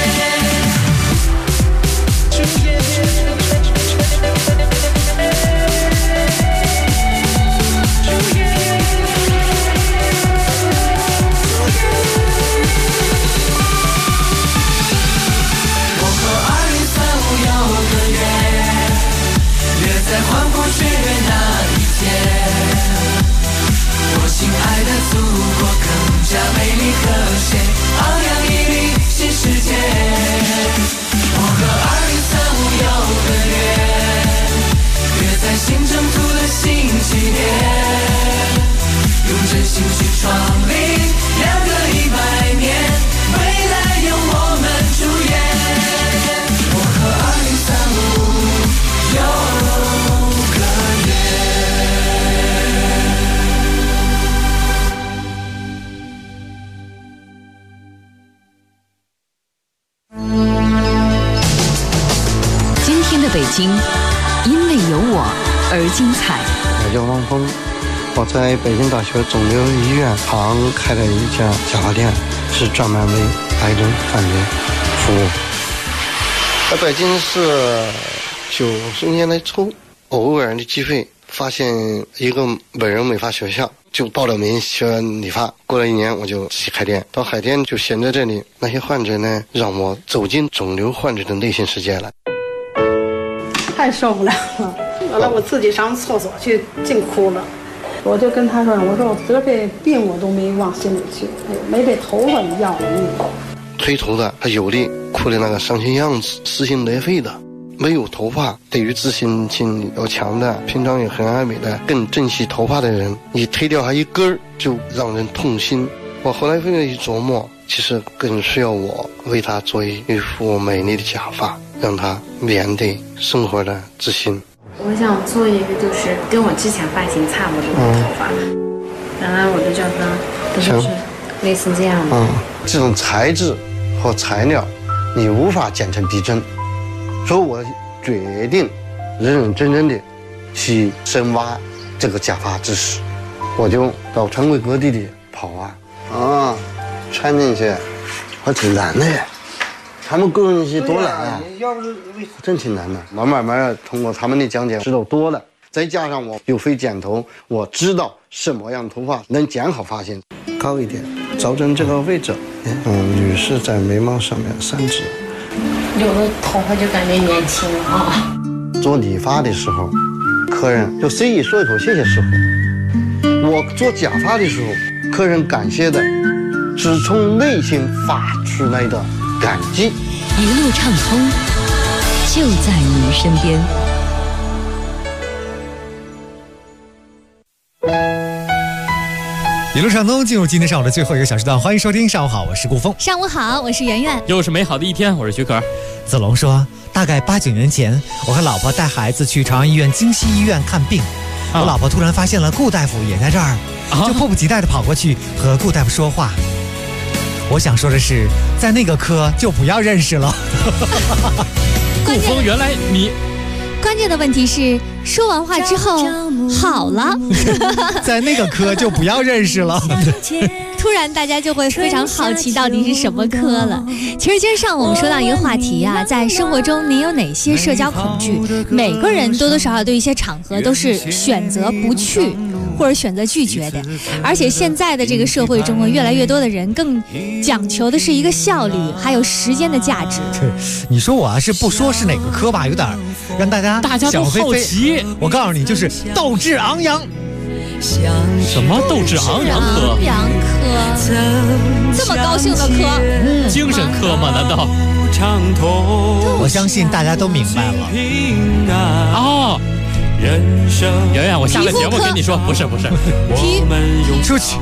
在欢呼雀跃那一天，我亲爱的祖国更加美丽和谐，昂扬屹立新世界。我和2035有个约，约在新征途的新起点，用真心去创立2个100年，未来由我们主演。我和2035有北京因为有我而精彩。 我叫汪峰，我在北京大学肿瘤医院旁开了一家假发店，是专门为癌症患者服务。在北京是90年代初，偶然的机会发现一个美容美发学校，就报了名学理发。过了1年，我就自己开店。到海淀就选在这里，那些患者呢，让我走进肿瘤患者的内心世界了。 太受不了了，完了我自己上厕所去净哭了。我就跟他说，我说我得这病我都没往心里去，没这头发要了命。 推头的他有力，哭的那个伤心样子，撕心裂肺的。没有头发，对于自信心要强的，平常也很爱美的，更珍惜头发的人，你推掉他一根儿，就让人痛心。我后来一琢磨，其实更需要我为他做一副美丽的假发，让他面对生活的自信。 我想做一个就是跟我之前发型差不多的头发，然后我就叫他就是类似这样的。 这种材质和材料，你无法剪成逼真。所以我决定认认真真的去深挖这个假发知识，我就到全国各地的跑穿进去还挺难的，他们工人些多难啊，真挺难的。慢慢通过他们的讲解知道多了，再加上我又会剪头，我知道什么样头发能剪好发型，高一点，找准这个位置。女士在眉毛上面3指。 有的头发就感觉年轻啊。 做理发的时候，客人就随意说一口谢谢师傅。我做假发的时候，客人感谢的是从内心发出来的感激。 一路畅通，就在您身边。 一路畅通，进入今天上午的最后1个小时段，欢迎收听。上午好，我是顾峰。 上午好，我是圆圆。 又是美好的一天，我是徐可。 子龙说，大概8、9年前，我和老婆带孩子去朝阳医院京西医院看病，我老婆突然发现了顾大夫也在这儿，就迫不及待地跑过去和顾大夫说话。我想说的是，在那个科就不要认识了。 顾峰，原来你。 关键的问题是，说完话之后好了， 在那个科就不要认识了。 突然大家就会非常好奇到底是什么科了。其实今儿上午我们说到一个话题啊，在生活中你有哪些社交恐惧？每个人多多少少对一些场合都是选择不去或者选择拒绝的。而且现在的这个社会中啊，越来越多的人更讲求的是一个效率还有时间的价值。 你说我是不说是哪个科吧，有点让大家都好奇。 我告诉你，就是斗志昂扬。 什么斗志昂扬科？ 昂扬科，这么高兴的科， 精神科吗？难道？ 我相信大家都明白了。 哦，圆圆，我下了节目跟你说，不是， 出去，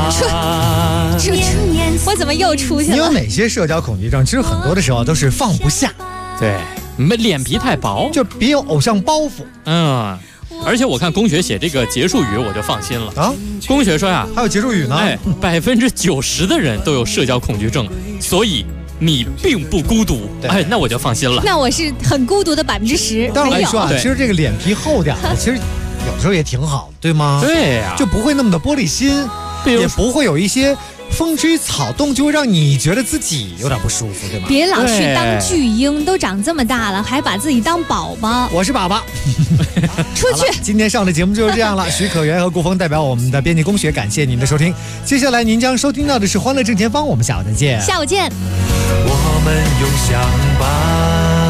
我怎么又出去了？ 你有哪些社交恐惧症？其实很多的时候都是放不下， 对，你们脸皮太薄， 就别有偶像包袱。 而且我看公学写这个结束语，我就放心了啊。公学说呀， 还有结束语呢。 90%的人都有社交恐惧症，所以你并不孤独。那我就放心了。 那我是很孤独的10%。 当然说啊，其实这个脸皮厚点的，其实有时候也挺好，对吗？ 对呀， 就不会那么的玻璃心，也不会有一些风吹草动就会让你觉得自己有点不舒服，对吗？ 别老去当巨婴，都长这么大了，还把自己当宝宝。 我是宝宝， 出去。 今天上的节目就是这样了。徐可元和顾峰代表我们的编辑公学，感谢您的收听。接下来您将收听到的是《欢乐正前方》，我们下午再见。 下午见。 我们用相伴。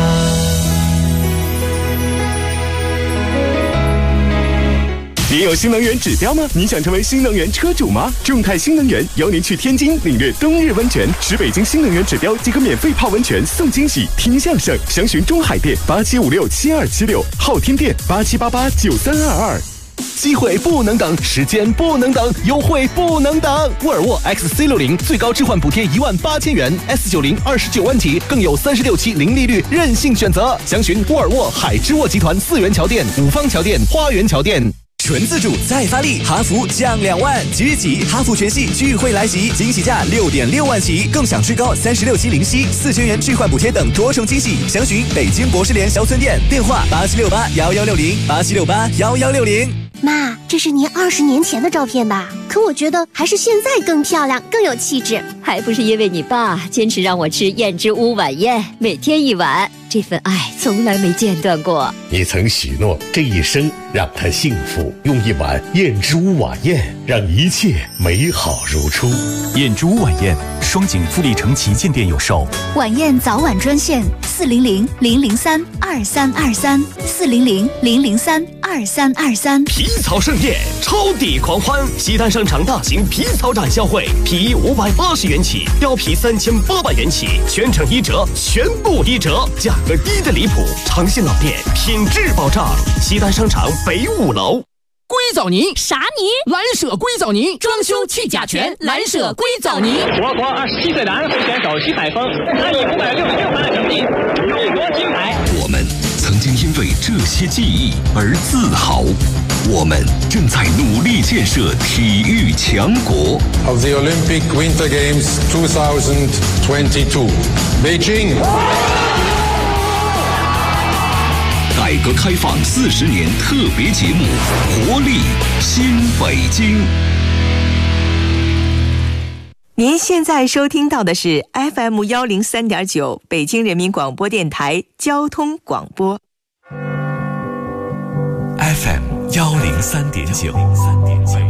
你有新能源指标吗？你想成为新能源车主吗？众泰新能源邀您去天津领略冬日温泉，持北京新能源指标即可免费泡温泉送惊喜，听相声。详询中海店87567276，昊天店87889322。机会不能等，时间不能等，优惠不能等。沃尔沃 XC60 最高置换补贴18000元 ，S90 29万起，更有36期零利率，任性选择。详询沃尔沃海之沃集团4元桥店、五方桥店、花园桥店。 纯自主再发力，哈弗降2万，即日起哈弗全系钜惠来袭，惊喜价6.6万起，更享最高36期零息，4000元置换补贴等多重惊喜。详询北京博士联销村店，电话87681160，87681160。 妈，这是您20年前的照片吧？可我觉得还是现在更漂亮，更有气质。 还不是因为你爸坚持让我吃燕之屋晚宴，每天1碗，这份爱从来没间断过。 你曾许诺这一生让他幸福，用1碗燕之屋晚宴让一切美好如初。 燕之屋晚宴，双井富力城旗舰店有售。 晚宴早晚专线400-003-2323，400-003-2323。 皮草盛宴，超抵狂欢！西单商场大型皮草展销会，皮衣580元起，貂皮3800元起，全程1折，全部1折，价格低的离谱。长信老店，品质保障。西单商场北5楼。 硅藻泥啥泥？ 蓝舍硅藻泥，装修去甲醛，蓝舍硅藻泥。 我国27岁男候选手徐海峰，他以566分的成绩荣夺金牌。 我们曾经因为这些记忆而自豪，我们正在努力建设体育强国。 Of the Olympic Winter Games 2022, Beijing。 改革开放40年特别节目《活力新北京》。 您现在收听到的是 FM 103.9北京人民广播电台交通广播。 FM 103.9。